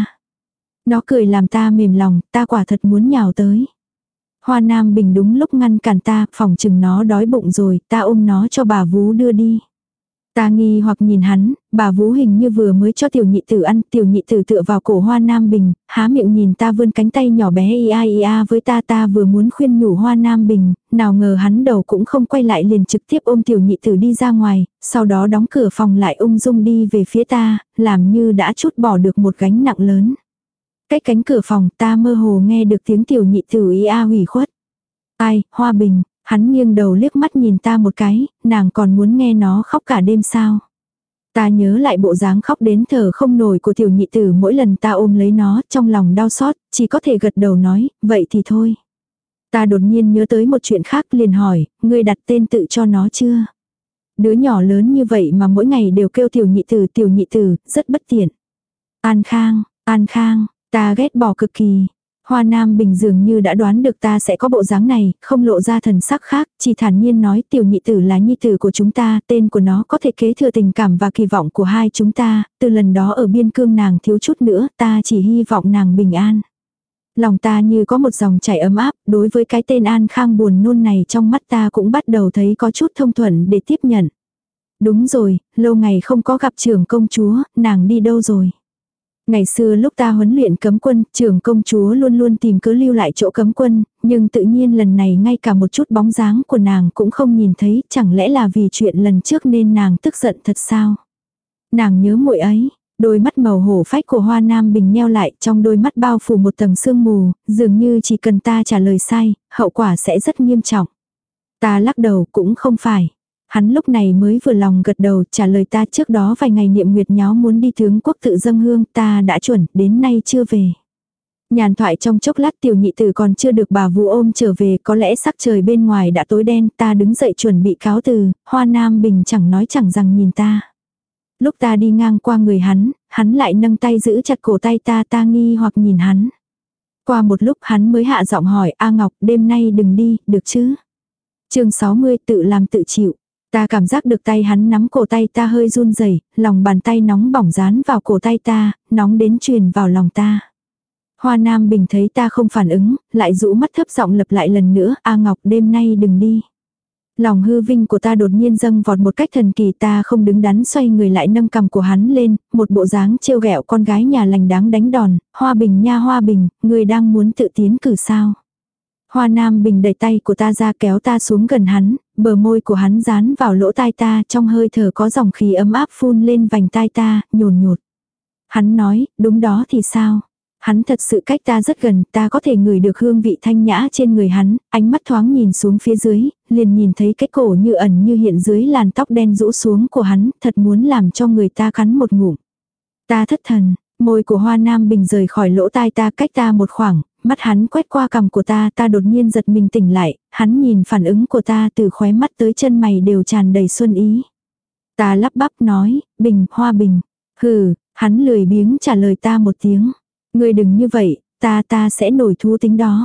Nó cười làm ta mềm lòng, ta quả thật muốn nhào tới. Hoa Nam Bình đúng lúc ngăn cản ta, phỏng chừng nó đói bụng rồi, ta ôm nó cho bà vú đưa đi. Ta nghi hoặc nhìn hắn, bà vú hình như vừa mới cho tiểu nhị tử ăn, tiểu nhị tử tựa vào cổ Hoa Nam Bình, há miệng nhìn ta vươn cánh tay nhỏ bé ia ia với ta. Ta vừa muốn khuyên nhủ Hoa Nam Bình, nào ngờ hắn đầu cũng không quay lại liền trực tiếp ôm tiểu nhị tử đi ra ngoài, sau đó đóng cửa phòng lại ung dung đi về phía ta, làm như đã trút bỏ được một gánh nặng lớn. Cách cánh cửa phòng ta mơ hồ nghe được tiếng tiểu nhị tử ia ủy khuất. Ai, Hoa Bình. Hắn nghiêng đầu liếc mắt nhìn ta một cái, nàng còn muốn nghe nó khóc cả đêm sao. Ta nhớ lại bộ dáng khóc đến thở không nổi của tiểu nhị tử mỗi lần ta ôm lấy nó, trong lòng đau xót, chỉ có thể gật đầu nói, vậy thì thôi. Ta đột nhiên nhớ tới một chuyện khác liền hỏi, ngươi đặt tên tự cho nó chưa? Đứa nhỏ lớn như vậy mà mỗi ngày đều kêu tiểu nhị tử tiểu nhị tử, rất bất tiện. An Khang, An Khang, ta ghét bỏ cực kỳ. Hoa Nam Bình dường như đã đoán được ta sẽ có bộ dáng này, không lộ ra thần sắc khác, chỉ thản nhiên nói tiểu nhị tử là nhi tử của chúng ta, tên của nó có thể kế thừa tình cảm và kỳ vọng của hai chúng ta, từ lần đó ở biên cương nàng thiếu chút nữa, ta chỉ hy vọng nàng bình an. Lòng ta như có một dòng chảy ấm áp, đối với cái tên An Khang buồn nôn này trong mắt ta cũng bắt đầu thấy có chút thông thuận để tiếp nhận. Đúng rồi, lâu ngày không có gặp trưởng công chúa, nàng đi đâu rồi? Ngày xưa lúc ta huấn luyện cấm quân, trưởng công chúa luôn luôn tìm cớ lưu lại chỗ cấm quân, nhưng tự nhiên lần này ngay cả một chút bóng dáng của nàng cũng không nhìn thấy, chẳng lẽ là vì chuyện lần trước nên nàng tức giận thật sao? Nàng nhớ muội ấy, đôi mắt màu hổ phách của Hoa Nam Bình nheo lại, trong đôi mắt bao phủ một tầng sương mù, dường như chỉ cần ta trả lời sai, hậu quả sẽ rất nghiêm trọng. Ta lắc đầu cũng không phải. Hắn lúc này mới vừa lòng gật đầu trả lời ta trước đó vài ngày Niệm Nguyệt nháo muốn đi tướng quốc tự dâng hương ta đã chuẩn đến nay chưa về. Nhàn thoại trong chốc lát tiểu nhị tử còn chưa được bà vú ôm trở về có lẽ sắc trời bên ngoài đã tối đen ta đứng dậy chuẩn bị cáo từ, Hoa Nam Bình chẳng nói chẳng rằng nhìn ta. Lúc ta đi ngang qua người hắn, hắn lại nâng tay giữ chặt cổ tay ta ta nghi hoặc nhìn hắn. Qua một lúc hắn mới hạ giọng hỏi A Ngọc đêm nay đừng đi, được chứ? Chương sáu mươi tự làm tự chịu. Ta cảm giác được tay hắn nắm cổ tay ta hơi run rẩy, lòng bàn tay nóng bỏng dán vào cổ tay ta, nóng đến truyền vào lòng ta. Hoa Nam Bình thấy ta không phản ứng, lại rũ mắt thấp giọng lặp lại lần nữa, A Ngọc đêm nay đừng đi. Lòng hư vinh của ta đột nhiên dâng vọt một cách thần kỳ ta không đứng đắn xoay người lại nâng cằm của hắn lên, một bộ dáng trêu ghẹo con gái nhà lành đáng đánh đòn, Hoa Bình nha Hoa Bình, người đang muốn tự tiến cử sao. Hoa Nam Bình đẩy tay của ta ra kéo ta xuống gần hắn, bờ môi của hắn dán vào lỗ tai ta trong hơi thở có dòng khí ấm áp phun lên vành tai ta, nhồn nhột. Hắn nói, đúng đó thì sao? Hắn thật sự cách ta rất gần, ta có thể ngửi được hương vị thanh nhã trên người hắn, ánh mắt thoáng nhìn xuống phía dưới, liền nhìn thấy cái cổ như ẩn như hiện dưới làn tóc đen rũ xuống của hắn, thật muốn làm cho người ta cắn một ngụm. Ta thất thần, môi của Hoa Nam Bình rời khỏi lỗ tai ta cách ta một khoảng, mắt hắn quét qua cằm của ta, ta đột nhiên giật mình tỉnh lại, hắn nhìn phản ứng của ta từ khóe mắt tới chân mày đều tràn đầy xuân ý. Ta lắp bắp nói, Bình, Hoa Bình, hừ, hắn lười biếng trả lời ta một tiếng. Ngươi đừng như vậy, ta ta sẽ nổi thú tính đó.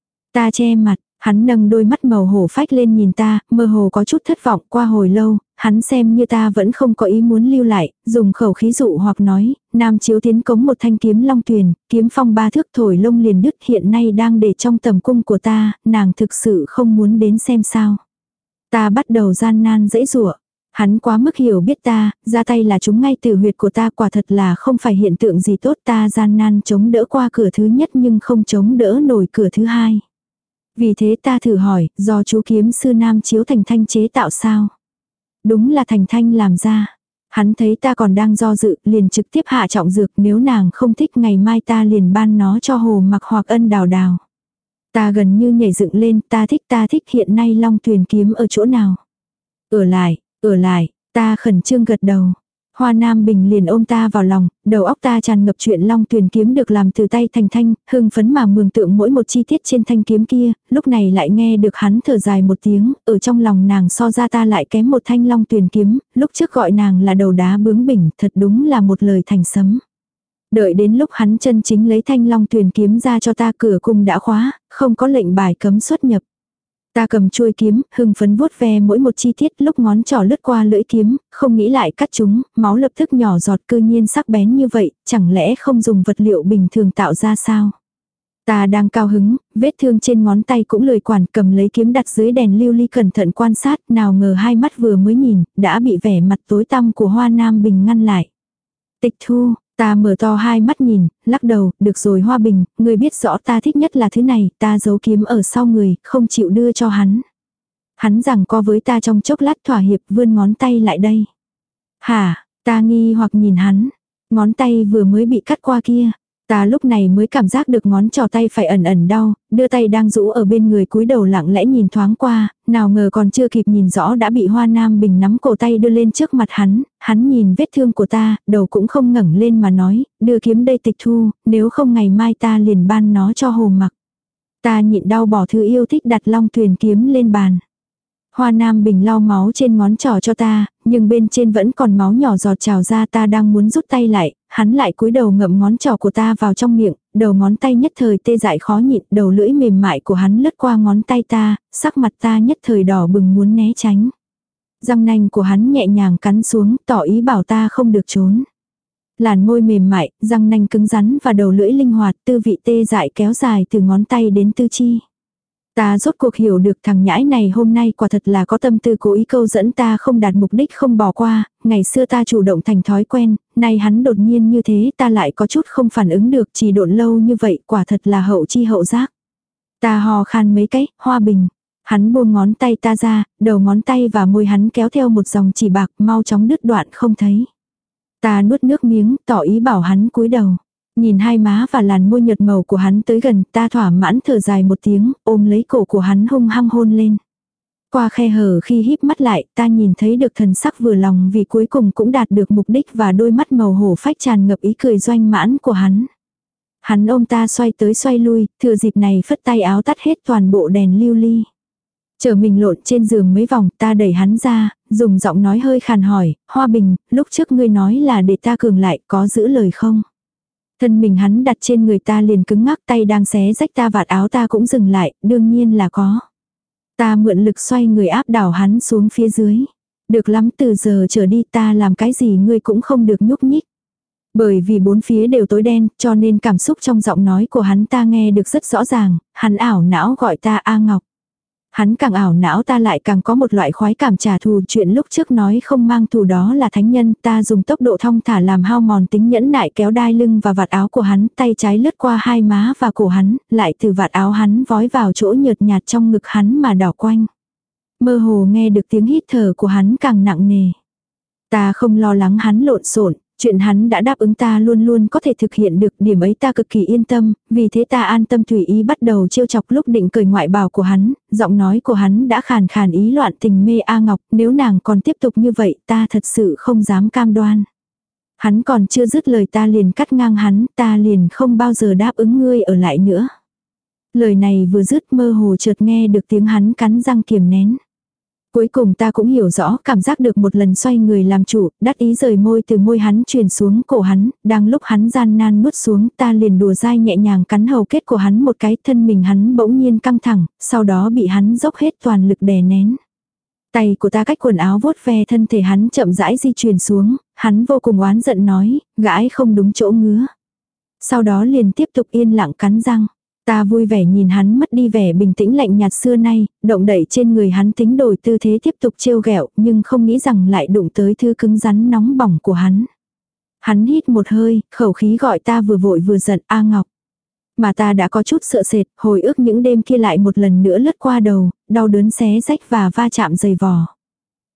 Ta che mặt, hắn nâng đôi mắt màu hổ phách lên nhìn ta, mơ hồ có chút thất vọng qua hồi lâu, hắn xem như ta vẫn không có ý muốn lưu lại, dùng khẩu khí dụ hoặc nói, Nam Chiếu tiến cống một thanh kiếm long tuyền, kiếm phong ba thước thổi lông liền đứt hiện nay đang để trong tầm cung của ta, nàng thực sự không muốn đến xem sao. Ta bắt đầu gian nan dãy dụa. Hắn quá mức hiểu biết ta, ra tay là chúng ngay từ huyệt của ta quả thật là không phải hiện tượng gì tốt ta gian nan chống đỡ qua cửa thứ nhất nhưng không chống đỡ nổi cửa thứ hai. Vì thế ta thử hỏi, do chú kiếm sư Nam Chiếu Thành Thanh chế tạo sao? Đúng là Thành Thanh làm ra. Hắn thấy ta còn đang do dự, liền trực tiếp hạ trọng dược, nếu nàng không thích ngày mai ta liền ban nó cho Hồ Mặc hoặc Ân Đào Đào. Ta gần như nhảy dựng lên, ta thích ta thích, hiện nay Long Tuyền kiếm ở chỗ nào? Ở lại, ở lại, ta khẩn trương gật đầu. Hoa Nam Bình liền ôm ta vào lòng, đầu óc ta tràn ngập chuyện Long Tuyền kiếm được làm từ tay Thành Thanh, hưng phấn mà mường tượng mỗi một chi tiết trên thanh kiếm kia, lúc này lại nghe được hắn thở dài một tiếng, ở trong lòng nàng so ra ta lại kém một thanh Long Tuyền kiếm, lúc trước gọi nàng là đầu đá bướng bỉnh, thật đúng là một lời thành sấm. Đợi đến lúc hắn chân chính lấy thanh Long Tuyền kiếm ra cho ta, cửa cung đã khóa, không có lệnh bài cấm xuất nhập. Ta cầm chuôi kiếm, hưng phấn vuốt ve mỗi một chi tiết, lúc ngón trỏ lướt qua lưỡi kiếm, không nghĩ lại cắt chúng, máu lập tức nhỏ giọt, cư nhiên sắc bén như vậy, chẳng lẽ không dùng vật liệu bình thường tạo ra sao? Ta đang cao hứng, vết thương trên ngón tay cũng lười quản, cầm lấy kiếm đặt dưới đèn lưu ly cẩn thận quan sát, nào ngờ hai mắt vừa mới nhìn, đã bị vẻ mặt tối tăm của Hoa Nam Bình ngăn lại. Tịch Thu, ta mở to hai mắt nhìn, lắc đầu, được rồi Hoa Bình, ngươi biết rõ ta thích nhất là thứ này, ta giấu kiếm ở sau người, không chịu đưa cho hắn. Hắn giằng co với ta trong chốc lát thỏa hiệp, vươn ngón tay lại đây. Hả, ta nghi hoặc nhìn hắn, ngón tay vừa mới bị cắt qua kia. Ta lúc này mới cảm giác được ngón trỏ tay phải ẩn ẩn đau, đưa tay đang rũ ở bên người cúi đầu lặng lẽ nhìn thoáng qua, nào ngờ còn chưa kịp nhìn rõ đã bị Hoa Nam Bình nắm cổ tay đưa lên trước mặt hắn, hắn nhìn vết thương của ta, đầu cũng không ngẩng lên mà nói, đưa kiếm đây Tịch Thu, nếu không ngày mai ta liền ban nó cho Hồ Mặc. Ta nhịn đau bỏ thứ yêu thích đặt Long Tuyền kiếm lên bàn. Hoa Nam Bình lau máu trên ngón trỏ cho ta, nhưng bên trên vẫn còn máu nhỏ giọt trào ra, ta đang muốn rút tay lại, hắn lại cúi đầu ngậm ngón trỏ của ta vào trong miệng, đầu ngón tay nhất thời tê dại khó nhịn, đầu lưỡi mềm mại của hắn lướt qua ngón tay ta, sắc mặt ta nhất thời đỏ bừng muốn né tránh. Răng nanh của hắn nhẹ nhàng cắn xuống, tỏ ý bảo ta không được trốn. Làn môi mềm mại, răng nanh cứng rắn và đầu lưỡi linh hoạt, tư vị tê dại kéo dài từ ngón tay đến tư chi. Ta rốt cuộc hiểu được thằng nhãi này hôm nay quả thật là có tâm tư cố ý câu dẫn ta không đạt mục đích không bỏ qua, ngày xưa ta chủ động thành thói quen, nay hắn đột nhiên như thế ta lại có chút không phản ứng được, chỉ độn lâu như vậy quả thật là hậu chi hậu giác. Ta hò khan mấy cái, Hoa Bình. Hắn buông ngón tay ta ra, đầu ngón tay và môi hắn kéo theo một dòng chỉ bạc mau chóng đứt đoạn không thấy. Ta nuốt nước miếng, tỏ ý bảo hắn cúi đầu. Nhìn hai má và làn môi nhợt màu của hắn tới gần, ta thỏa mãn thở dài một tiếng, ôm lấy cổ của hắn hung hăng hôn lên. Qua khe hở khi híp mắt lại, ta nhìn thấy được thần sắc vừa lòng vì cuối cùng cũng đạt được mục đích và đôi mắt màu hổ phách tràn ngập ý cười doanh mãn của hắn. Hắn ôm ta xoay tới xoay lui, thừa dịp này phất tay áo tắt hết toàn bộ đèn lưu ly. Chờ mình lộn trên giường mấy vòng, ta đẩy hắn ra, dùng giọng nói hơi khàn hỏi, Hoa Bình, lúc trước ngươi nói là để ta cường lại, có giữ lời không? Thân mình hắn đặt trên người ta liền cứng ngắc, tay đang xé rách ta vạt áo ta cũng dừng lại, đương nhiên là có. Ta mượn lực xoay người áp đảo hắn xuống phía dưới. Được lắm, từ giờ trở đi ta làm cái gì ngươi cũng không được nhúc nhích. Bởi vì bốn phía đều tối đen, cho nên cảm xúc trong giọng nói của hắn ta nghe được rất rõ ràng, hắn ảo não gọi ta A Ngọc. Hắn càng ảo não ta lại càng có một loại khoái cảm trả thù, chuyện lúc trước nói không mang thù đó là thánh nhân, ta dùng tốc độ thong thả làm hao mòn tính nhẫn nại kéo đai lưng và vạt áo của hắn, tay trái lướt qua hai má và cổ hắn, lại từ vạt áo hắn vói vào chỗ nhợt nhạt trong ngực hắn mà đảo quanh. Mơ hồ nghe được tiếng hít thở của hắn càng nặng nề. Ta không lo lắng hắn lộn xộn. Chuyện hắn đã đáp ứng ta luôn luôn có thể thực hiện được, điểm ấy ta cực kỳ yên tâm, vì thế ta an tâm tùy ý bắt đầu trêu chọc lúc định cởi ngoại bào của hắn, giọng nói của hắn đã khàn khàn ý loạn tình mê A Ngọc, nếu nàng còn tiếp tục như vậy ta thật sự không dám cam đoan. Hắn còn chưa dứt lời ta liền cắt ngang hắn, ta liền không bao giờ đáp ứng ngươi ở lại nữa. Lời này vừa dứt mơ hồ chợt nghe được tiếng hắn cắn răng kiềm nén. Cuối cùng ta cũng hiểu rõ, cảm giác được một lần xoay người làm chủ, đắc ý rời môi từ môi hắn truyền xuống cổ hắn, đang lúc hắn gian nan nuốt xuống, ta liền đùa dai nhẹ nhàng cắn hầu kết của hắn một cái, thân mình hắn bỗng nhiên căng thẳng, sau đó bị hắn dốc hết toàn lực đè nén. Tay của ta cách quần áo vuốt ve thân thể hắn chậm rãi di chuyển xuống, hắn vô cùng oán giận nói, gãi không đúng chỗ ngứa. Sau đó liền tiếp tục yên lặng cắn răng. Ta vui vẻ nhìn hắn mất đi vẻ bình tĩnh lạnh nhạt xưa nay, động đậy trên người hắn tính đổi tư thế tiếp tục trêu ghẹo, nhưng không nghĩ rằng lại đụng tới thứ cứng rắn nóng bỏng của hắn. Hắn hít một hơi, khẩu khí gọi ta vừa vội vừa giận, A Ngọc. Mà ta đã có chút sợ sệt, hồi ức những đêm kia lại một lần nữa lướt qua đầu, đau đớn xé rách và va chạm dày vò.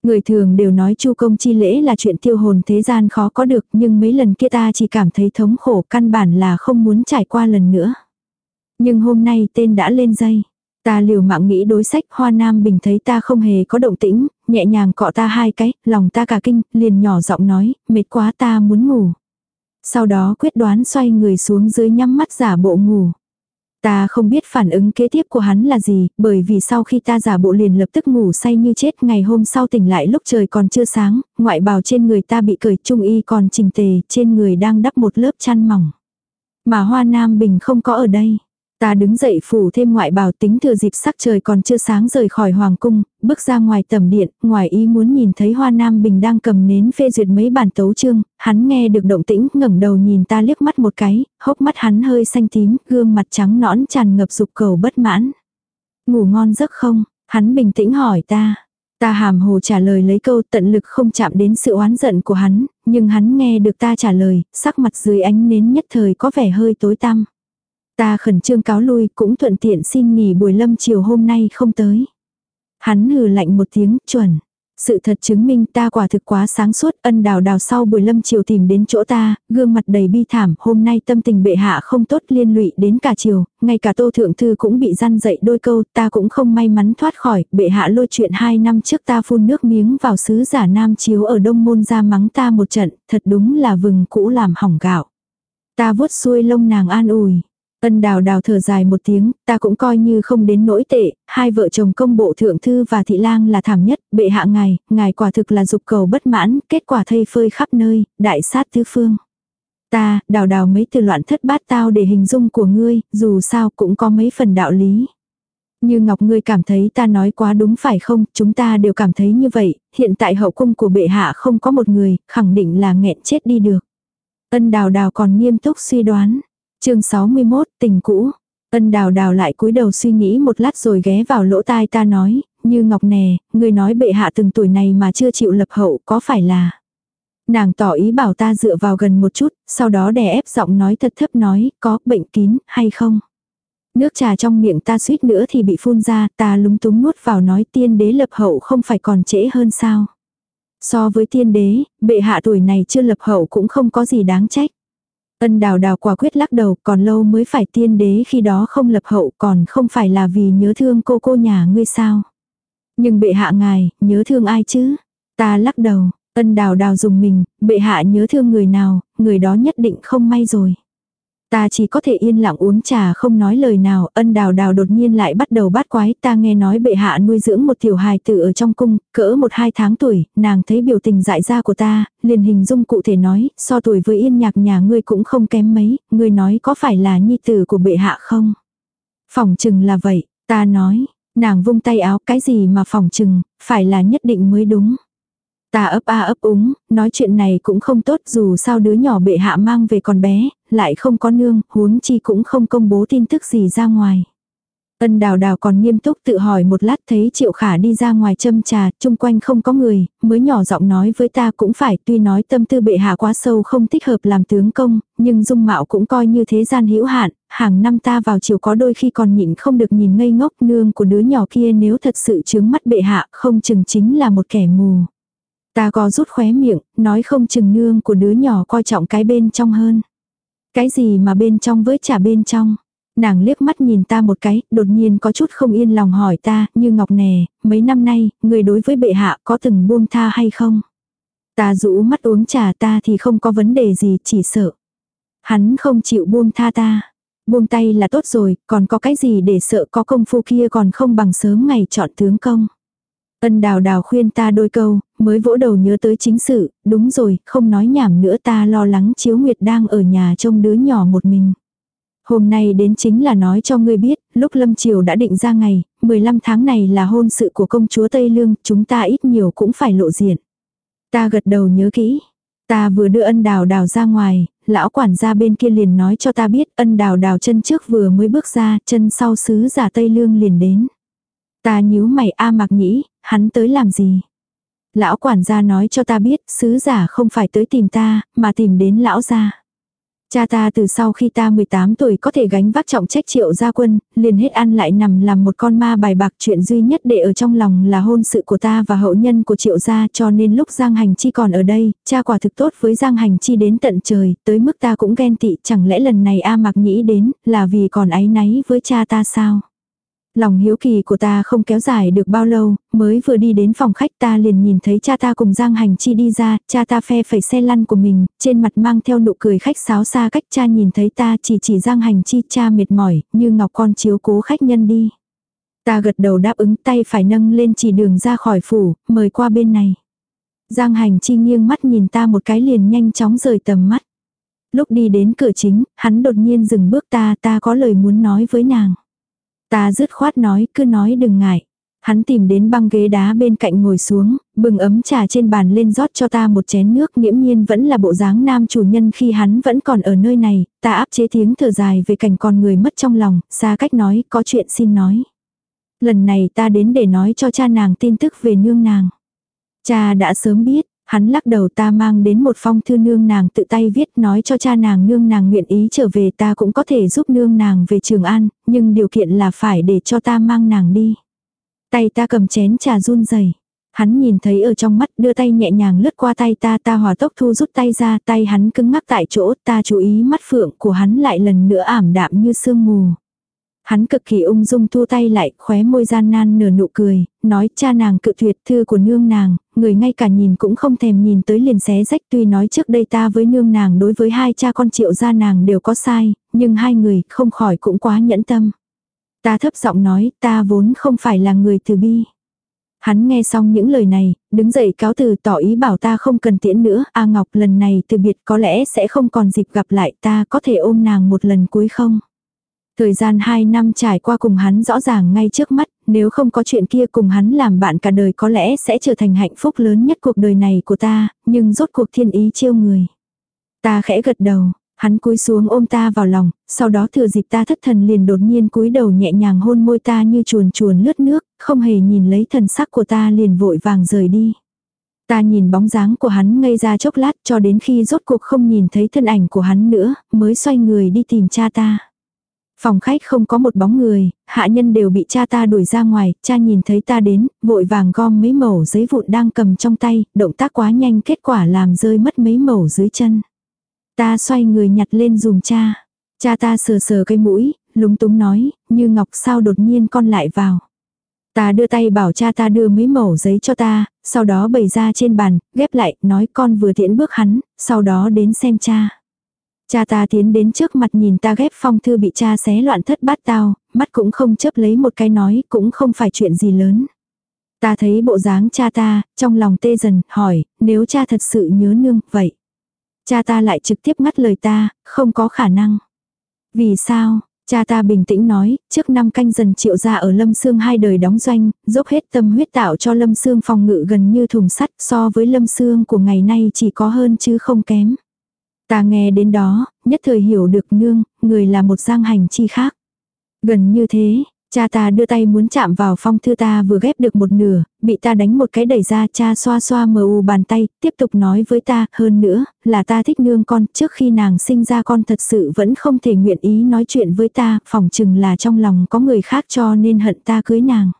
Người thường đều nói chu công chi lễ là chuyện tiêu hồn thế gian khó có được, nhưng mấy lần kia ta chỉ cảm thấy thống khổ, căn bản là không muốn trải qua lần nữa. Nhưng hôm nay tên đã lên dây. Ta liều mạng nghĩ đối sách. Hoa Nam Bình thấy ta không hề có động tĩnh, nhẹ nhàng cọ ta hai cái, lòng ta cả kinh, liền nhỏ giọng nói, mệt quá ta muốn ngủ. Sau đó quyết đoán xoay người xuống dưới nhắm mắt giả bộ ngủ. Ta không biết phản ứng kế tiếp của hắn là gì, bởi vì sau khi ta giả bộ liền lập tức ngủ say như chết. Ngày hôm sau tỉnh lại lúc trời còn chưa sáng, ngoại bào trên người ta bị cởi, trung y còn chỉnh tề, trên người đang đắp một lớp chăn mỏng. Mà Hoa Nam Bình không có ở đây. Ta đứng dậy phủ thêm ngoại bào, tính thừa dịp sắc trời còn chưa sáng rời khỏi hoàng cung, bước ra ngoài tầm điện, ngoài ý muốn nhìn thấy Hoa Nam Bình đang cầm nến phê duyệt mấy bản tấu chương. Hắn nghe được động tĩnh, ngẩng đầu nhìn ta liếc mắt một cái, hốc mắt hắn hơi xanh tím, gương mặt trắng nõn tràn ngập dục cầu bất mãn. Ngủ ngon giấc không? Hắn bình tĩnh hỏi ta. Ta hàm hồ trả lời lấy câu, tận lực không chạm đến sự oán giận của hắn, nhưng hắn nghe được ta trả lời, sắc mặt dưới ánh nến nhất thời có vẻ hơi tối tăm. Ta khẩn trương cáo lui, cũng thuận tiện xin nghỉ buổi lâm chiều hôm nay không tới. Hắn hừ lạnh một tiếng, chuẩn. Sự thật chứng minh ta quả thực quá sáng suốt. Ân Đào Đào sau buổi lâm chiều tìm đến chỗ ta, gương mặt đầy bi thảm. Hôm nay tâm tình bệ hạ không tốt, liên lụy đến cả chiều. Ngay cả Tô Thượng Thư cũng bị răn dậy đôi câu. Ta cũng không may mắn thoát khỏi. Bệ hạ lôi chuyện hai năm trước ta phun nước miếng vào sứ giả Nam Chiếu ở Đông Môn ra mắng ta một trận. Thật đúng là vừng cũ làm hỏng gạo. Ta vuốt xuôi lông nàng an ủi. Ân Đào Đào thở dài một tiếng, ta cũng coi như không đến nỗi tệ. Hai vợ chồng công bộ thượng thư và thị lang là thảm nhất. Bệ hạ ngài, ngài quả thực là dục cầu bất mãn, kết quả thây phơi khắp nơi, đại sát tứ phương. Ta, Đào Đào mấy từ loạn thất bát tao để hình dung của ngươi, dù sao cũng có mấy phần đạo lý. Như Ngọc ngươi cảm thấy ta nói quá đúng phải không? Chúng ta đều cảm thấy như vậy. Hiện tại hậu cung của bệ hạ không có một người, khẳng định là nghẹn chết đi được. Ân Đào Đào còn nghiêm túc suy đoán. Chương sáu mươi mốt, tình cũ. Ân Đào Đào lại cúi đầu suy nghĩ một lát rồi ghé vào lỗ tai ta nói, Như Ngọc nè, người nói bệ hạ từng tuổi này mà chưa chịu lập hậu, có phải là? Nàng tỏ ý bảo ta dựa vào gần một chút, sau đó đè ép giọng nói thật thấp nói, có bệnh kín hay không? Nước trà trong miệng ta suýt nữa thì bị phun ra, ta lúng túng nuốt vào nói, tiên đế lập hậu không phải còn trễ hơn sao? So với tiên đế, bệ hạ tuổi này chưa lập hậu cũng không có gì đáng trách. Ân Đào Đào quả quyết lắc đầu, còn lâu mới phải, tiên đế khi đó không lập hậu, còn không phải là vì nhớ thương cô cô nhà ngươi sao. Nhưng bệ hạ ngài, nhớ thương ai chứ? Ta lắc đầu. Ân Đào Đào dùng mình, bệ hạ nhớ thương người nào, người đó nhất định không may rồi. Ta chỉ có thể yên lặng uống trà không nói lời nào. Ân Đào Đào đột nhiên lại bắt đầu bát quái. Ta nghe nói bệ hạ nuôi dưỡng một tiểu hài tử ở trong cung, cỡ một hai tháng tuổi. Nàng thấy biểu tình dại ra của ta, liền hình dung cụ thể nói, so tuổi với Yên Nhạc nhà ngươi cũng không kém mấy. Ngươi nói có phải là nhi tử của bệ hạ không? Phỏng chừng là vậy. Ta nói. Nàng vung tay áo, cái gì mà phỏng chừng, phải là nhất định mới đúng. Ta ấp a ấp úng, nói chuyện này cũng không tốt, dù sao đứa nhỏ bệ hạ mang về còn bé, lại không có nương, huống chi cũng không công bố tin tức gì ra ngoài. Ân Đào Đào còn nghiêm túc tự hỏi một lát, thấy Triệu Khả đi ra ngoài châm trà, chung quanh không có người, mới nhỏ giọng nói với ta, cũng phải, tuy nói tâm tư bệ hạ quá sâu không thích hợp làm tướng công, nhưng dung mạo cũng coi như thế gian hữu hạn, hàng năm ta vào chiều có đôi khi còn nhịn không được nhìn ngây ngốc, nương của đứa nhỏ kia nếu thật sự chướng mắt bệ hạ, không chừng chính là một kẻ mù. Ta có rút khóe miệng, nói không chừng nương của đứa nhỏ coi trọng cái bên trong hơn. Cái gì mà bên trong với chả bên trong? Nàng liếc mắt nhìn ta một cái, đột nhiên có chút không yên lòng hỏi ta, Như Ngọc nè, mấy năm nay, người đối với bệ hạ có từng buông tha hay không? Ta rũ mắt uống trà, ta thì không có vấn đề gì, chỉ sợ. Hắn không chịu buông tha ta. Buông tay là tốt rồi, còn có cái gì để sợ, có công phu kia còn không bằng sớm ngày chọn tướng công. Ân Đào Đào khuyên ta đôi câu, mới vỗ đầu nhớ tới chính sự, đúng rồi, không nói nhảm nữa, ta lo lắng Chiếu Nguyệt đang ở nhà trông đứa nhỏ một mình. Hôm nay đến chính là nói cho ngươi biết, lúc lâm chiều đã định ra ngày, mười lăm tháng này là hôn sự của công chúa Tây Lương, chúng ta ít nhiều cũng phải lộ diện. Ta gật đầu nhớ kỹ. Ta vừa đưa Ân Đào Đào ra ngoài, lão quản gia bên kia liền nói cho ta biết, Ân Đào Đào chân trước vừa mới bước ra, chân sau sứ giả Tây Lương liền đến. Ta nhíu mày, A Mạc Nhĩ, hắn tới làm gì? Lão quản gia nói cho ta biết, sứ giả không phải tới tìm ta, mà tìm đến lão gia. Cha ta từ sau khi ta mười tám tuổi có thể gánh vác trọng trách Triệu gia quân, liền hết ăn lại nằm làm một con ma bài bạc, chuyện duy nhất để ở trong lòng là hôn sự của ta và hậu nhân của Triệu gia, cho nên lúc Giang Hành Chi còn ở đây, cha quả thực tốt với Giang Hành Chi đến tận trời, tới mức ta cũng ghen tị, chẳng lẽ lần này A Mạc nghĩ đến là vì còn áy náy với cha ta sao? Lòng hiếu kỳ của ta không kéo dài được bao lâu, mới vừa đi đến phòng khách ta liền nhìn thấy cha ta cùng Giang Hành Chi đi ra, cha ta phe phẩy xe lăn của mình, trên mặt mang theo nụ cười khách sáo xa cách. Cha nhìn thấy ta chỉ chỉ Giang Hành Chi, cha mệt mỏi, như ngọc con chiếu cố khách nhân đi. Ta gật đầu đáp ứng, tay phải nâng lên chỉ đường ra khỏi phủ, mời qua bên này. Giang Hành Chi nghiêng mắt nhìn ta một cái liền nhanh chóng rời tầm mắt. Lúc đi đến cửa chính, hắn đột nhiên dừng bước, ta, ta có lời muốn nói với nàng. Ta dứt khoát nói, cứ nói đừng ngại. Hắn tìm đến băng ghế đá bên cạnh ngồi xuống, bừng ấm trà trên bàn lên rót cho ta một chén nước, nghiễm nhiên vẫn là bộ dáng nam chủ nhân khi hắn vẫn còn ở nơi này. Ta áp chế tiếng thở dài về cảnh con người mất trong lòng, xa cách nói, có chuyện xin nói. Lần này ta đến để nói cho cha nàng tin tức về nương nàng. Cha đã sớm biết. Hắn lắc đầu, ta mang đến một phong thư nương nàng tự tay viết, nói cho cha nàng nương nàng nguyện ý trở về, ta cũng có thể giúp nương nàng về Trường An, nhưng điều kiện là phải để cho ta mang nàng đi. Tay ta cầm chén trà run rẩy. Hắn nhìn thấy ở trong mắt, đưa tay nhẹ nhàng lướt qua tay ta, ta hỏa tốc thu rút tay ra, tay hắn cứng ngắc tại chỗ, ta chú ý mắt phượng của hắn lại lần nữa ảm đạm như sương mù. Hắn cực kỳ ung dung thu tay lại, khóe môi gian nan nở nụ cười, nói cha nàng cự tuyệt thư của nương nàng, người ngay cả nhìn cũng không thèm nhìn tới liền xé rách. Tuy nói trước đây ta với nương nàng đối với hai cha con Triệu gia nàng đều có sai, nhưng hai người không khỏi cũng quá nhẫn tâm. Ta thấp giọng nói, ta vốn không phải là người từ bi. Hắn nghe xong những lời này, đứng dậy cáo từ tỏ ý bảo ta không cần tiễn nữa. A Ngọc, lần này từ biệt có lẽ sẽ không còn dịp gặp lại, ta có thể ôm nàng một lần cuối không? Thời gian hai năm trải qua cùng hắn rõ ràng ngay trước mắt, nếu không có chuyện kia cùng hắn làm bạn cả đời có lẽ sẽ trở thành hạnh phúc lớn nhất cuộc đời này của ta, nhưng rốt cuộc thiên ý chiêu người. Ta khẽ gật đầu, hắn cúi xuống ôm ta vào lòng, sau đó thừa dịp ta thất thần liền đột nhiên cúi đầu nhẹ nhàng hôn môi ta như chuồn chuồn lướt nước, không hề nhìn lấy thần sắc của ta liền vội vàng rời đi. Ta nhìn bóng dáng của hắn ngây ra chốc lát cho đến khi rốt cuộc không nhìn thấy thân ảnh của hắn nữa, mới xoay người đi tìm cha ta. Phòng khách không có một bóng người, hạ nhân đều bị cha ta đuổi ra ngoài, cha nhìn thấy ta đến, vội vàng gom mấy mẩu giấy vụn đang cầm trong tay, động tác quá nhanh kết quả làm rơi mất mấy mẩu dưới chân. Ta xoay người nhặt lên dùm cha. Cha ta sờ sờ cái mũi, lúng túng nói, Như Ngọc sao đột nhiên con lại vào. Ta đưa tay bảo cha ta đưa mấy mẩu giấy cho ta, sau đó bày ra trên bàn, ghép lại, nói con vừa tiễn bước hắn, sau đó đến xem cha. Cha ta tiến đến trước mặt nhìn ta ghép phong thư bị cha xé loạn thất bát tao, mắt cũng không chớp lấy một cái nói cũng không phải chuyện gì lớn. Ta thấy bộ dáng cha ta, trong lòng tê dần, hỏi, nếu cha thật sự nhớ nương, vậy. Cha ta lại trực tiếp ngắt lời ta, không có khả năng. Vì sao? Cha ta bình tĩnh nói, trước năm canh dần Triệu gia ở Lâm Sương hai đời đóng doanh, dốc hết tâm huyết tạo cho Lâm Sương phòng ngự gần như thùng sắt, so với Lâm Sương của ngày nay chỉ có hơn chứ không kém. Ta nghe đến đó, nhất thời hiểu được nương, người là một Giang Hành Chi khác. Gần như thế, cha ta đưa tay muốn chạm vào phong thư ta vừa ghép được một nửa, bị ta đánh một cái đẩy ra, cha xoa xoa mờ u bàn tay, tiếp tục nói với ta, hơn nữa, là ta thích nương con, trước khi nàng sinh ra con thật sự vẫn không thể nguyện ý nói chuyện với ta, phỏng chừng là trong lòng có người khác cho nên hận ta cưới nàng.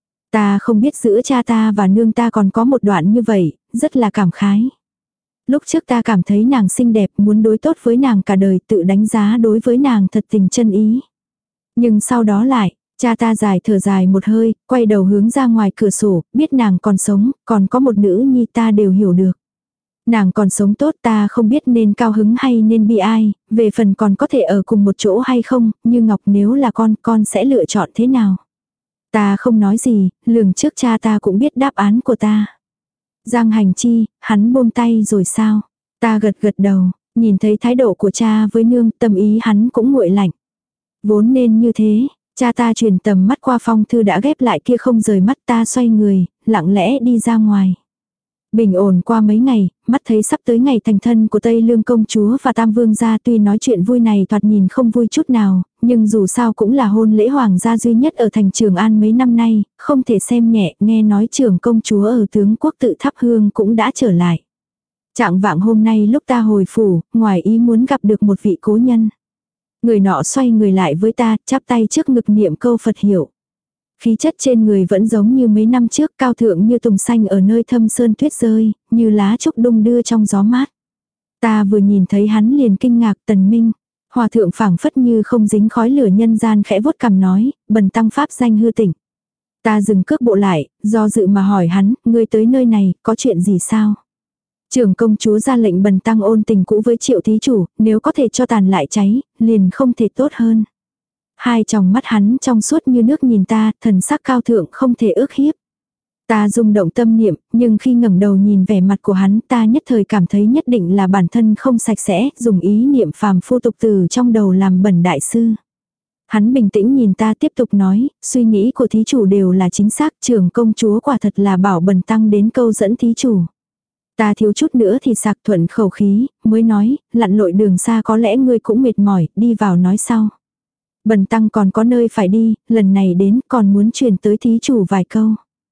Ta không biết giữa cha ta và nương ta còn có một đoạn như vậy, rất là cảm khái. Lúc trước ta cảm thấy nàng xinh đẹp, muốn đối tốt với nàng cả đời, tự đánh giá đối với nàng thật tình chân ý. Nhưng sau đó lại, cha ta dài thở dài một hơi, quay đầu hướng ra ngoài cửa sổ, biết nàng còn sống, còn có một nữ nhi ta đều hiểu được. Nàng còn sống tốt, ta không biết nên cao hứng hay nên bi ai, về phần còn có thể ở cùng một chỗ hay không, Như Ngọc nếu là con, con sẽ lựa chọn thế nào. Ta không nói gì, lường trước cha ta cũng biết đáp án của ta. Giang Hành Chi, hắn buông tay rồi sao? Ta gật gật đầu, nhìn thấy thái độ của cha với nương, tâm ý hắn cũng nguội lạnh. Vốn nên như thế, cha ta chuyển tầm mắt qua phong thư đã ghép lại kia không rời mắt, ta xoay người, lặng lẽ đi ra ngoài. Bình ổn qua mấy ngày, mắt thấy sắp tới ngày thành thân của Tây Lương công chúa và Tam Vương gia, tuy nói chuyện vui này thoạt nhìn không vui chút nào, nhưng dù sao cũng là hôn lễ hoàng gia duy nhất ở thành Trường An mấy năm nay, không thể xem nhẹ, nghe nói trưởng công chúa ở tướng quốc tự thắp hương cũng đã trở lại. Trạng vạng hôm nay lúc ta hồi phủ, ngoài ý muốn gặp được một vị cố nhân. Người nọ xoay người lại với ta, chắp tay trước ngực niệm câu Phật hiệu. Khí chất trên người vẫn giống như mấy năm trước, cao thượng như tùng xanh ở nơi thâm sơn tuyết rơi, như lá trúc đung đưa trong gió mát. Ta vừa nhìn thấy hắn liền kinh ngạc. Tần Minh. Hòa thượng phảng phất như không dính khói lửa nhân gian, khẽ vuốt cằm nói, bần tăng pháp danh Hư Tịnh. Ta dừng cước bộ lại, do dự mà hỏi hắn, ngươi tới nơi này, có chuyện gì sao? Trưởng công chúa ra lệnh bần tăng ôn tình cũ với Triệu thí chủ, nếu có thể cho tàn lại cháy, liền không thể tốt hơn. Hai tròng mắt hắn trong suốt như nước nhìn ta, thần sắc cao thượng không thể ước hiếp. Ta rung động tâm niệm, nhưng khi ngẩng đầu nhìn vẻ mặt của hắn, ta nhất thời cảm thấy nhất định là bản thân không sạch sẽ, dùng ý niệm phàm phu tục từ trong đầu làm bẩn đại sư. Hắn bình tĩnh nhìn ta tiếp tục nói, suy nghĩ của thí chủ đều là chính xác, trưởng công chúa quả thật là bảo bần tăng đến câu dẫn thí chủ. Ta thiếu chút nữa thì sạc thuận khẩu khí, mới nói, lặn lội đường xa có lẽ ngươi cũng mệt mỏi, đi vào nói sau. Bần tăng còn có nơi phải đi, lần này đến còn muốn truyền tới thí chủ vài câu.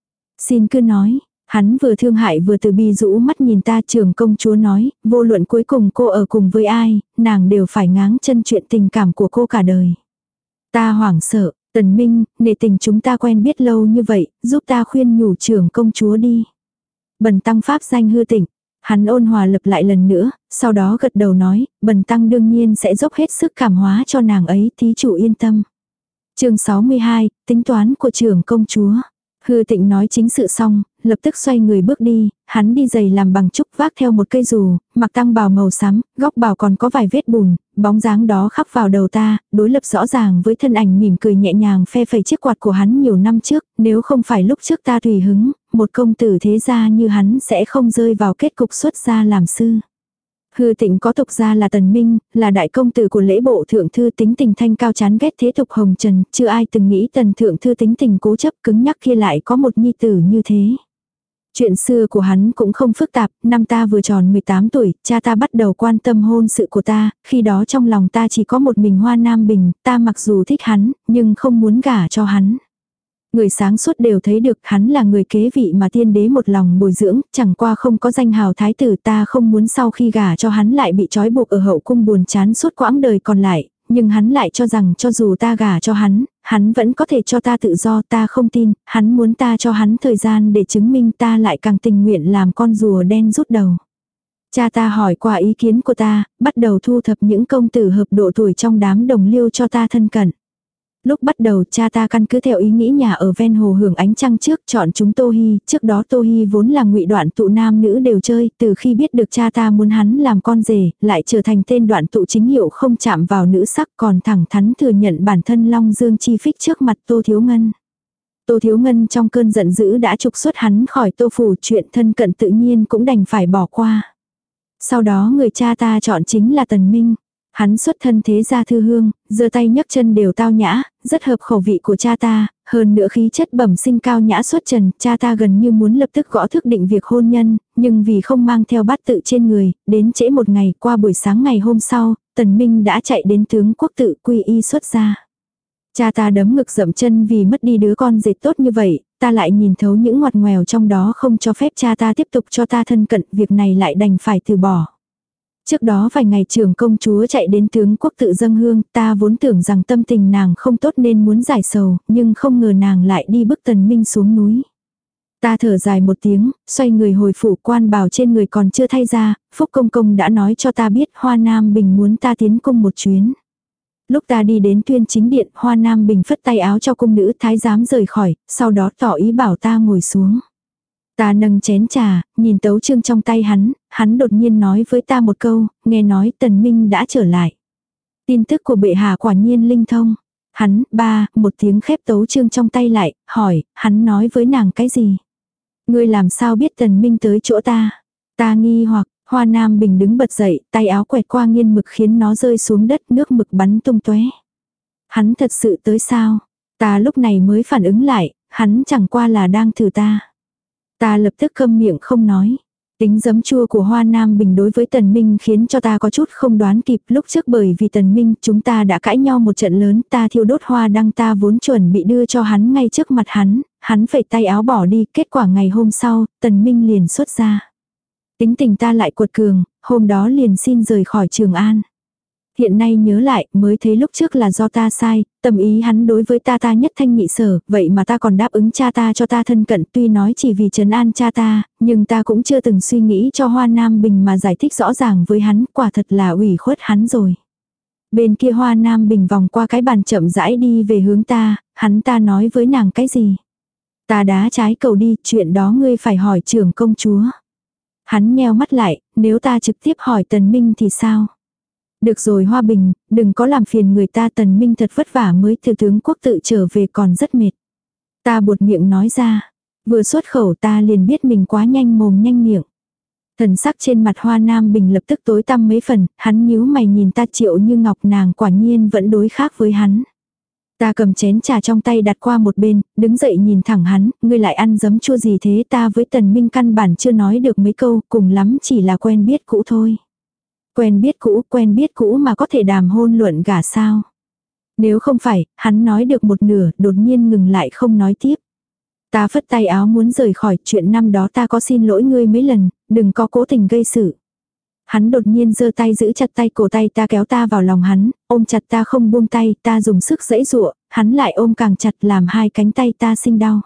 Xin cứ nói, hắn vừa thương hại vừa từ bi rũ mắt nhìn ta. Trưởng công chúa nói, vô luận cuối cùng cô ở cùng với ai, nàng đều phải ngáng chân chuyện tình cảm của cô cả đời. Ta hoảng sợ, Tần Minh, nể tình chúng ta quen biết lâu như vậy, giúp ta khuyên nhủ trưởng công chúa đi. Bần tăng pháp danh Hư Tịnh. Hắn ôn hòa lập lại lần nữa, sau đó gật đầu nói, bần tăng đương nhiên sẽ dốc hết sức cảm hóa cho nàng ấy, thí chủ yên tâm. Chương sáu mươi hai, tính toán của trưởng công chúa. Hư Tịnh nói chính sự xong, lập tức xoay người bước đi, hắn đi giày làm bằng trúc, vác theo một cây dù, mặc tăng bào màu xám, góc bào còn có vài vết bùn, bóng dáng đó khắc vào đầu ta, đối lập rõ ràng với thân ảnh mỉm cười nhẹ nhàng phe phẩy chiếc quạt của hắn nhiều năm trước, nếu không phải lúc trước ta tùy hứng, một công tử thế gia như hắn sẽ không rơi vào kết cục xuất gia làm sư. Hư Tịnh có tục gia là Tần Minh, là đại công tử của lễ bộ thượng thư, tính tình thanh cao chán ghét thế tục hồng trần, chưa ai từng nghĩ Tần thượng thư tính tình cố chấp cứng nhắc kia lại có một nhi tử như thế. Chuyện xưa của hắn cũng không phức tạp, năm ta vừa tròn mười tám tuổi, cha ta bắt đầu quan tâm hôn sự của ta, khi đó trong lòng ta chỉ có một mình Hoa Nam Bình, ta mặc dù thích hắn, nhưng không muốn gả cho hắn. Người sáng suốt đều thấy được hắn là người kế vị mà tiên đế một lòng bồi dưỡng, chẳng qua không có danh hào thái tử, ta không muốn sau khi gả cho hắn lại bị trói buộc ở hậu cung buồn chán suốt quãng đời còn lại, nhưng hắn lại cho rằng cho dù ta gả cho hắn, hắn vẫn có thể cho ta tự do. Ta không tin, hắn muốn ta cho hắn thời gian để chứng minh, ta lại càng tình nguyện làm con rùa đen rút đầu. Cha ta hỏi qua ý kiến của ta, bắt đầu thu thập những công tử hợp độ tuổi trong đám đồng liêu cho ta thân cận. Lúc bắt đầu cha ta căn cứ theo ý nghĩ nhà ở ven hồ hưởng ánh trăng trước, chọn chúng Tô Hi, trước đó Tô Hi vốn là ngụy đoạn tụ nam nữ đều chơi, từ khi biết được cha ta muốn hắn làm con rể, lại trở thành tên đoạn tụ chính hiệu không chạm vào nữ sắc, còn thẳng thắn thừa nhận bản thân Long Dương chi phích trước mặt Tô Thiếu Ngân. Tô Thiếu Ngân trong cơn giận dữ đã trục xuất hắn khỏi Tô phủ, chuyện thân cận tự nhiên cũng đành phải bỏ qua. Sau đó người cha ta chọn chính là Tần Minh. Hắn xuất thân thế gia thư hương, giơ tay nhấc chân đều tao nhã, rất hợp khẩu vị của cha ta, hơn nữa khí chất bẩm sinh cao nhã xuất trần, cha ta gần như muốn lập tức gõ thức định việc hôn nhân, nhưng vì không mang theo bát tự trên người, đến trễ một ngày, qua buổi sáng ngày hôm sau, Tần Minh đã chạy đến tướng quốc tự quy y xuất gia. Cha ta đấm ngực dậm chân vì mất đi đứa con dệt tốt như vậy, ta lại nhìn thấu những ngoặt ngoèo trong đó, không cho phép cha ta tiếp tục cho ta thân cận, việc này lại đành phải từ bỏ. Trước đó vài ngày trưởng công chúa chạy đến tướng quốc tự dâng hương, ta vốn tưởng rằng tâm tình nàng không tốt nên muốn giải sầu, nhưng không ngờ nàng lại đi bức Tần Minh xuống núi. Ta thở dài một tiếng, xoay người hồi phủ, quan bào trên người còn chưa thay ra, Phúc Công Công đã nói cho ta biết Hoa Nam Bình muốn ta tiến cung một chuyến. Lúc ta đi đến tuyên chính điện, Hoa Nam Bình phất tay áo cho cung nữ thái giám rời khỏi, sau đó tỏ ý bảo ta ngồi xuống. Ta nâng chén trà, nhìn tấu chương trong tay hắn, hắn đột nhiên nói với ta một câu, nghe nói Tần Minh đã trở lại. Tin tức của bệ hạ quả nhiên linh thông. Hắn, ba, một tiếng khép tấu chương trong tay lại, hỏi, hắn nói với nàng cái gì? Ngươi làm sao biết Tần Minh tới chỗ ta? Ta nghi hoặc, Hoa Nam Bình đứng bật dậy, tay áo quẹt qua nghiên mực khiến nó rơi xuống đất, nước mực bắn tung tóe. Hắn thật sự tới sao? Ta lúc này mới phản ứng lại, hắn chẳng qua là đang thử ta. Ta lập tức câm miệng không nói. Tính giấm chua của Hoa Nam Bình đối với Tần Minh khiến cho ta có chút không đoán kịp. Lúc trước bởi vì Tần Minh chúng ta đã cãi nhau một trận lớn, ta thiêu đốt hoa đăng ta vốn chuẩn bị đưa cho hắn ngay trước mặt hắn, hắn phải tay áo bỏ đi, kết quả ngày hôm sau, Tần Minh liền xuất ra. Tính tình ta lại cuột cường, hôm đó liền xin rời khỏi Trường An. Hiện nay nhớ lại, mới thấy lúc trước là do ta sai, tâm ý hắn đối với ta ta nhất thanh nhị sở, vậy mà ta còn đáp ứng cha ta cho ta thân cận, tuy nói chỉ vì trấn an cha ta, nhưng ta cũng chưa từng suy nghĩ cho Hoa Nam Bình mà giải thích rõ ràng với hắn, quả thật là ủy khuất hắn rồi. Bên kia Hoa Nam Bình vòng qua cái bàn chậm rãi đi về hướng ta, hắn ta nói với nàng cái gì? Ta đá trái cầu đi, chuyện đó ngươi phải hỏi trưởng công chúa. Hắn nheo mắt lại, nếu ta trực tiếp hỏi Tần Minh thì sao? Được rồi Hoa Bình, đừng có làm phiền người ta, Tần Minh thật vất vả mới từ tướng quốc tự trở về còn rất mệt. Ta buột miệng nói ra, vừa xuất khẩu ta liền biết mình quá nhanh mồm nhanh miệng. Thần sắc trên mặt Hoa Nam Bình lập tức tối tăm mấy phần, hắn nhíu mày nhìn ta Triệu Như Ngọc, nàng quả nhiên vẫn đối khác với hắn. Ta cầm chén trà trong tay đặt qua một bên, đứng dậy nhìn thẳng hắn, ngươi lại ăn giấm chua gì thế, ta với Tần Minh căn bản chưa nói được mấy câu, cùng lắm chỉ là quen biết cũ thôi. Quen biết cũ, quen biết cũ mà có thể đàm hôn luận gả sao? Nếu không phải, hắn nói được một nửa, đột nhiên ngừng lại không nói tiếp. Ta phất tay áo muốn rời khỏi, chuyện năm đó ta có xin lỗi ngươi mấy lần, đừng có cố tình gây sự. Hắn đột nhiên giơ tay giữ chặt tay cổ tay ta, kéo ta vào lòng hắn, ôm chặt ta không buông tay, ta dùng sức giãy giụa, hắn lại ôm càng chặt làm hai cánh tay ta sinh đau.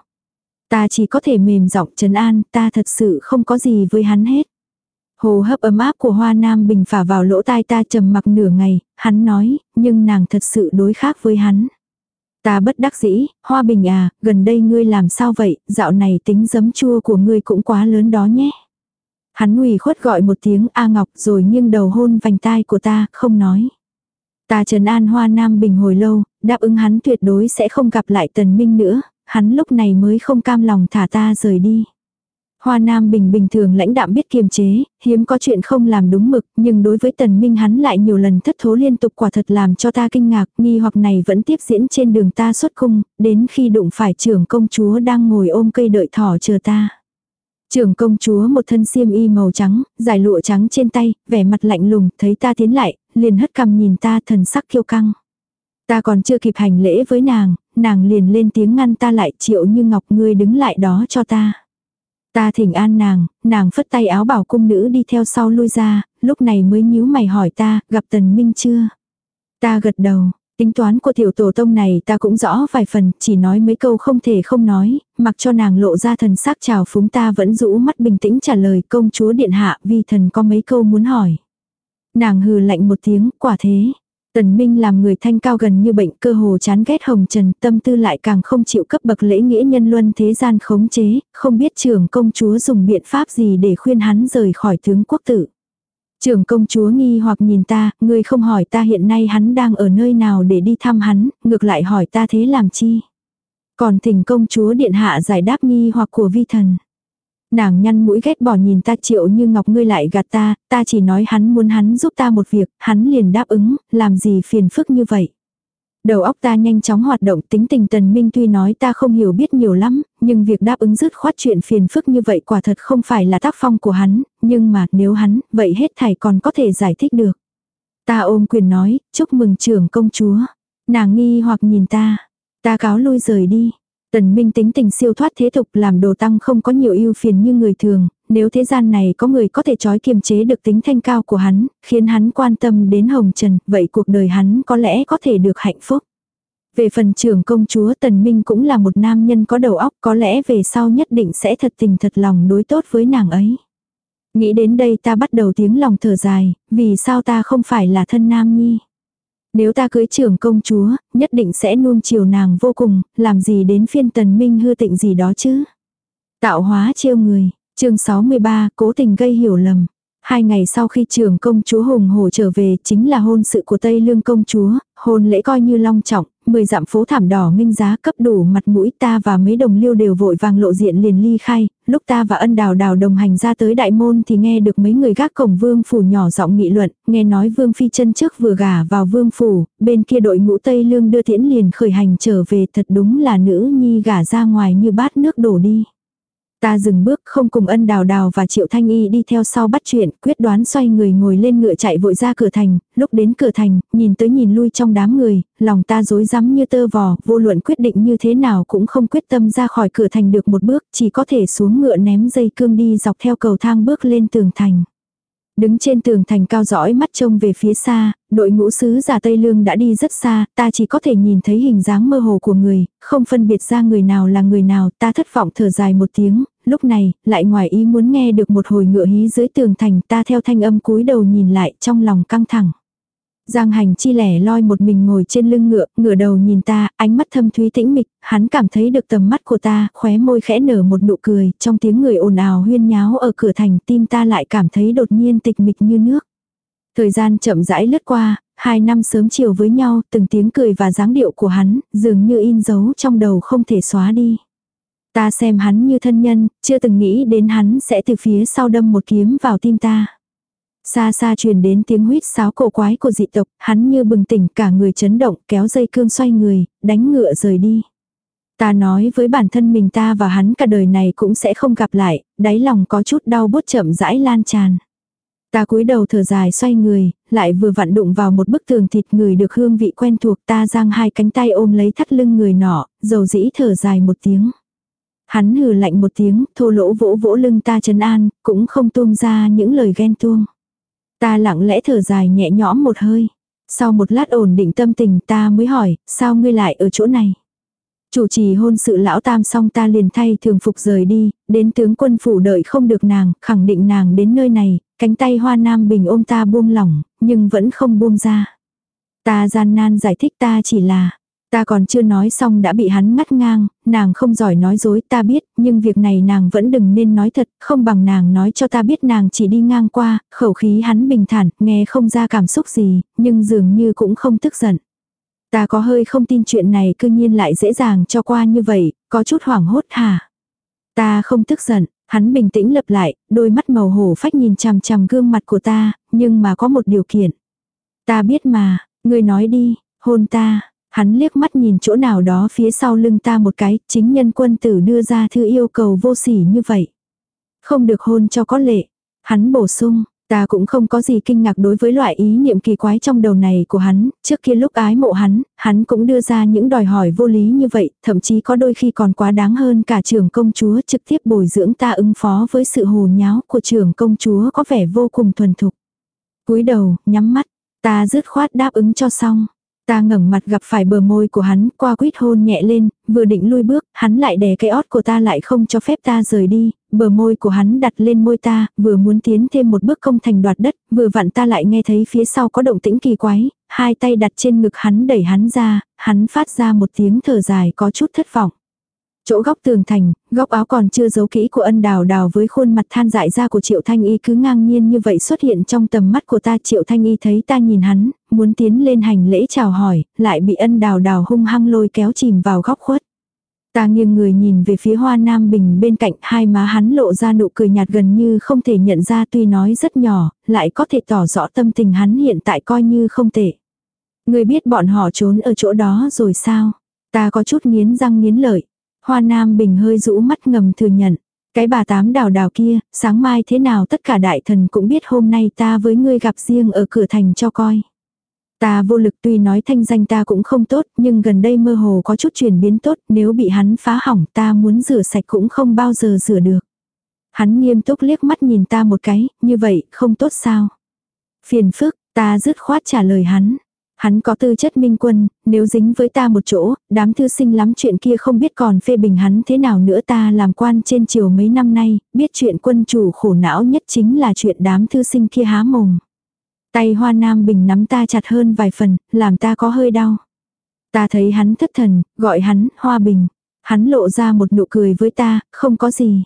Ta chỉ có thể mềm giọng trấn an, ta thật sự không có gì với hắn hết. Hồ hấp ấm áp của Hoa Nam Bình phả vào lỗ tai ta, trầm mặc nửa ngày, hắn nói, nhưng nàng thật sự đối khác với hắn. Ta bất đắc dĩ, Hoa Bình à, gần đây ngươi làm sao vậy, dạo này tính giấm chua của ngươi cũng quá lớn đó nhé. Hắn ủy khuất gọi một tiếng A Ngọc rồi nghiêng đầu hôn vành tai của ta, không nói. Ta trấn an Hoa Nam Bình hồi lâu, đáp ứng hắn tuyệt đối sẽ không gặp lại Tần Minh nữa, hắn lúc này mới không cam lòng thả ta rời đi. Hoa Nam Bình bình thường lãnh đạm biết kiềm chế, hiếm có chuyện không làm đúng mực, nhưng đối với Tần Minh hắn lại nhiều lần thất thố liên tục, quả thật làm cho ta kinh ngạc, nghi hoặc này vẫn tiếp diễn trên đường ta xuất cung, đến khi đụng phải trưởng công chúa đang ngồi ôm cây đợi thỏ chờ ta. Trưởng công chúa một thân xiêm y màu trắng, dài lụa trắng trên tay, vẻ mặt lạnh lùng, thấy ta tiến lại, liền hất cằm nhìn ta, thần sắc kiêu căng. Ta còn chưa kịp hành lễ với nàng, nàng liền lên tiếng ngăn ta lại, Triệu Như Ngọc ngươi đứng lại đó cho ta. Ta thỉnh an nàng, nàng phất tay áo bảo cung nữ đi theo sau lui ra, lúc này mới nhíu mày hỏi ta, gặp Tần Minh chưa? Ta gật đầu, tính toán của tiểu tổ tông này ta cũng rõ vài phần, chỉ nói mấy câu không thể không nói, mặc cho nàng lộ ra thần sắc trào phúng ta vẫn rũ mắt bình tĩnh trả lời, công chúa điện hạ, vi thần có mấy câu muốn hỏi. Nàng hừ lạnh một tiếng, quả thế. Tần Minh làm người thanh cao gần như bệnh, cơ hồ chán ghét hồng trần, tâm tư lại càng không chịu cấp bậc lễ nghĩa nhân luân thế gian khống chế, không biết trưởng công chúa dùng biện pháp gì để khuyên hắn rời khỏi tướng quốc tử. Trưởng công chúa nghi hoặc nhìn ta, ngươi không hỏi ta hiện nay hắn đang ở nơi nào để đi thăm hắn, ngược lại hỏi ta thế làm chi. Còn thỉnh công chúa điện hạ giải đáp nghi hoặc của vi thần. Nàng nhăn mũi ghét bỏ nhìn ta, Triệu Như Ngọc ngươi lại gạt ta, ta chỉ nói hắn muốn hắn giúp ta một việc, hắn liền đáp ứng, làm gì phiền phức như vậy. Đầu óc ta nhanh chóng hoạt động, tính tình Tần Minh tuy nói ta không hiểu biết nhiều lắm, nhưng việc đáp ứng dứt khoát chuyện phiền phức như vậy quả thật không phải là tác phong của hắn, nhưng mà nếu hắn, vậy hết thảy còn có thể giải thích được. Ta ôm quyền nói, chúc mừng trưởng công chúa. Nàng nghi hoặc nhìn ta, ta cáo lui rời đi. Tần Minh tính tình siêu thoát thế tục, làm đồ tăng không có nhiều ưu phiền như người thường, nếu thế gian này có người có thể trói kiềm chế được tính thanh cao của hắn, khiến hắn quan tâm đến hồng trần, vậy cuộc đời hắn có lẽ có thể được hạnh phúc. Về phần trưởng công chúa, Tần Minh cũng là một nam nhân có đầu óc, có lẽ về sau nhất định sẽ thật tình thật lòng đối tốt với nàng ấy. Nghĩ đến đây ta bắt đầu tiếng lòng thở dài, vì sao ta không phải là thân nam nhi. Nếu ta cưới trưởng công chúa, nhất định sẽ nuông chiều nàng vô cùng, làm gì đến phiên Tần Minh hư tịnh gì đó chứ. Tạo hóa trêu người, chương sáu mươi ba, cố tình gây hiểu lầm. Hai ngày sau khi trưởng công chúa hùng hổ trở về chính là hôn sự của Tây Lương công chúa, hôn lễ coi như long trọng, mười dặm phố thảm đỏ nghênh giá cấp đủ mặt mũi, ta và mấy đồng liêu đều vội vàng lộ diện liền ly khai, lúc ta và Ân Đào Đào đồng hành ra tới đại môn thì nghe được mấy người gác cổng vương phủ nhỏ giọng nghị luận, nghe nói vương phi chân trước vừa gả vào vương phủ, bên kia đội ngũ Tây Lương đưa tiễn liền khởi hành trở về, thật đúng là nữ nhi gả ra ngoài như bát nước đổ đi. Ta dừng bước không cùng Ân Đào Đào và Triệu Thanh Y đi theo sau bắt chuyện, quyết đoán xoay người ngồi lên ngựa chạy vội ra cửa thành, lúc đến cửa thành, nhìn tới nhìn lui trong đám người, lòng ta rối rắm như tơ vò, vô luận quyết định như thế nào cũng không quyết tâm ra khỏi cửa thành được một bước, chỉ có thể xuống ngựa ném dây cương đi dọc theo cầu thang bước lên tường thành. Đứng trên tường thành cao dõi mắt trông về phía xa, đội ngũ sứ giả Tây Lương đã đi rất xa, ta chỉ có thể nhìn thấy hình dáng mơ hồ của người, không phân biệt ra người nào là người nào, ta thất vọng thở dài một tiếng, lúc này, lại ngoài ý muốn nghe được một hồi ngựa hí dưới tường thành, ta theo thanh âm cúi đầu nhìn lại, trong lòng căng thẳng. Giang Hành Chi lẻ loi một mình ngồi trên lưng ngựa, ngửa đầu nhìn ta, ánh mắt thâm thúy tĩnh mịch, hắn cảm thấy được tầm mắt của ta, khóe môi khẽ nở một nụ cười, trong tiếng người ồn ào huyên nháo ở cửa thành, tim ta lại cảm thấy đột nhiên tịch mịch như nước. Thời gian chậm rãi lướt qua, hai năm sớm chiều với nhau, từng tiếng cười và dáng điệu của hắn, dường như in dấu trong đầu không thể xóa đi. Ta xem hắn như thân nhân, chưa từng nghĩ đến hắn sẽ từ phía sau đâm một kiếm vào tim ta. Xa xa truyền đến tiếng huýt sáo cổ quái của dị tộc, hắn như bừng tỉnh cả người chấn động, kéo dây cương xoay người, đánh ngựa rời đi. Ta nói với bản thân mình ta và hắn cả đời này cũng sẽ không gặp lại, đáy lòng có chút đau buốt chậm rãi lan tràn. Ta cúi đầu thở dài xoay người, lại vừa vặn đụng vào một bức tường thịt người được hương vị quen thuộc, ta giang hai cánh tay ôm lấy thắt lưng người nọ, dầu dĩ thở dài một tiếng. Hắn hừ lạnh một tiếng, thô lỗ vỗ vỗ lưng ta trấn an, cũng không tuôn ra những lời ghen tuông. Ta lặng lẽ thở dài nhẹ nhõm một hơi. Sau một lát ổn định tâm tình ta mới hỏi, sao ngươi lại ở chỗ này? Chủ trì hôn sự lão tam xong ta liền thay thường phục rời đi, đến tướng quân phủ đợi không được nàng, khẳng định nàng đến nơi này, cánh tay Hoa Nam Bình ôm ta buông lỏng, nhưng vẫn không buông ra. Ta gian nan giải thích ta chỉ là, ta còn chưa nói xong đã bị hắn ngắt ngang, nàng không giỏi nói dối ta biết, nhưng việc này nàng vẫn đừng nên nói thật, không bằng nàng nói cho ta biết nàng chỉ đi ngang qua, khẩu khí hắn bình thản, nghe không ra cảm xúc gì, nhưng dường như cũng không tức giận. Ta có hơi không tin chuyện này cư nhiên lại dễ dàng cho qua như vậy, có chút hoảng hốt hả? Ta không tức giận, hắn bình tĩnh lặp lại, đôi mắt màu hổ phách nhìn chằm chằm gương mặt của ta, nhưng mà có một điều kiện. Ta biết mà, ngươi nói đi, hôn ta. Hắn liếc mắt nhìn chỗ nào đó phía sau lưng ta một cái, chính nhân quân tử đưa ra thư yêu cầu vô sỉ như vậy. Không được hôn cho có lệ. Hắn bổ sung, ta cũng không có gì kinh ngạc đối với loại ý niệm kỳ quái trong đầu này của hắn, trước kia lúc ái mộ hắn, hắn cũng đưa ra những đòi hỏi vô lý như vậy, thậm chí có đôi khi còn quá đáng hơn cả trưởng công chúa trực tiếp bồi dưỡng ta ứng phó với sự hồ nháo của trưởng công chúa có vẻ vô cùng thuần thục. Cúi đầu, nhắm mắt, ta dứt khoát đáp ứng cho xong. Ta ngẩng mặt gặp phải bờ môi của hắn, qua quýt hôn nhẹ lên, vừa định lui bước, hắn lại đè cái ót của ta lại không cho phép ta rời đi, bờ môi của hắn đặt lên môi ta, vừa muốn tiến thêm một bước công thành đoạt đất, vừa vặn ta lại nghe thấy phía sau có động tĩnh kỳ quái, hai tay đặt trên ngực hắn đẩy hắn ra, hắn phát ra một tiếng thở dài có chút thất vọng. Chỗ góc tường thành, góc áo còn chưa giấu kỹ của Ân Đào Đào với khuôn mặt than dại ra của Triệu Thanh Y cứ ngang nhiên như vậy xuất hiện trong tầm mắt của ta. Triệu Thanh Y thấy ta nhìn hắn, muốn tiến lên hành lễ chào hỏi, lại bị Ân Đào Đào hung hăng lôi kéo chìm vào góc khuất. Ta nghiêng người nhìn về phía Hoa Nam Bình bên cạnh, hai má hắn lộ ra nụ cười nhạt gần như không thể nhận ra, tuy nói rất nhỏ, lại có thể tỏ rõ tâm tình hắn hiện tại coi như không tệ. Người biết bọn họ trốn ở chỗ đó rồi sao? Ta có chút nghiến răng nghiến lợi. Hoa Nam Bình hơi rũ mắt ngầm thừa nhận. Cái bà tám Đào Đào kia, sáng mai thế nào tất cả đại thần cũng biết hôm nay ta với ngươi gặp riêng ở cửa thành cho coi. Ta vô lực, tuy nói thanh danh ta cũng không tốt, nhưng gần đây mơ hồ có chút chuyển biến tốt, nếu bị hắn phá hỏng ta muốn rửa sạch cũng không bao giờ rửa được. Hắn nghiêm túc liếc mắt nhìn ta một cái, như vậy không tốt sao? Phiền phức, ta dứt khoát trả lời hắn. Hắn có tư chất minh quân, nếu dính với ta một chỗ, đám thư sinh lắm chuyện kia không biết còn phê bình hắn thế nào nữa. Ta làm quan trên triều mấy năm nay, biết chuyện quân chủ khổ não nhất chính là chuyện đám thư sinh kia há mồm. Tay Hoa Nam Bình nắm ta chặt hơn vài phần, làm ta có hơi đau. Ta thấy hắn thất thần, gọi hắn Hoa Bình. Hắn lộ ra một nụ cười với ta, không có gì.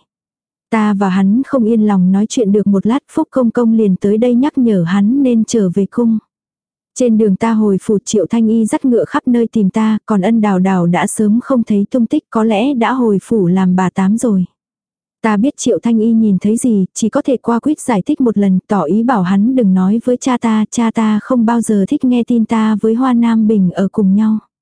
Ta và hắn không yên lòng nói chuyện được một lát, Phúc Công Công liền tới đây nhắc nhở hắn nên trở về cung. Trên đường ta hồi phủ, Triệu Thanh Y dắt ngựa khắp nơi tìm ta, còn Ân Đào Đào đã sớm không thấy tung tích, có lẽ đã hồi phủ làm bà tám rồi. Ta biết Triệu Thanh Y nhìn thấy gì, chỉ có thể qua quýt giải thích một lần, tỏ ý bảo hắn đừng nói với cha ta, cha ta không bao giờ thích nghe tin ta với Hoa Nam Bình ở cùng nhau.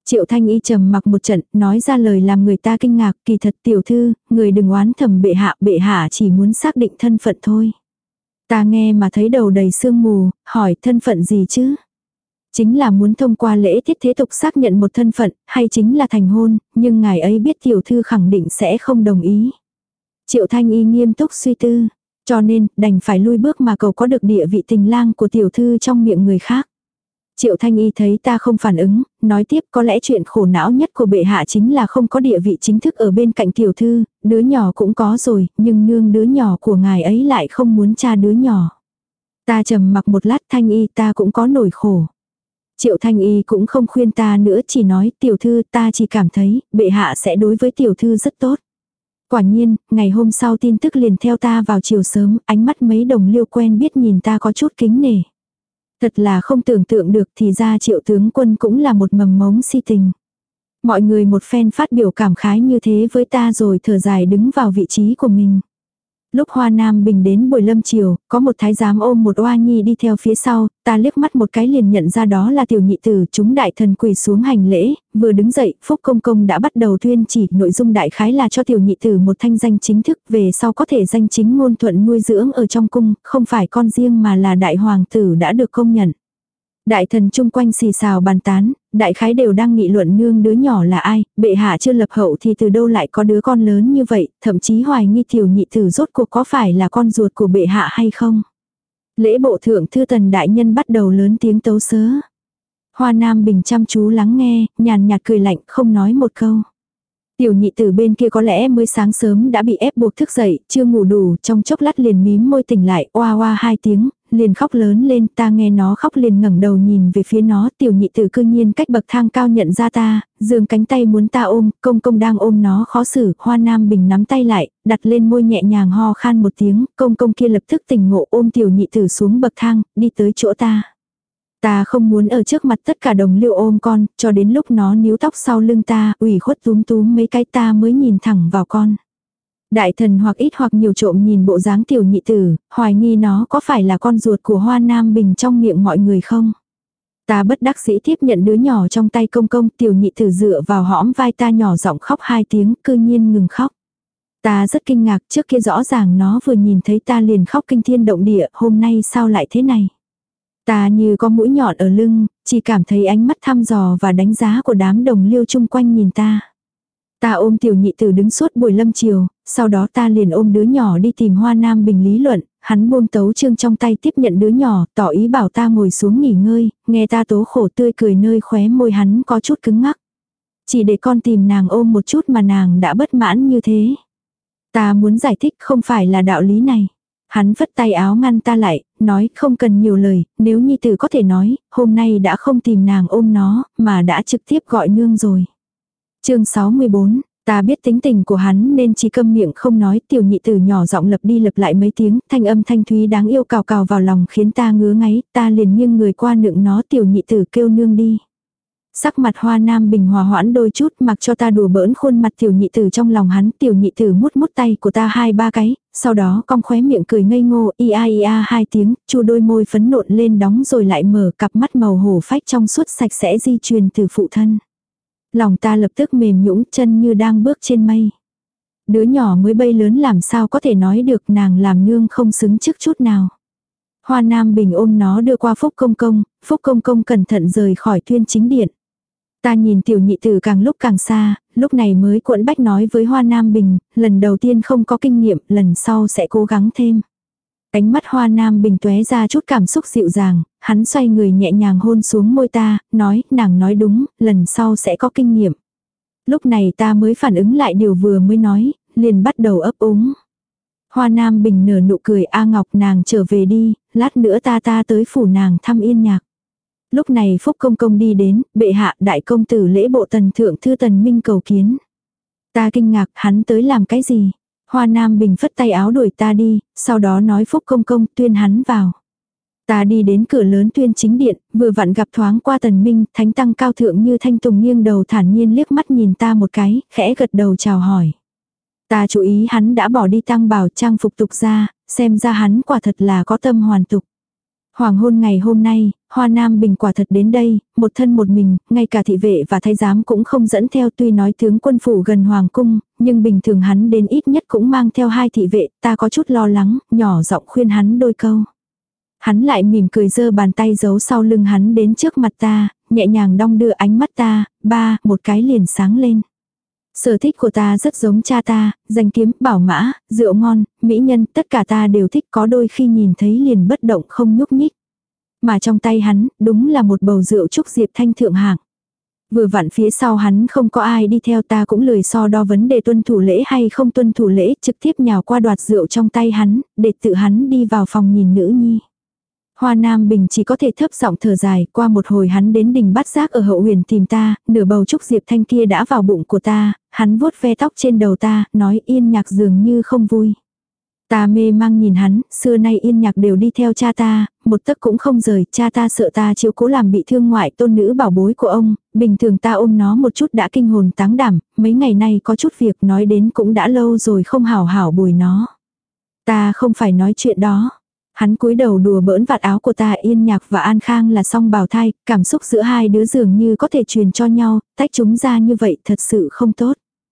Triệu Thanh Y trầm mặc một trận, nói ra lời làm người ta kinh ngạc, kỳ thật tiểu thư, người đừng oán thầm bệ hạ, bệ hạ chỉ muốn xác định thân phận thôi. Ta nghe mà thấy đầu đầy sương mù, hỏi thân phận gì chứ? Chính là muốn thông qua lễ tiết thế tục xác nhận một thân phận, hay chính là thành hôn, nhưng ngài ấy biết tiểu thư khẳng định sẽ không đồng ý. Triệu Thanh Y nghiêm túc suy tư, cho nên đành phải lui bước mà cầu có được địa vị tình lang của tiểu thư trong miệng người khác. Triệu Thanh Y thấy ta không phản ứng, nói tiếp có lẽ chuyện khổ não nhất của bệ hạ chính là không có địa vị chính thức ở bên cạnh tiểu thư, đứa nhỏ cũng có rồi, nhưng nương đứa nhỏ của ngài ấy lại không muốn cha đứa nhỏ. Ta trầm mặc một lát, Thanh Y ta cũng có nỗi khổ. Triệu Thanh Y cũng không khuyên ta nữa, chỉ nói tiểu thư ta chỉ cảm thấy bệ hạ sẽ đối với tiểu thư rất tốt. Quả nhiên, ngày hôm sau tin tức liền theo ta vào chiều sớm, ánh mắt mấy đồng liêu quen biết nhìn ta có chút kính nể. Thật là không tưởng tượng được thì ra Triệu tướng quân cũng là một mầm mống si tình. Mọi người một phen phát biểu cảm khái như thế với ta rồi thở dài đứng vào vị trí của mình. Lúc Hoa Nam Bình đến buổi lâm chiều, có một thái giám ôm một oa nhi đi theo phía sau, ta liếc mắt một cái liền nhận ra đó là tiểu nhị tử, chúng đại thần quỳ xuống hành lễ, vừa đứng dậy, Phúc Công Công đã bắt đầu tuyên chỉ, nội dung đại khái là cho tiểu nhị tử một thanh danh chính thức, về sau có thể danh chính ngôn thuận nuôi dưỡng ở trong cung, không phải con riêng mà là đại hoàng tử đã được công nhận. Đại thần chung quanh xì xào bàn tán, đại khái đều đang nghị luận nương đứa nhỏ là ai, bệ hạ chưa lập hậu thì từ đâu lại có đứa con lớn như vậy, thậm chí hoài nghi tiểu nhị tử rốt cuộc có phải là con ruột của bệ hạ hay không. Lễ bộ thượng thư Tần đại nhân bắt đầu lớn tiếng tấu sớ. Hoa Nam Bình chăm chú lắng nghe, nhàn nhạt cười lạnh, không nói một câu. Tiểu nhị tử bên kia có lẽ mới sáng sớm đã bị ép buộc thức dậy, chưa ngủ đủ, trong chốc lát liền mím môi tỉnh lại, oa oa hai tiếng, liền khóc lớn lên, ta nghe nó khóc liền ngẩng đầu nhìn về phía nó, tiểu nhị tử cư nhiên cách bậc thang cao nhận ra ta, giương cánh tay muốn ta ôm, công công đang ôm nó khó xử, Hoa Nam Bình nắm tay lại, đặt lên môi nhẹ nhàng ho khan một tiếng, công công kia lập tức tỉnh ngộ ôm tiểu nhị tử xuống bậc thang, đi tới chỗ ta. Ta không muốn ở trước mặt tất cả đồng liêu ôm con, cho đến lúc nó níu tóc sau lưng ta, ủy khuất túm túm mấy cái ta mới nhìn thẳng vào con. Đại thần hoặc ít hoặc nhiều trộm nhìn bộ dáng tiểu nhị tử, hoài nghi nó có phải là con ruột của Hoa Nam Bình trong miệng mọi người không. Ta bất đắc dĩ tiếp nhận đứa nhỏ trong tay công công, tiểu nhị tử dựa vào hõm vai ta nhỏ giọng khóc hai tiếng, cư nhiên ngừng khóc. Ta rất kinh ngạc, trước kia rõ ràng nó vừa nhìn thấy ta liền khóc kinh thiên động địa, hôm nay sao lại thế này. Ta như có mũi nhọn ở lưng, chỉ cảm thấy ánh mắt thăm dò và đánh giá của đám đồng liêu chung quanh nhìn ta. Ta ôm tiểu nhị tử đứng suốt buổi lâm chiều, sau đó ta liền ôm đứa nhỏ đi tìm Hoa Nam Bình lý luận, hắn buông tấu chương trong tay tiếp nhận đứa nhỏ, tỏ ý bảo ta ngồi xuống nghỉ ngơi, nghe ta tố khổ tươi cười nơi khóe môi hắn có chút cứng ngắc. Chỉ để con tìm nàng ôm một chút mà nàng đã bất mãn như thế. Ta muốn giải thích không phải là đạo lý này. Hắn vất tay áo ngăn ta lại, nói không cần nhiều lời, nếu nhi tử có thể nói, hôm nay đã không tìm nàng ôm nó, mà đã trực tiếp gọi nương rồi. Chương sáu mươi bốn, ta biết tính tình của hắn nên chỉ câm miệng không nói, tiểu nhị tử nhỏ giọng lặp đi lặp lại mấy tiếng, thanh âm thanh thúy đáng yêu cào cào vào lòng khiến ta ngứa ngáy, ta liền nghiêng người qua nựng nó, tiểu nhị tử kêu nương đi. Sắc mặt Hoa Nam Bình hòa hoãn đôi chút, mặc cho ta đùa bỡn khuôn mặt tiểu nhị tử trong lòng hắn, tiểu nhị tử mút mút tay của ta hai ba cái, sau đó cong khóe miệng cười ngây ngô, ia ia hai tiếng, chu đôi môi phấn nộn lên đóng rồi lại mở, cặp mắt màu hổ phách trong suốt sạch sẽ di truyền từ phụ thân. Lòng ta lập tức mềm nhũn, chân như đang bước trên mây. Đứa nhỏ mới bay lớn làm sao có thể nói được, nàng làm nương không xứng chức chút nào. Hoa Nam Bình ôm nó đưa qua Phúc Công Công, Phúc Công Công cẩn thận rời khỏi Tuyên Chính Điện. Ta nhìn tiểu nhị tử càng lúc càng xa, lúc này mới cuộn bách nói với Hoa Nam Bình, lần đầu tiên không có kinh nghiệm, lần sau sẽ cố gắng thêm. Ánh mắt Hoa Nam Bình tóe ra chút cảm xúc dịu dàng, hắn xoay người nhẹ nhàng hôn xuống môi ta, nói, nàng nói đúng, lần sau sẽ có kinh nghiệm. Lúc này ta mới phản ứng lại điều vừa mới nói, liền bắt đầu ấp úng. Hoa Nam Bình nở nụ cười, A Ngọc nàng trở về đi, lát nữa ta ta tới phủ nàng thăm Yên Nhạc. Lúc này Phúc Công Công đi đến, bệ hạ đại công tử lễ bộ Tần thượng thư Tần Minh cầu kiến. Ta kinh ngạc, hắn tới làm cái gì? Hoa Nam Bình phất tay áo đuổi ta đi, sau đó nói Phúc Công Công tuyên hắn vào. Ta đi đến cửa lớn Tuyên Chính Điện, vừa vặn gặp thoáng qua Tần Minh, thánh tăng cao thượng như thanh tùng nghiêng đầu thản nhiên liếc mắt nhìn ta một cái, khẽ gật đầu chào hỏi. Ta chú ý hắn đã bỏ đi tăng bào trang phục tục ra, xem ra hắn quả thật là có tâm hoàn tục. Hoàng hôn ngày hôm nay, Hoa Nam Bình quả thật đến đây, một thân một mình, ngay cả thị vệ và thái giám cũng không dẫn theo, tuy nói tướng quân phủ gần Hoàng cung, nhưng bình thường hắn đến ít nhất cũng mang theo hai thị vệ, ta có chút lo lắng, nhỏ giọng khuyên hắn đôi câu. Hắn lại mỉm cười giơ bàn tay giấu sau lưng hắn đến trước mặt ta, nhẹ nhàng đong đưa ánh mắt ta, ba, một cái liền sáng lên. Sở thích của ta rất giống cha ta, danh kiếm, bảo mã, rượu ngon, mỹ nhân, tất cả ta đều thích, có đôi khi nhìn thấy liền bất động không nhúc nhích. Mà trong tay hắn, đúng là một bầu rượu trúc diệp thanh thượng hạng. Vừa vặn phía sau hắn không có ai đi theo, ta cũng lười so đo vấn đề tuân thủ lễ hay không tuân thủ lễ, trực tiếp nhào qua đoạt rượu trong tay hắn, để tự hắn đi vào phòng nhìn nữ nhi. Hoa Nam Bình chỉ có thể thấp giọng thở dài, qua một hồi hắn đến đình Bát Giác ở Hậu Huyền tìm ta, nửa bầu trúc diệp thanh kia đã vào bụng của ta, hắn vuốt ve tóc trên đầu ta, nói Yên Nhạc dường như không vui. Ta mê mang nhìn hắn, xưa nay Yên Nhạc đều đi theo cha ta, một tấc cũng không rời, cha ta sợ ta chiếu cố làm bị thương ngoại tôn nữ bảo bối của ông, bình thường ta ôm nó một chút đã kinh hồn táng đảm, mấy ngày nay có chút việc nói đến cũng đã lâu rồi không hảo hảo bồi nó. Ta không phải nói chuyện đó. Hắn cúi đầu đùa bỡn vạt áo của ta, Yên Nhạc và An Khang là song bào thai, cảm xúc giữa hai đứa dường như có thể truyền cho nhau, tách chúng ra như vậy thật sự không tốt.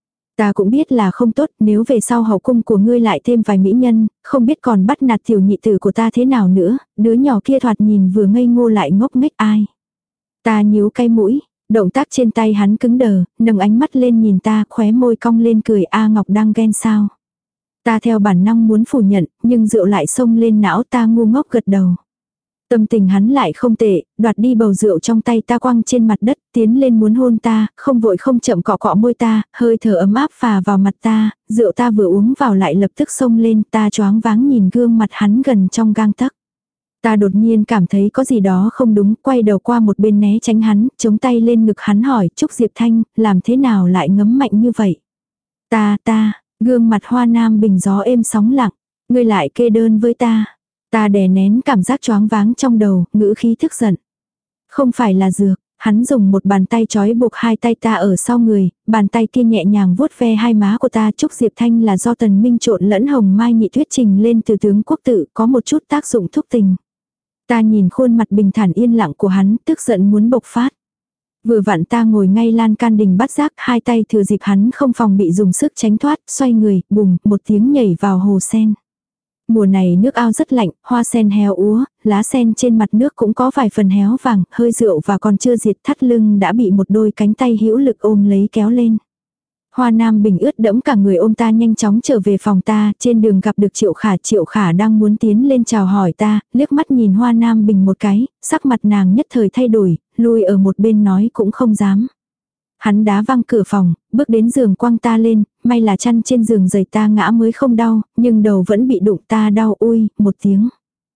Ta cũng biết là không tốt, nếu về sau hậu cung của ngươi lại thêm vài mỹ nhân, không biết còn bắt nạt tiểu nhị tử của ta thế nào nữa, đứa nhỏ kia thoạt nhìn vừa ngây ngô lại ngốc nghếch ai. Ta nhíu cái mũi, động tác trên tay hắn cứng đờ, nâng ánh mắt lên nhìn ta, khóe môi cong lên cười, A Ngọc đang ghen sao. Ta theo bản năng muốn phủ nhận, nhưng rượu lại xông lên não, ta ngu ngốc gật đầu. Tâm tình hắn lại không tệ, đoạt đi bầu rượu trong tay ta quăng trên mặt đất, tiến lên muốn hôn ta, không vội không chậm cọ cọ môi ta, hơi thở ấm áp phà vào mặt ta, rượu ta vừa uống vào lại lập tức xông lên, ta choáng váng nhìn gương mặt hắn gần trong gang tấc. Ta đột nhiên cảm thấy có gì đó không đúng, quay đầu qua một bên né tránh hắn, chống tay lên ngực hắn hỏi, Trúc Diệp Thanh, làm thế nào lại ngấm mạnh như vậy? Ta, ta, gương mặt Hoa Nam Bình gió êm sóng lặng, ngươi lại kê đơn với ta. Ta đè nén cảm giác choáng váng trong đầu, ngữ khí tức giận. Không phải là dược, hắn dùng một bàn tay trói buộc hai tay ta ở sau người, bàn tay kia nhẹ nhàng vuốt ve hai má của ta. Trúc Diệp Thanh là do Tần Minh trộn lẫn hồng mai nhị thuyết trình lên từ tướng quốc tự, có một chút tác dụng thúc tình. Ta nhìn khuôn mặt bình thản yên lặng của hắn, tức giận muốn bộc phát. Vừa vặn ta ngồi ngay lan can đình Bát Giác, hai tay thừa dịp hắn không phòng bị dùng sức tránh thoát, xoay người, bùng, một tiếng nhảy vào hồ sen. Mùa này nước ao rất lạnh, hoa sen héo úa, lá sen trên mặt nước cũng có vài phần héo vàng, hơi rượu và còn chưa diệt, thắt lưng đã bị một đôi cánh tay hữu lực ôm lấy kéo lên. Hoa Nam Bình ướt đẫm cả người ôm ta nhanh chóng trở về phòng ta, trên đường gặp được Triệu Khả, Triệu Khả đang muốn tiến lên chào hỏi ta, liếc mắt nhìn Hoa Nam Bình một cái, sắc mặt nàng nhất thời thay đổi, lui ở một bên nói cũng không dám. Hắn đá văng cửa phòng, bước đến giường quăng ta lên, may là chăn trên giường dày ta ngã mới không đau, nhưng đầu vẫn bị đụng, ta đau ui, một tiếng.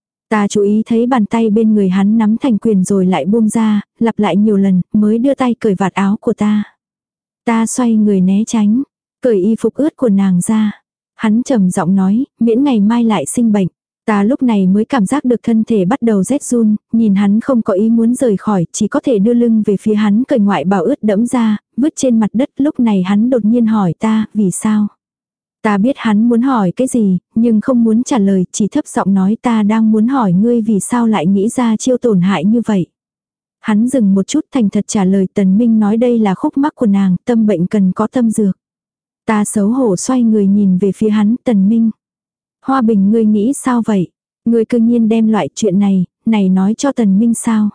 Ta chú ý thấy bàn tay bên người hắn nắm thành quyền rồi lại buông ra, lặp lại nhiều lần, mới đưa tay cởi vạt áo của ta. Ta xoay người né tránh, cởi y phục ướt của nàng ra. Hắn trầm giọng nói, miễn ngày mai lại sinh bệnh. Ta lúc này mới cảm giác được thân thể bắt đầu rét run, nhìn hắn không có ý muốn rời khỏi, chỉ có thể đưa lưng về phía hắn, cởi ngoại bào ướt đẫm ra, vứt trên mặt đất. Lúc này hắn đột nhiên hỏi ta, vì sao? Ta biết hắn muốn hỏi cái gì, nhưng không muốn trả lời, chỉ thấp giọng nói, ta đang muốn hỏi ngươi vì sao lại nghĩ ra chiêu tổn hại như vậy. Hắn dừng một chút, thành thật trả lời, Tần Minh nói đây là khúc mắc của nàng, tâm bệnh cần có tâm dược. Ta xấu hổ xoay người nhìn về phía hắn, Tần Minh. Hoa Bình, ngươi nghĩ sao vậy? Ngươi cư nhiên đem loại chuyện này, này nói cho Tần Minh sao?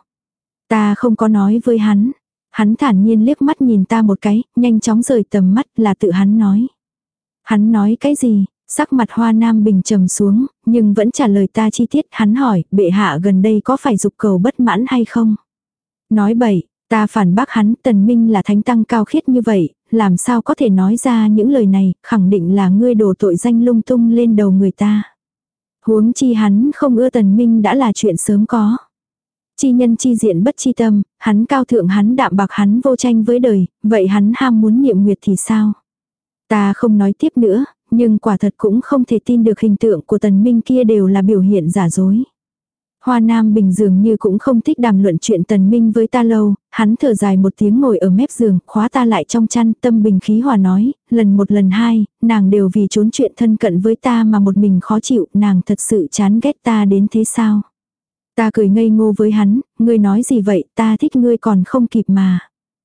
Ta không có nói với hắn. Hắn thản nhiên liếc mắt nhìn ta một cái, nhanh chóng rời tầm mắt, là tự hắn nói. Hắn nói cái gì? Sắc mặt Hoa Nam Bình trầm xuống, nhưng vẫn trả lời ta chi tiết. Hắn hỏi, bệ hạ gần đây có phải dục cầu bất mãn hay không? Nói bậy, ta phản bác hắn, Tần Minh là thánh tăng cao khiết như vậy, làm sao có thể nói ra những lời này, khẳng định là ngươi đổ tội danh lung tung lên đầu người ta. Huống chi hắn không ưa Tần Minh đã là chuyện sớm có. Chi nhân chi diện bất chi tâm, hắn cao thượng hắn đạm bạc hắn vô tranh với đời, vậy hắn ham muốn niệm nguyệt thì sao? Ta không nói tiếp nữa, nhưng quả thật cũng không thể tin được hình tượng của Tần Minh kia đều là biểu hiện giả dối. Hoa Nam Bình dường như cũng không thích đàm luận chuyện Tần Minh với ta lâu, hắn thở dài một tiếng ngồi ở mép giường, khóa ta lại trong chăn, tâm bình khí hòa nói, lần một lần hai, nàng đều vì trốn chuyện thân cận với ta mà một mình khó chịu, nàng thật sự chán ghét ta đến thế sao? Ta cười ngây ngô với hắn, ngươi nói gì vậy, ta thích ngươi còn không kịp mà.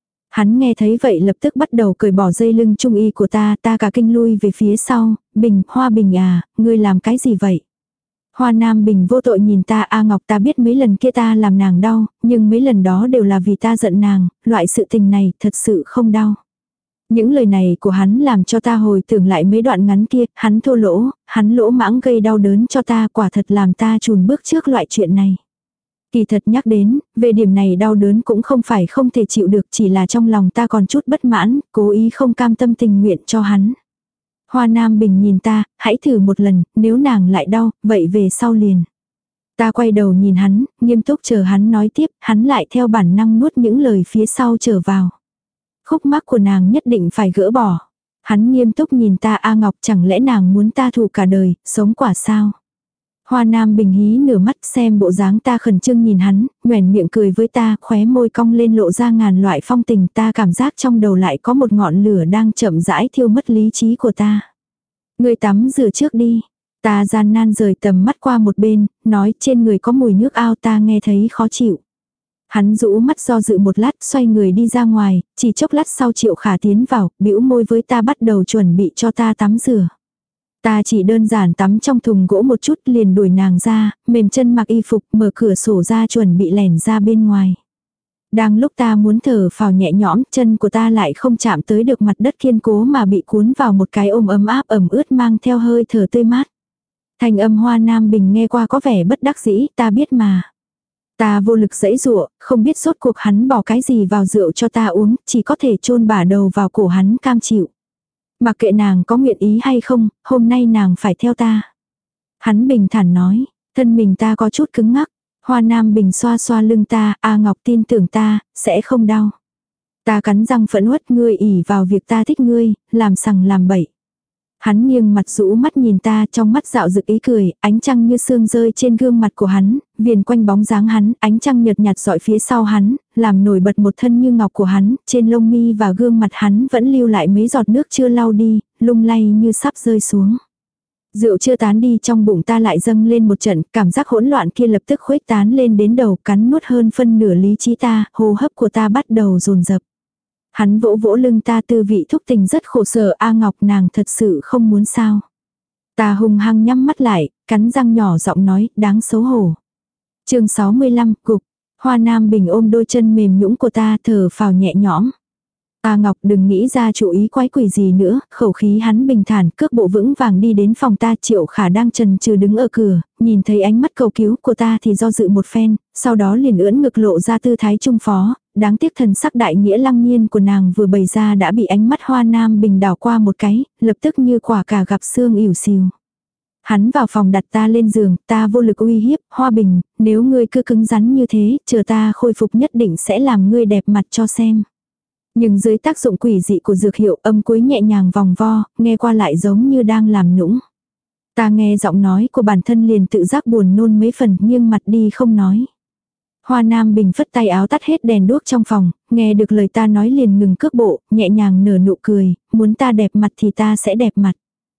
Hắn nghe thấy vậy lập tức bắt đầu cởi bỏ dây lưng trung y của ta, ta cả kinh lui về phía sau, Bình, Hoa Bình à, ngươi làm cái gì vậy? Hoa Nam Bình vô tội nhìn ta, A Ngọc, ta biết mấy lần kia ta làm nàng đau, nhưng mấy lần đó đều là vì ta giận nàng, loại sự tình này thật sự không đau. Những lời này của hắn làm cho ta hồi tưởng lại mấy đoạn ngắn kia, hắn thô lỗ, hắn lỗ mãng gây đau đớn cho ta, quả thật làm ta chùn bước trước loại chuyện này. Kỳ thật nhắc đến, về điểm này đau đớn cũng không phải không thể chịu được, chỉ là trong lòng ta còn chút bất mãn, cố ý không cam tâm tình nguyện cho hắn. Hoa Nam Bình nhìn ta, hãy thử một lần, nếu nàng lại đau, vậy về sau liền. Ta quay đầu nhìn hắn, nghiêm túc chờ hắn nói tiếp, hắn lại theo bản năng nuốt những lời phía sau trở vào. Khúc mắc của nàng nhất định phải gỡ bỏ. Hắn nghiêm túc nhìn ta, A Ngọc, chẳng lẽ nàng muốn ta thù cả đời, sống quả sao? Hoa Nam Bình hí nửa mắt xem bộ dáng ta khẩn trương nhìn hắn, nhoẻn miệng cười với ta, khóe môi cong lên lộ ra ngàn loại phong tình, ta cảm giác trong đầu lại có một ngọn lửa đang chậm rãi thiêu mất lý trí của ta. Ngươi tắm rửa trước đi. Ta gian nan rời tầm mắt qua một bên, nói trên người có mùi nước ao, ta nghe thấy khó chịu. Hắn rũ mắt do dự một lát, xoay người đi ra ngoài, chỉ chốc lát sau Triệu Khả tiến vào, bĩu môi với ta bắt đầu chuẩn bị cho ta tắm rửa. Ta chỉ đơn giản tắm trong thùng gỗ một chút liền đuổi nàng ra, mềm chân mặc y phục, mở cửa sổ ra chuẩn bị lẻn ra bên ngoài. Đang lúc ta muốn thở phào nhẹ nhõm, chân của ta lại không chạm tới được mặt đất kiên cố mà bị cuốn vào một cái ôm ấm áp ẩm ướt mang theo hơi thở tươi mát. Thành âm Hoa Nam Bình nghe qua có vẻ bất đắc dĩ, ta biết mà. Ta vô lực giãy giụa, không biết rốt cuộc hắn bỏ cái gì vào rượu cho ta uống, chỉ có thể chôn bả đầu vào cổ hắn cam chịu. Mặc kệ nàng có nguyện ý hay không, hôm nay nàng phải theo ta. Hắn bình thản nói, thân mình ta có chút cứng ngắc. Hoa Nam Bình xoa xoa lưng ta, A Ngọc tin tưởng ta, sẽ không đau. Ta cắn răng phẫn uất, ngươi ỉ vào việc ta thích ngươi, làm sằng làm bậy. Hắn nghiêng mặt rũ mắt nhìn ta, trong mắt dạo rực ý cười, ánh trăng như sương rơi trên gương mặt của hắn, viền quanh bóng dáng hắn, ánh trăng nhợt nhạt dọi phía sau hắn, làm nổi bật một thân như ngọc của hắn, trên lông mi và gương mặt hắn vẫn lưu lại mấy giọt nước chưa lau đi, lung lay như sắp rơi xuống. Rượu chưa tán đi, trong bụng ta lại dâng lên một trận, cảm giác hỗn loạn kia lập tức khuếch tán lên đến đầu, cắn nuốt hơn phân nửa lý trí ta, hô hấp của ta bắt đầu dồn dập. Hắn vỗ vỗ lưng ta, tư vị thúc tình rất khổ sở, A Ngọc, nàng thật sự không muốn sao. Ta hung hăng nhắm mắt lại, cắn răng nhỏ giọng nói, đáng xấu hổ. Chương sáu mươi lăm, cục. Hoa Nam Bình ôm đôi chân mềm nhũn của ta, thở phào nhẹ nhõm. A Ngọc, đừng nghĩ ra chủ ý quái quỷ gì nữa, khẩu khí hắn bình thản, cước bộ vững vàng đi đến phòng ta. Triệu Khả đang chần chừ đứng ở cửa, nhìn thấy ánh mắt cầu cứu của ta thì do dự một phen, sau đó liền ưỡn ngực lộ ra tư thái trung phó, đáng tiếc thần sắc đại nghĩa lăng nhiên của nàng vừa bày ra đã bị ánh mắt Hoa Nam Bình đảo qua một cái, lập tức như quả cà gặp xương ỉu xìu. Hắn vào phòng đặt ta lên giường, ta vô lực uy hiếp, Hoa Bình, nếu ngươi cứ cứng rắn như thế, chờ ta khôi phục nhất định sẽ làm ngươi đẹp mặt cho xem. Nhưng dưới tác dụng quỷ dị của dược hiệu, âm cuối nhẹ nhàng vòng vo, nghe qua lại giống như đang làm nũng. Ta nghe giọng nói của bản thân liền tự giác buồn nôn mấy phần, nghiêng mặt đi không nói. Hoa Nam Bình phất tay áo tắt hết đèn đuốc trong phòng, nghe được lời ta nói liền ngừng cước bộ, nhẹ nhàng nở nụ cười, muốn ta đẹp mặt thì ta sẽ đẹp mặt.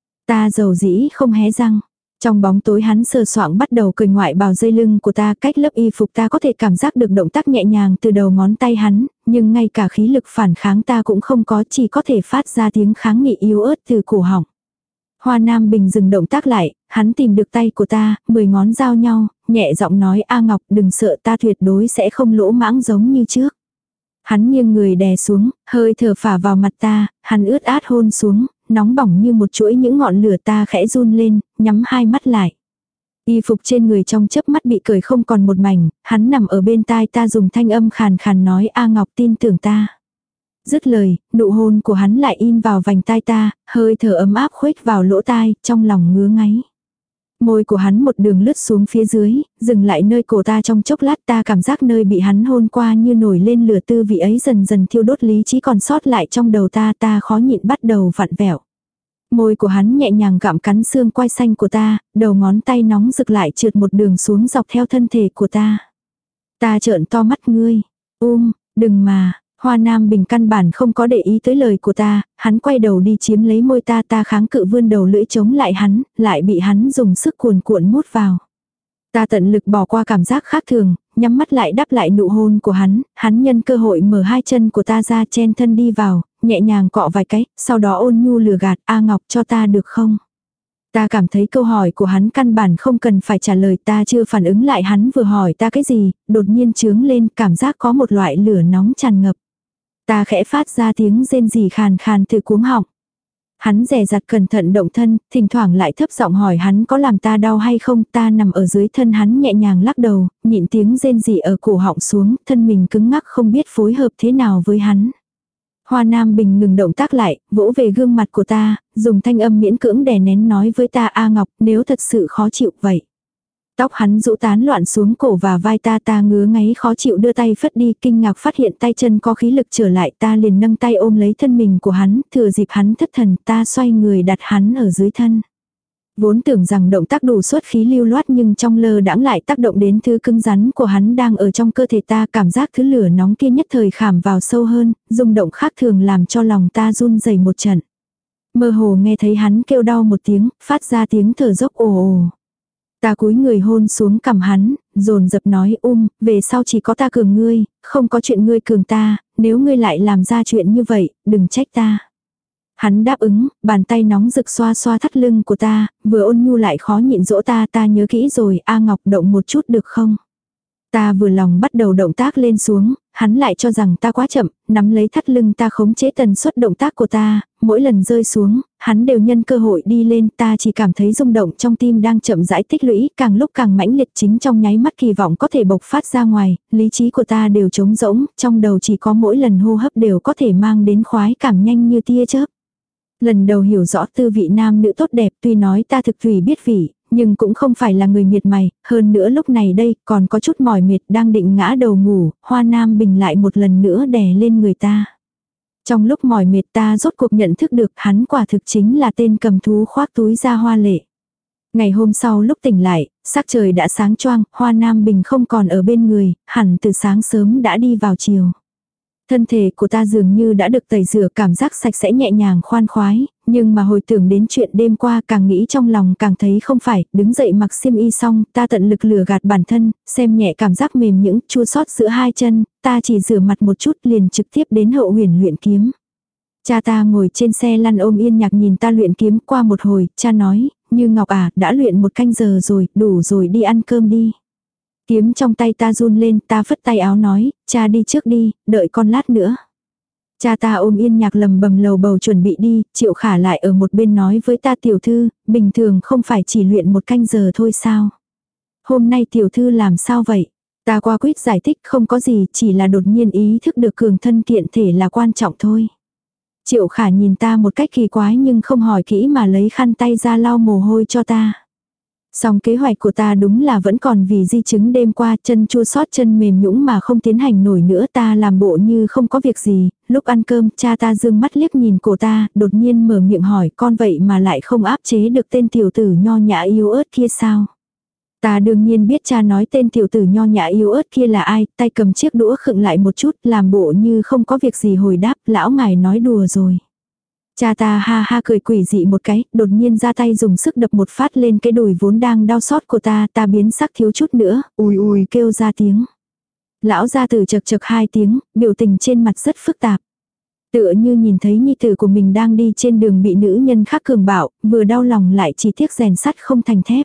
Ta dầu dĩ không hé răng. Trong bóng tối hắn sờ soạng bắt đầu cởi ngoại bào dây lưng của ta, cách lớp y phục ta có thể cảm giác được động tác nhẹ nhàng từ đầu ngón tay hắn, nhưng ngay cả khí lực phản kháng ta cũng không có, chỉ có thể phát ra tiếng kháng nghị yếu ớt từ cổ họng. Hoa Nam Bình dừng động tác lại, hắn tìm được tay của ta, mười ngón giao nhau, nhẹ giọng nói, A Ngọc, đừng sợ, ta tuyệt đối sẽ không lỗ mãng giống như trước. Hắn nghiêng người đè xuống, hơi thở phả vào mặt ta, hắn ướt át hôn xuống, nóng bỏng như một chuỗi những ngọn lửa, ta khẽ run lên, nhắm hai mắt lại. Y phục trên người trong chớp mắt bị cởi không còn một mảnh, hắn nằm ở bên tai ta dùng thanh âm khàn khàn nói, A Ngọc tin tưởng ta. Dứt lời, nụ hôn của hắn lại in vào vành tai ta, hơi thở ấm áp khuếch vào lỗ tai, trong lòng ngứa ngáy. Môi của hắn một đường lướt xuống phía dưới, dừng lại nơi cổ ta trong chốc lát, ta cảm giác nơi bị hắn hôn qua như nổi lên lửa, tư vị ấy dần dần thiêu đốt lý trí còn sót lại trong đầu ta, ta khó nhịn bắt đầu vặn vẹo. Môi của hắn nhẹ nhàng gặm cắn xương quai xanh của ta, đầu ngón tay nóng rực lại trượt một đường xuống dọc theo thân thể của ta. Ta trợn to mắt, ngươi, um, đừng mà. Hoa Nam Bình căn bản không có để ý tới lời của ta, hắn quay đầu đi chiếm lấy môi ta, ta kháng cự vươn đầu lưỡi chống lại hắn, lại bị hắn dùng sức cuồn cuộn mút vào. Ta tận lực bỏ qua cảm giác khác thường, nhắm mắt lại đáp lại nụ hôn của hắn, hắn nhân cơ hội mở hai chân của ta ra chen thân đi vào, nhẹ nhàng cọ vài cái, sau đó ôn nhu lừa gạt, A Ngọc cho ta được không? Ta cảm thấy câu hỏi của hắn căn bản không cần phải trả lời, ta chưa phản ứng lại hắn vừa hỏi ta cái gì, đột nhiên chướng lên, cảm giác có một loại lửa nóng tràn ngập. Ta khẽ phát ra tiếng rên rỉ khàn khàn từ cuống họng. Hắn dè dặt cẩn thận động thân, thỉnh thoảng lại thấp giọng hỏi hắn có làm ta đau hay không, ta nằm ở dưới thân hắn nhẹ nhàng lắc đầu, nhịn tiếng rên rỉ ở cổ họng xuống, thân mình cứng ngắc không biết phối hợp thế nào với hắn. Hoa Nam Bình ngừng động tác lại, vỗ về gương mặt của ta, dùng thanh âm miễn cưỡng đè nén nói với ta, A Ngọc, nếu thật sự khó chịu vậy. Tóc hắn rũ tán loạn xuống cổ và vai ta, ta ngứa ngáy khó chịu đưa tay phất đi, kinh ngạc phát hiện tay chân có khí lực trở lại, ta liền nâng tay ôm lấy thân mình của hắn, thừa dịp hắn thất thần, ta xoay người đặt hắn ở dưới thân. Vốn tưởng rằng động tác đủ xuất khí lưu loát nhưng trong lơ đãng lại tác động đến thứ cứng rắn của hắn đang ở trong cơ thể ta, cảm giác thứ lửa nóng kia nhất thời khảm vào sâu hơn, rung động khác thường làm cho lòng ta run rẩy một trận. Mơ hồ nghe thấy hắn kêu đau một tiếng, phát ra tiếng thở dốc ồ ồ. Ta cúi người hôn xuống cằm hắn, dồn dập nói um, về sau chỉ có ta cường ngươi, không có chuyện ngươi cường ta, nếu ngươi lại làm ra chuyện như vậy, đừng trách ta. Hắn đáp ứng, bàn tay nóng rực xoa xoa thắt lưng của ta, vừa ôn nhu lại khó nhịn dỗ ta, ta nhớ kỹ rồi, A Ngọc động một chút được không? Ta vừa lòng bắt đầu động tác lên xuống, hắn lại cho rằng ta quá chậm, nắm lấy thắt lưng ta khống chế tần suất động tác của ta, mỗi lần rơi xuống, hắn đều nhân cơ hội đi lên, ta chỉ cảm thấy rung động trong tim đang chậm rãi tích lũy, càng lúc càng mãnh liệt, chính trong nháy mắt kỳ vọng có thể bộc phát ra ngoài, lý trí của ta đều trống rỗng, trong đầu chỉ có mỗi lần hô hấp đều có thể mang đến khoái cảm nhanh như tia chớp. Lần đầu hiểu rõ tư vị nam nữ tốt đẹp, tuy nói ta thực thủy biết vị, nhưng cũng không phải là người miệt mày, hơn nữa lúc này đây còn có chút mỏi mệt, đang định ngã đầu ngủ, Hoa Nam Bình lại một lần nữa đè lên người ta. Trong lúc mỏi mệt ta rốt cuộc nhận thức được hắn quả thực chính là tên cầm thú khoác túi da hoa lệ. Ngày hôm sau lúc tỉnh lại, sắc trời đã sáng choang, Hoa Nam Bình không còn ở bên người, hẳn từ sáng sớm đã đi vào chiều. Thân thể của ta dường như đã được tẩy rửa, cảm giác sạch sẽ nhẹ nhàng khoan khoái, nhưng mà hồi tưởng đến chuyện đêm qua càng nghĩ trong lòng càng thấy không phải, đứng dậy mặc xiêm y xong, ta tận lực lừa gạt bản thân, xem nhẹ cảm giác mềm những chua xót giữa hai chân, ta chỉ rửa mặt một chút liền trực tiếp đến Hậu Huyền luyện kiếm. Cha ta ngồi trên xe lăn ôm Yên Nhạc nhìn ta luyện kiếm, qua một hồi, cha nói, Như Ngọc à, đã luyện một canh giờ rồi, đủ rồi, đi ăn cơm đi. Kiếm trong tay ta run lên, ta phất tay áo nói, cha đi trước đi, đợi con lát nữa. Cha ta ôm Yên Nhạc lầm bầm lầu bầu chuẩn bị đi, Triệu Khả lại ở một bên nói với ta, tiểu thư, bình thường không phải chỉ luyện một canh giờ thôi sao? Hôm nay tiểu thư làm sao vậy? Ta qua quýt giải thích, không có gì, chỉ là đột nhiên ý thức được cường thân kiện thể là quan trọng thôi. Triệu Khả nhìn ta một cách kỳ quái nhưng không hỏi kỹ mà lấy khăn tay ra lau mồ hôi cho ta. Song kế hoạch của ta đúng là vẫn còn, vì di chứng đêm qua chân chua xót chân mềm nhũn mà không tiến hành nổi nữa, ta làm bộ như không có việc gì. Lúc ăn cơm cha ta dương mắt liếc nhìn cổ ta, đột nhiên mở miệng hỏi, con vậy mà lại không áp chế được tên tiểu tử nho nhã yếu ớt kia sao? Ta đương nhiên biết cha nói tên tiểu tử nho nhã yếu ớt kia là ai, tay cầm chiếc đũa khựng lại một chút, làm bộ như không có việc gì hồi đáp, lão ngài nói đùa rồi. Cha ta ha ha cười quỷ dị một cái, đột nhiên ra tay dùng sức đập một phát lên cái đùi vốn đang đau xót của ta, ta biến sắc thiếu chút nữa, ùi ùi kêu ra tiếng. Lão gia tử chật chật hai tiếng, biểu tình trên mặt rất phức tạp. Tựa như nhìn thấy nhi tử của mình đang đi trên đường bị nữ nhân khác cường bạo, vừa đau lòng lại chỉ tiếc rèn sắt không thành thép.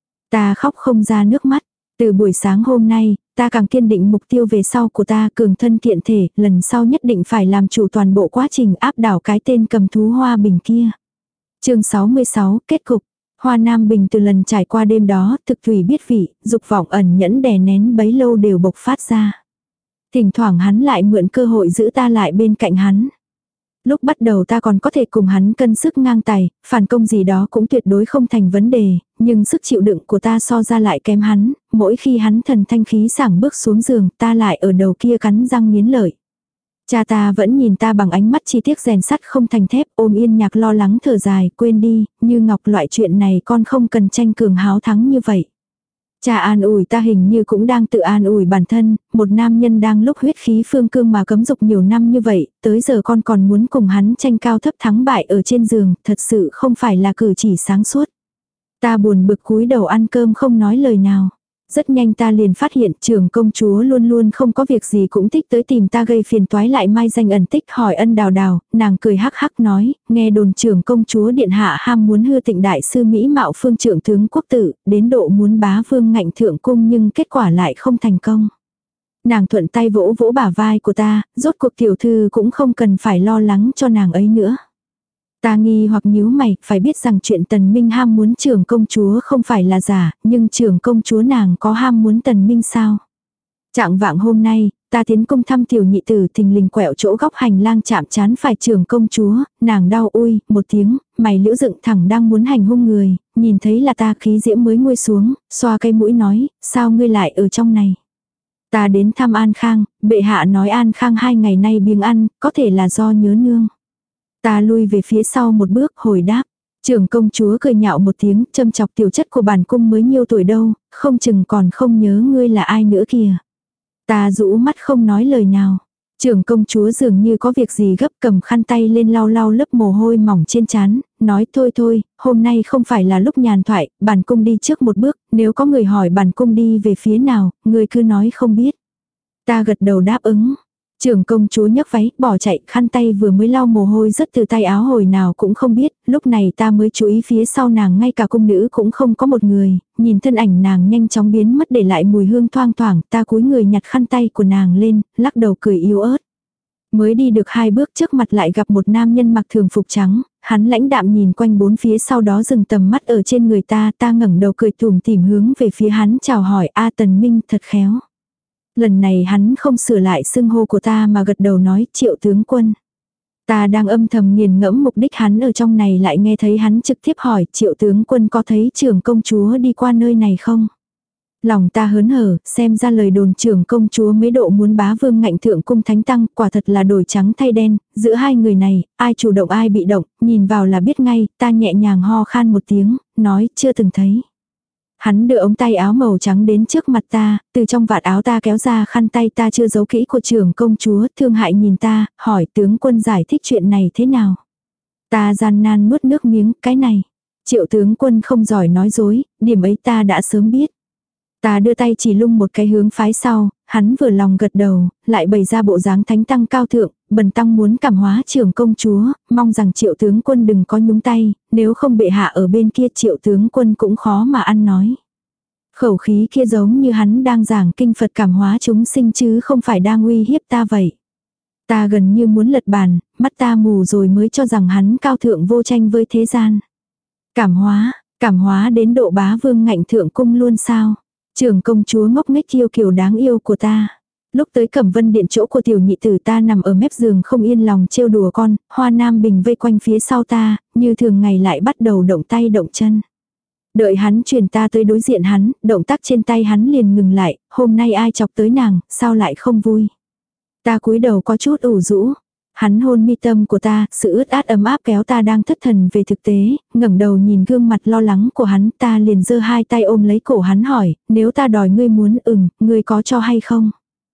Ta khóc không ra nước mắt. Từ buổi sáng hôm nay, ta càng kiên định mục tiêu về sau của ta, cường thân kiện thể, lần sau nhất định phải làm chủ toàn bộ quá trình áp đảo cái tên cầm thú Hoa Bình kia. Chương sáu mươi sáu, kết cục. Hoa Nam Bình từ lần trải qua đêm đó, thực thủy biết vị, dục vọng ẩn nhẫn đè nén bấy lâu đều bộc phát ra. Thỉnh thoảng hắn lại mượn cơ hội giữ ta lại bên cạnh hắn. Lúc bắt đầu ta còn có thể cùng hắn cân sức ngang tài, phản công gì đó cũng tuyệt đối không thành vấn đề, nhưng sức chịu đựng của ta so ra lại kém hắn, mỗi khi hắn thần thanh khí sảng bước xuống giường, ta lại ở đầu kia cắn răng nghiến lợi. Cha ta vẫn nhìn ta bằng ánh mắt chi tiết rèn sắt không thành thép, ôm Yên Nhạc lo lắng thở dài, quên đi, Như Ngọc, loại chuyện này con không cần tranh cường háo thắng như vậy. Cha an ủi ta hình như cũng đang tự an ủi bản thân, một nam nhân đang lúc huyết khí phương cương mà cấm dục nhiều năm như vậy, tới giờ con còn muốn cùng hắn tranh cao thấp thắng bại ở trên giường, thật sự không phải là cử chỉ sáng suốt. Ta buồn bực cúi đầu ăn cơm không nói lời nào. Rất nhanh ta liền phát hiện trưởng công chúa luôn luôn không có việc gì cũng thích tới tìm ta gây phiền toái, lại mai danh ẩn tích hỏi ân đào đào, nàng cười hắc hắc nói, nghe đồn trưởng công chúa điện hạ ham muốn hư Tịnh đại sư Mỹ mạo phương trưởng tướng quốc tử, đến độ muốn bá vương ngạnh thượng cung nhưng kết quả lại không thành công. Nàng thuận tay vỗ vỗ bả vai của ta, rốt cuộc tiểu thư cũng không cần phải lo lắng cho nàng ấy nữa. Ta nghi hoặc nhíu mày, phải biết rằng chuyện Tần Minh ham muốn trưởng công chúa không phải là giả, nhưng trưởng công chúa nàng có ham muốn Tần Minh sao? Trạng vạng hôm nay, ta tiến cung thăm tiểu nhị tử, thình lình quẹo chỗ góc hành lang chạm chán phải trưởng công chúa, nàng đau ui, một tiếng, mày liễu dựng thẳng đang muốn hành hung người, nhìn thấy là ta khí diễm mới nguôi xuống, xoa cây mũi nói, sao ngươi lại ở trong này? Ta đến thăm An Khang, bệ hạ nói An Khang hai ngày nay biếng ăn, có thể là do nhớ nương. Ta lui về phía sau một bước hồi đáp. Trưởng công chúa cười nhạo một tiếng, châm chọc tiểu chất của bản cung mới nhiêu tuổi đâu, không chừng còn không nhớ ngươi là ai nữa kìa. Ta rũ mắt không nói lời nào. Trưởng công chúa dường như có việc gì gấp, cầm khăn tay lên lau lau lớp mồ hôi mỏng trên trán, nói thôi thôi, hôm nay không phải là lúc nhàn thoại, bản cung đi trước một bước, nếu có người hỏi bản cung đi về phía nào, người cứ nói không biết. Ta gật đầu đáp ứng. Trưởng công chúa nhấc váy, bỏ chạy, khăn tay vừa mới lau mồ hôi rất từ tay áo hồi nào cũng không biết, lúc này ta mới chú ý phía sau nàng ngay cả cung nữ cũng không có một người, nhìn thân ảnh nàng nhanh chóng biến mất để lại mùi hương thoang thoảng, ta cúi người nhặt khăn tay của nàng lên, lắc đầu cười yếu ớt. Mới đi được hai bước trước mặt lại gặp một nam nhân mặc thường phục trắng, hắn lãnh đạm nhìn quanh bốn phía sau đó dừng tầm mắt ở trên người ta, ta ngẩng đầu cười tủm tỉm hướng về phía hắn chào hỏi, a Tần Minh thật khéo. Lần này hắn không sửa lại xưng hô của ta mà gật đầu nói Triệu tướng quân. Ta đang âm thầm nghiền ngẫm mục đích hắn ở trong này lại nghe thấy hắn trực tiếp hỏi Triệu tướng quân có thấy trưởng công chúa đi qua nơi này không? Lòng ta hớn hở, xem ra lời đồn trưởng công chúa mấy độ muốn bá vương ngạnh thượng cung thánh tăng, quả thật là đổi trắng thay đen, giữa hai người này, ai chủ động ai bị động, nhìn vào là biết ngay, ta nhẹ nhàng ho khan một tiếng, nói chưa từng thấy. Hắn đưa ống tay áo màu trắng đến trước mặt ta, từ trong vạt áo ta kéo ra khăn tay ta chưa giấu kỹ của trưởng công chúa, thương hại nhìn ta, hỏi tướng quân giải thích chuyện này thế nào. Ta gian nan nuốt nước miếng, cái này. Triệu tướng quân không giỏi nói dối, điểm ấy ta đã sớm biết. Ta đưa tay chỉ lung một cái hướng phái sau, hắn vừa lòng gật đầu, lại bày ra bộ dáng thánh tăng cao thượng, bần tăng muốn cảm hóa trưởng công chúa, mong rằng triệu tướng quân đừng có nhúng tay, nếu không bệ hạ ở bên kia triệu tướng quân cũng khó mà ăn nói. Khẩu khí kia giống như hắn đang giảng kinh Phật cảm hóa chúng sinh chứ không phải đang uy hiếp ta vậy. Ta gần như muốn lật bàn, mắt ta mù rồi mới cho rằng hắn cao thượng vô tranh với thế gian. Cảm hóa, cảm hóa đến độ bá vương ngạnh thượng cung luôn sao? Trưởng công chúa ngốc nghếch kiêu kiều đáng yêu của ta. Lúc tới Cẩm Vân điện chỗ của tiểu nhị tử ta nằm ở mép giường không yên lòng trêu đùa con, Hoa Nam Bình vây quanh phía sau ta, như thường ngày lại bắt đầu động tay động chân. Đợi hắn truyền ta tới đối diện hắn, động tác trên tay hắn liền ngừng lại, hôm nay ai chọc tới nàng, sao lại không vui. Ta cúi đầu có chút ủ rũ. Hắn hôn mi tâm của ta, sự ướt át ấm áp kéo ta đang thất thần về thực tế, ngẩng đầu nhìn gương mặt lo lắng của hắn, ta liền giơ hai tay ôm lấy cổ hắn hỏi, nếu ta đòi ngươi muốn ừm, ngươi có cho hay không?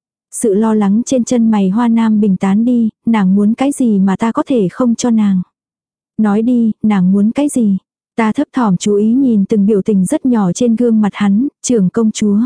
Sự lo lắng trên chân mày Hoa Nam Bình tán đi, nàng muốn cái gì mà ta có thể không cho nàng? Nói đi, nàng muốn cái gì? Ta thấp thỏm chú ý nhìn từng biểu tình rất nhỏ trên gương mặt hắn, trưởng công chúa.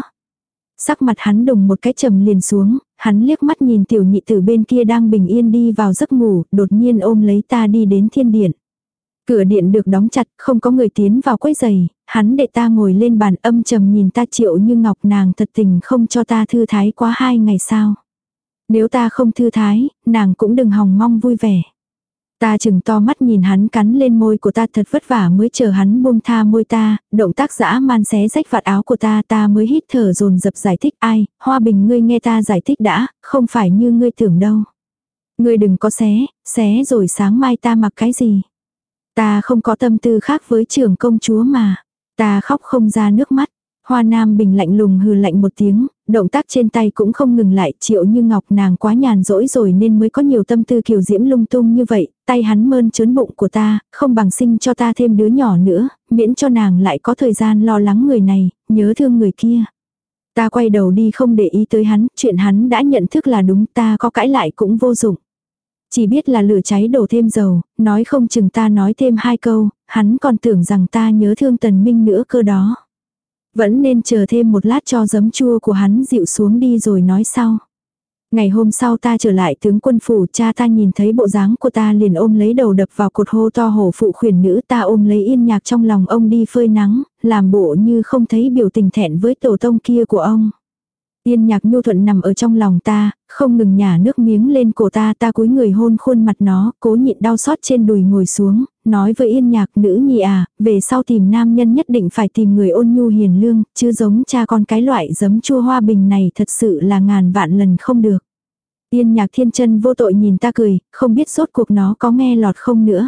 Sắc mặt hắn đùng một cái trầm liền xuống, hắn liếc mắt nhìn tiểu nhị tử bên kia đang bình yên đi vào giấc ngủ, đột nhiên ôm lấy ta đi đến thiên điện. Cửa điện được đóng chặt, không có người tiến vào quấy giày, hắn để ta ngồi lên bàn âm trầm nhìn ta Triệu Như Ngọc, nàng thật tình không cho ta thư thái quá hai ngày sao. Nếu ta không thư thái, nàng cũng đừng hòng mong vui vẻ. Ta chừng to mắt nhìn hắn cắn lên môi của ta thật vất vả mới chờ hắn buông tha môi ta, động tác dã man xé rách vạt áo của ta ta mới hít thở dồn dập giải thích ai, Hoa Bình ngươi nghe ta giải thích đã, không phải như ngươi tưởng đâu. Ngươi đừng có xé, xé rồi sáng mai ta mặc cái gì. Ta không có tâm tư khác với trưởng công chúa mà. Ta khóc không ra nước mắt. Hoa Nam Bình lạnh lùng hừ lạnh một tiếng, động tác trên tay cũng không ngừng lại. Triệu Như Ngọc nàng quá nhàn rỗi rồi nên mới có nhiều tâm tư kiều diễm lung tung như vậy. Tay hắn mơn trớn bụng của ta, không bằng sinh cho ta thêm đứa nhỏ nữa, miễn cho nàng lại có thời gian lo lắng người này, nhớ thương người kia. Ta quay đầu đi không để ý tới hắn, chuyện hắn đã nhận thức là đúng, ta có cãi lại cũng vô dụng. Chỉ biết là lửa cháy đổ thêm dầu, nói không chừng ta nói thêm hai câu, hắn còn tưởng rằng ta nhớ thương Tần Minh nữa cơ đó. Vẫn nên chờ thêm một lát cho giấm chua của hắn dịu xuống đi rồi nói sau. Ngày hôm sau ta trở lại tướng quân phủ, cha ta nhìn thấy bộ dáng của ta liền ôm lấy đầu đập vào cột hô to hổ phụ khuyển nữ. Ta ôm lấy Yên Nhạc trong lòng ông đi phơi nắng, làm bộ như không thấy biểu tình thẹn với tổ tông kia của ông. Yên Nhạc nhu thuận nằm ở trong lòng ta, không ngừng nhả nước miếng lên cổ ta. Ta cúi người hôn khuôn mặt nó, cố nhịn đau xót trên đùi ngồi xuống, nói với Yên Nhạc, nữ nhi à, về sau tìm nam nhân nhất định phải tìm người ôn nhu hiền lương, chứ giống cha con cái loại giấm chua hoa bình này thật sự là ngàn vạn lần không được. Yên Nhạc thiên chân vô tội nhìn ta cười, không biết rốt cuộc nó có nghe lọt không nữa.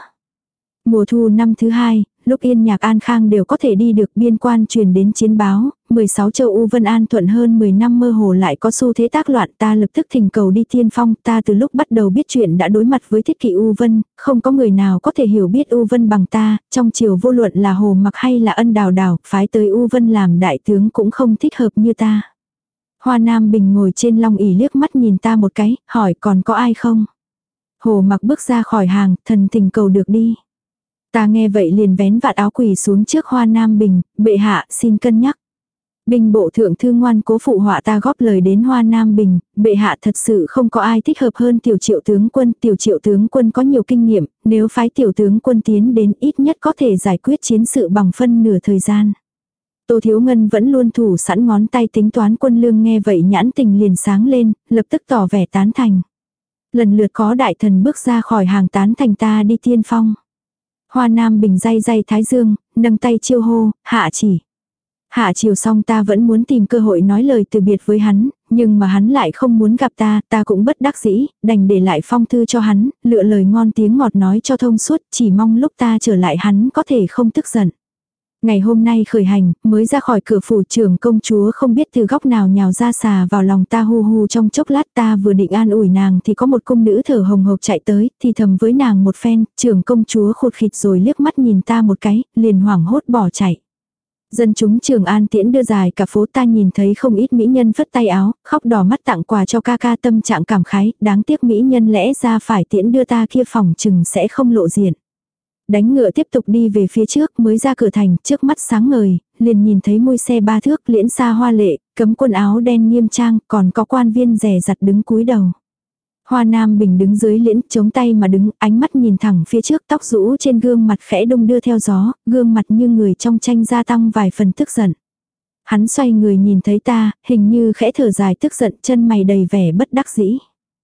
Mùa thu năm thứ hai, lúc Yên Nhạc an khang đều có thể đi được, biên quan truyền đến chiến báo, mười sáu châu U Vân An thuận hơn mười năm mơ hồ lại có xu thế tác loạn. Ta lập tức thỉnh cầu đi tiên phong. Ta từ lúc bắt đầu biết chuyện đã đối mặt với thiết kỵ U Vân, không có người nào có thể hiểu biết U Vân bằng ta, trong triều vô luận là Hồ Mặc hay là Ân Đào Đào, phái tới U Vân làm đại tướng cũng không thích hợp như ta. Hoa Nam Bình ngồi trên long ỷ liếc mắt nhìn ta một cái, hỏi còn có ai không? Hồ Mặc bước ra khỏi hàng, thần tình cầu được đi. Ta nghe vậy liền vén vạt áo quỳ xuống trước Hoa Nam Bình, bệ hạ xin cân nhắc. Binh bộ thượng thư ngoan cố phụ họa ta góp lời đến Hoa Nam Bình, bệ hạ thật sự không có ai thích hợp hơn tiểu triệu tướng quân. Tiểu triệu tướng quân có nhiều kinh nghiệm, nếu phái tiểu tướng quân tiến đến ít nhất có thể giải quyết chiến sự bằng phân nửa thời gian. Tô Thiếu Ngân vẫn luôn thủ sẵn ngón tay tính toán quân lương, nghe vậy nhãn tình liền sáng lên, lập tức tỏ vẻ tán thành. Lần lượt có đại thần bước ra khỏi hàng tán thành ta đi tiên phong. Hoa Nam Bình day day thái dương, nâng tay chiêu hô, hạ chỉ. Hạ chiều xong ta vẫn muốn tìm cơ hội nói lời từ biệt với hắn, nhưng mà hắn lại không muốn gặp ta, ta cũng bất đắc dĩ, đành để lại phong thư cho hắn, lựa lời ngon tiếng ngọt nói cho thông suốt, chỉ mong lúc ta trở lại hắn có thể không tức giận. Ngày hôm nay khởi hành, mới ra khỏi cửa phủ, trưởng công chúa không biết từ góc nào nhào ra xà vào lòng ta hu hu trong chốc lát. Ta vừa định an ủi nàng thì có một cung nữ thở hồng hộc chạy tới, thì thầm với nàng một phen, trưởng công chúa khụt khịt rồi liếc mắt nhìn ta một cái, liền hoảng hốt bỏ chạy. Dân chúng Trường An tiễn đưa dài cả phố, ta nhìn thấy không ít mỹ nhân phất tay áo, khóc đỏ mắt tặng quà cho ca ca, tâm trạng cảm khái, đáng tiếc mỹ nhân lẽ ra phải tiễn đưa ta kia phòng chừng sẽ không lộ diện. Đánh ngựa tiếp tục đi về phía trước, mới ra cửa thành, trước mắt sáng ngời, liền nhìn thấy môi xe ba thước liễn xa hoa lệ, cấm quân áo đen nghiêm trang, còn có quan viên rẻ rặt đứng cúi đầu. Hoa Nam Bình đứng dưới liễn, chống tay mà đứng, ánh mắt nhìn thẳng phía trước, tóc rũ trên gương mặt khẽ đung đưa theo gió, gương mặt như người trong tranh gia tăng vài phần tức giận. Hắn xoay người nhìn thấy ta, hình như khẽ thở dài tức giận, chân mày đầy vẻ bất đắc dĩ.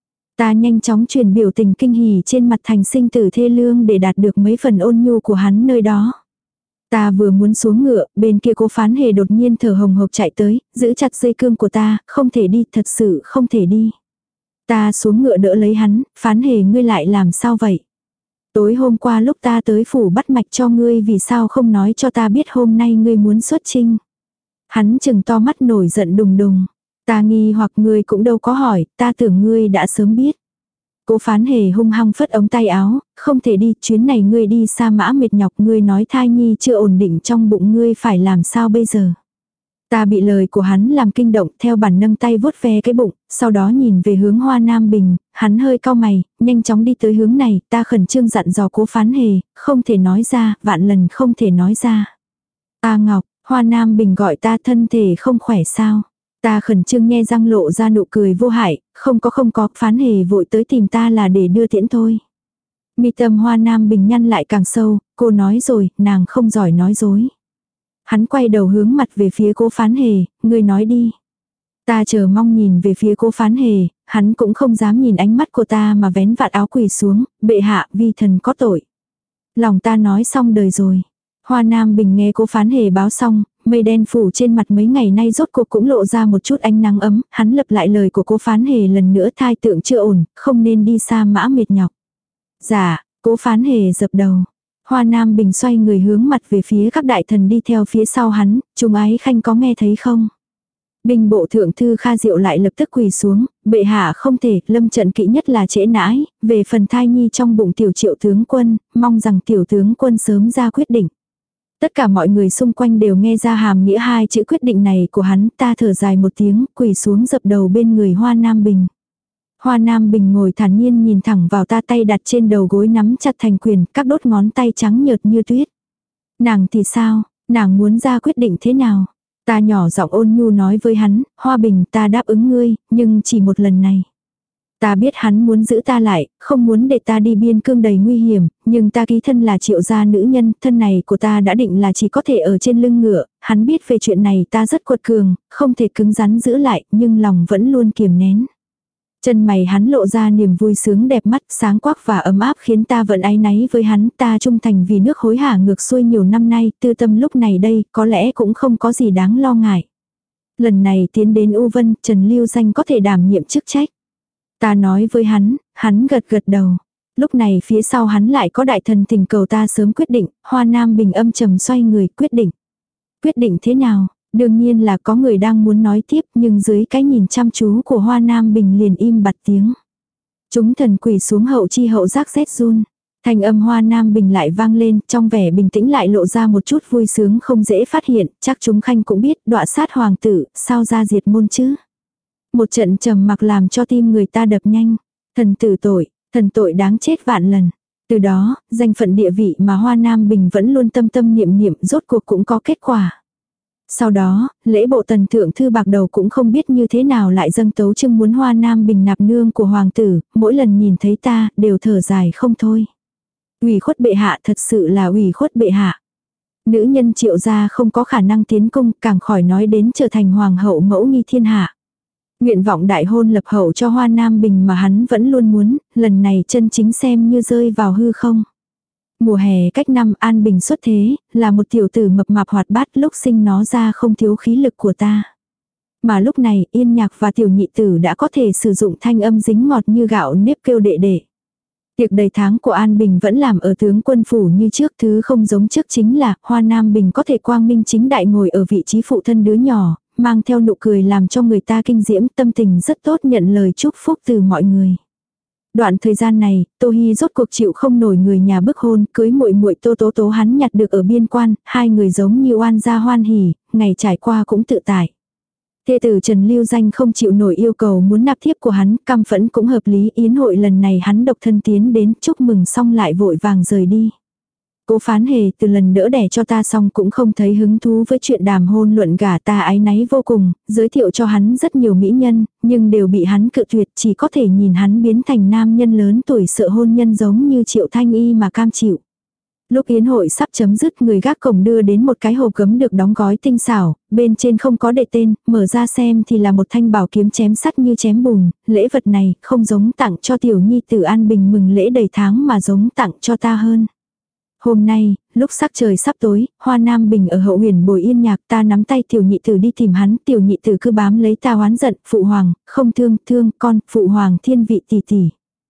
Ta nhanh chóng truyền biểu tình kinh hỉ trên mặt thành sinh tử thê lương để đạt được mấy phần ôn nhu của hắn nơi đó. Ta vừa muốn xuống ngựa, bên kia Cố Phán Hề đột nhiên thở hồng hộc chạy tới, giữ chặt dây cương của ta, không thể đi, thật sự không thể đi. Ta xuống ngựa đỡ lấy hắn, Phán Hề ngươi lại làm sao vậy? Tối hôm qua lúc ta tới phủ bắt mạch cho ngươi vì sao không nói cho ta biết hôm nay ngươi muốn xuất chinh? Hắn chừng to mắt nổi giận đùng đùng. Ta nghi hoặc ngươi cũng đâu có hỏi, ta tưởng ngươi đã sớm biết. Cố Phán Hề hung hăng phất ống tay áo, không thể đi, chuyến này ngươi đi xa mã mệt nhọc, ngươi nói thai nhi chưa ổn định trong bụng ngươi phải làm sao bây giờ. Ta bị lời của hắn làm kinh động, theo bản nâng tay vuốt ve cái bụng, sau đó nhìn về hướng Hoa Nam Bình, hắn hơi cau mày, nhanh chóng đi tới hướng này, ta khẩn trương dặn dò Cố Phán Hề, không thể nói ra, vạn lần không thể nói ra. A Ngọc, Hoa Nam Bình gọi ta, thân thể không khỏe sao? Ta khẩn trương nhe răng lộ ra nụ cười vô hại, không có không có, Phán Hề vội tới tìm ta là để đưa tiễn thôi. Mi tâm Hoa Nam Bình nhăn lại càng sâu, cô nói rồi, nàng không giỏi nói dối. Hắn quay đầu hướng mặt về phía Cố Phán Hề, ngươi nói đi. Ta chờ mong nhìn về phía Cố Phán Hề, hắn cũng không dám nhìn ánh mắt của ta mà vén vạt áo quỳ xuống, bệ hạ vi thần có tội. Lòng ta nói xong đời rồi. Hoa Nam Bình nghe Cố Phán Hề báo xong, mây đen phủ trên mặt mấy ngày nay rốt cuộc cũng lộ ra một chút ánh nắng ấm, hắn lặp lại lời của Cố Phán Hề lần nữa, thai tượng chưa ổn, không nên đi xa mã mệt nhọc. Dạ, Cố Phán Hề dập đầu. Hoa Nam Bình xoay người hướng mặt về phía các đại thần đi theo phía sau hắn, Trung Ái Khanh có nghe thấy không? Binh bộ thượng thư Kha Diệu lại lập tức quỳ xuống, bệ hạ không thể, lâm trận kỹ nhất là trễ nãi, về phần thai nhi trong bụng tiểu triệu tướng quân, mong rằng tiểu tướng quân sớm ra quyết định. Tất cả mọi người xung quanh đều nghe ra hàm nghĩa hai chữ quyết định này của hắn, ta thở dài một tiếng, quỳ xuống dập đầu bên người Hoa Nam Bình. Hoa Nam Bình ngồi thản nhiên nhìn thẳng vào ta, tay đặt trên đầu gối nắm chặt thành quyền, các đốt ngón tay trắng nhợt như tuyết. Nàng thì sao, nàng muốn ra quyết định thế nào? Ta nhỏ giọng ôn nhu nói với hắn, Hoa Bình ta đáp ứng ngươi, nhưng chỉ một lần này. Ta biết hắn muốn giữ ta lại, không muốn để ta đi biên cương đầy nguy hiểm, nhưng ta ký thân là Triệu gia nữ nhân, thân này của ta đã định là chỉ có thể ở trên lưng ngựa, hắn biết về chuyện này ta rất quật cường, không thể cứng rắn giữ lại, nhưng lòng vẫn luôn kiềm nén. Chân mày hắn lộ ra niềm vui sướng đẹp mắt, sáng quắc và ấm áp khiến ta vẫn áy náy với hắn, ta trung thành vì nước hối hả ngược xuôi nhiều năm nay, tư tâm lúc này đây, có lẽ cũng không có gì đáng lo ngại. Lần này tiến đến U Vân, Trần Lưu Danh có thể đảm nhiệm chức trách. Ta nói với hắn, hắn gật gật đầu. Lúc này phía sau hắn lại có đại thần thỉnh cầu ta sớm quyết định, Hoa Nam Bình âm trầm xoay người quyết định. Quyết định thế nào? Đương nhiên là có người đang muốn nói tiếp nhưng dưới cái nhìn chăm chú của Hoa Nam Bình liền im bặt tiếng. Chúng thần quỳ xuống hậu chi hậu giác rét run. Thanh âm Hoa Nam Bình lại vang lên, trong vẻ bình tĩnh lại lộ ra một chút vui sướng không dễ phát hiện, chắc chúng khanh cũng biết đọa sát hoàng tử, sao ra diệt môn chứ. Một trận trầm mặc làm cho tim người ta đập nhanh. Thần tử tội, thần tội đáng chết vạn lần. Từ đó, danh phận địa vị mà Hoa Nam Bình vẫn luôn tâm tâm niệm niệm rốt cuộc cũng có kết quả. Sau đó, lễ bộ tần thượng thư bạc đầu cũng không biết như thế nào lại dâng tấu chương muốn Hoa Nam Bình nạp nương của hoàng tử, mỗi lần nhìn thấy ta, đều thở dài không thôi. Ủy khuất bệ hạ thật sự là ủy khuất bệ hạ. Nữ nhân Triệu gia không có khả năng tiến cung, càng khỏi nói đến trở thành hoàng hậu mẫu nghi thiên hạ. Nguyện vọng đại hôn lập hậu cho Hoa Nam Bình mà hắn vẫn luôn muốn, lần này chân chính xem như rơi vào hư không. Mùa hè cách năm An Bình xuất thế, là một tiểu tử mập mạp hoạt bát, lúc sinh nó ra không thiếu khí lực của ta. Mà lúc này Yên Nhạc và tiểu nhị tử đã có thể sử dụng thanh âm dính ngọt như gạo nếp kêu đệ đệ. Tiệc đầy tháng của An Bình vẫn làm ở tướng quân phủ như trước, thứ không giống trước chính là Hoa Nam Bình có thể quang minh chính đại ngồi ở vị trí phụ thân đứa nhỏ, mang theo nụ cười làm cho người ta kinh diễm, tâm tình rất tốt, nhận lời chúc phúc từ mọi người. Đoạn thời gian này, Tô Hi rốt cuộc chịu không nổi người nhà bức hôn, cưới muội muội Tô Tố Tố hắn nhặt được ở biên quan, hai người giống như oan gia hoan hỉ, ngày trải qua cũng tự tại. Thê tử Trần Lưu Danh không chịu nổi yêu cầu muốn nạp thiếp của hắn, căm phẫn cũng hợp lý, yến hội lần này hắn độc thân tiến đến chúc mừng xong lại vội vàng rời đi. Cố Phán Hề từ lần đỡ đẻ cho ta xong cũng không thấy hứng thú với chuyện đàm hôn luận gả, ta áy náy vô cùng, giới thiệu cho hắn rất nhiều mỹ nhân, nhưng đều bị hắn cự tuyệt, chỉ có thể nhìn hắn biến thành nam nhân lớn tuổi sợ hôn nhân giống như Triệu Thanh Y mà cam chịu. Lúc yến hội sắp chấm dứt, người gác cổng đưa đến một cái hộp gấm được đóng gói tinh xảo, bên trên không có để tên, mở ra xem thì là một thanh bảo kiếm chém sắt như chém bùn, lễ vật này không giống tặng cho tiểu nhi tử An Bình mừng lễ đầy tháng mà giống tặng cho ta hơn. Hôm nay, lúc sắc trời sắp tối, Hoa Nam Bình ở hậu huyền bồi Yên Nhạc, ta nắm tay tiểu nhị tử đi tìm hắn, tiểu nhị tử cứ bám lấy ta oán giận, phụ hoàng, không thương, thương, con, phụ hoàng thiên vị tỷ tỷ.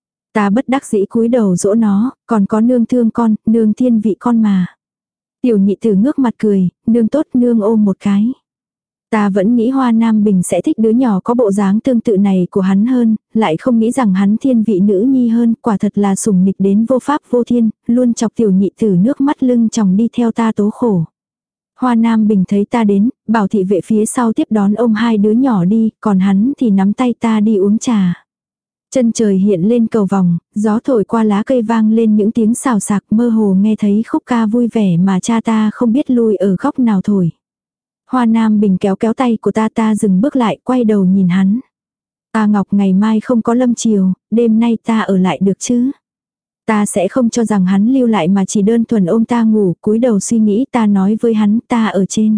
Ta bất đắc dĩ cúi đầu dỗ nó, còn có nương thương con, nương thiên vị con mà. Tiểu nhị tử ngước mặt cười, nương tốt, nương ôm một cái. Ta vẫn nghĩ Hoa Nam Bình sẽ thích đứa nhỏ có bộ dáng tương tự này của hắn hơn, lại không nghĩ rằng hắn thiên vị nữ nhi hơn, quả thật là sủng nịch đến vô pháp vô thiên, luôn chọc tiểu nhị tử nước mắt lưng tròng đi theo ta tố khổ. Hoa Nam Bình thấy ta đến, bảo thị vệ phía sau tiếp đón ôm hai đứa nhỏ đi, còn hắn thì nắm tay ta đi uống trà. Chân trời hiện lên cầu vòng, gió thổi qua lá cây vang lên những tiếng xào xạc, mơ hồ nghe thấy khúc ca vui vẻ mà cha ta không biết lui ở góc nào thổi. Hoa Nam Bình kéo kéo tay của ta, ta dừng bước lại, quay đầu nhìn hắn. Ta Ngọc, ngày mai không có lâm chiều, đêm nay ta ở lại được chứ? Ta sẽ không cho rằng hắn lưu lại mà chỉ đơn thuần ôm ta ngủ, cúi đầu suy nghĩ, ta nói với hắn, ta ở trên.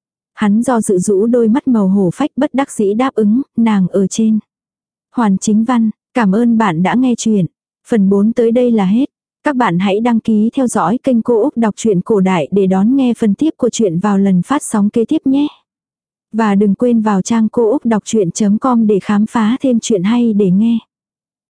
Hắn do dự rũ đôi mắt màu hổ phách, bất đắc dĩ đáp ứng, nàng ở trên. Hoàn Chính Văn, cảm ơn bạn đã nghe chuyện. Phần bốn tới đây là hết. Các bạn hãy đăng ký theo dõi kênh Cô Úc Đọc truyện Cổ Đại để đón nghe phần tiếp của chuyện vào lần phát sóng kế tiếp nhé. Và đừng quên vào trang cô úc đọc chuyện chấm com để khám phá thêm chuyện hay để nghe.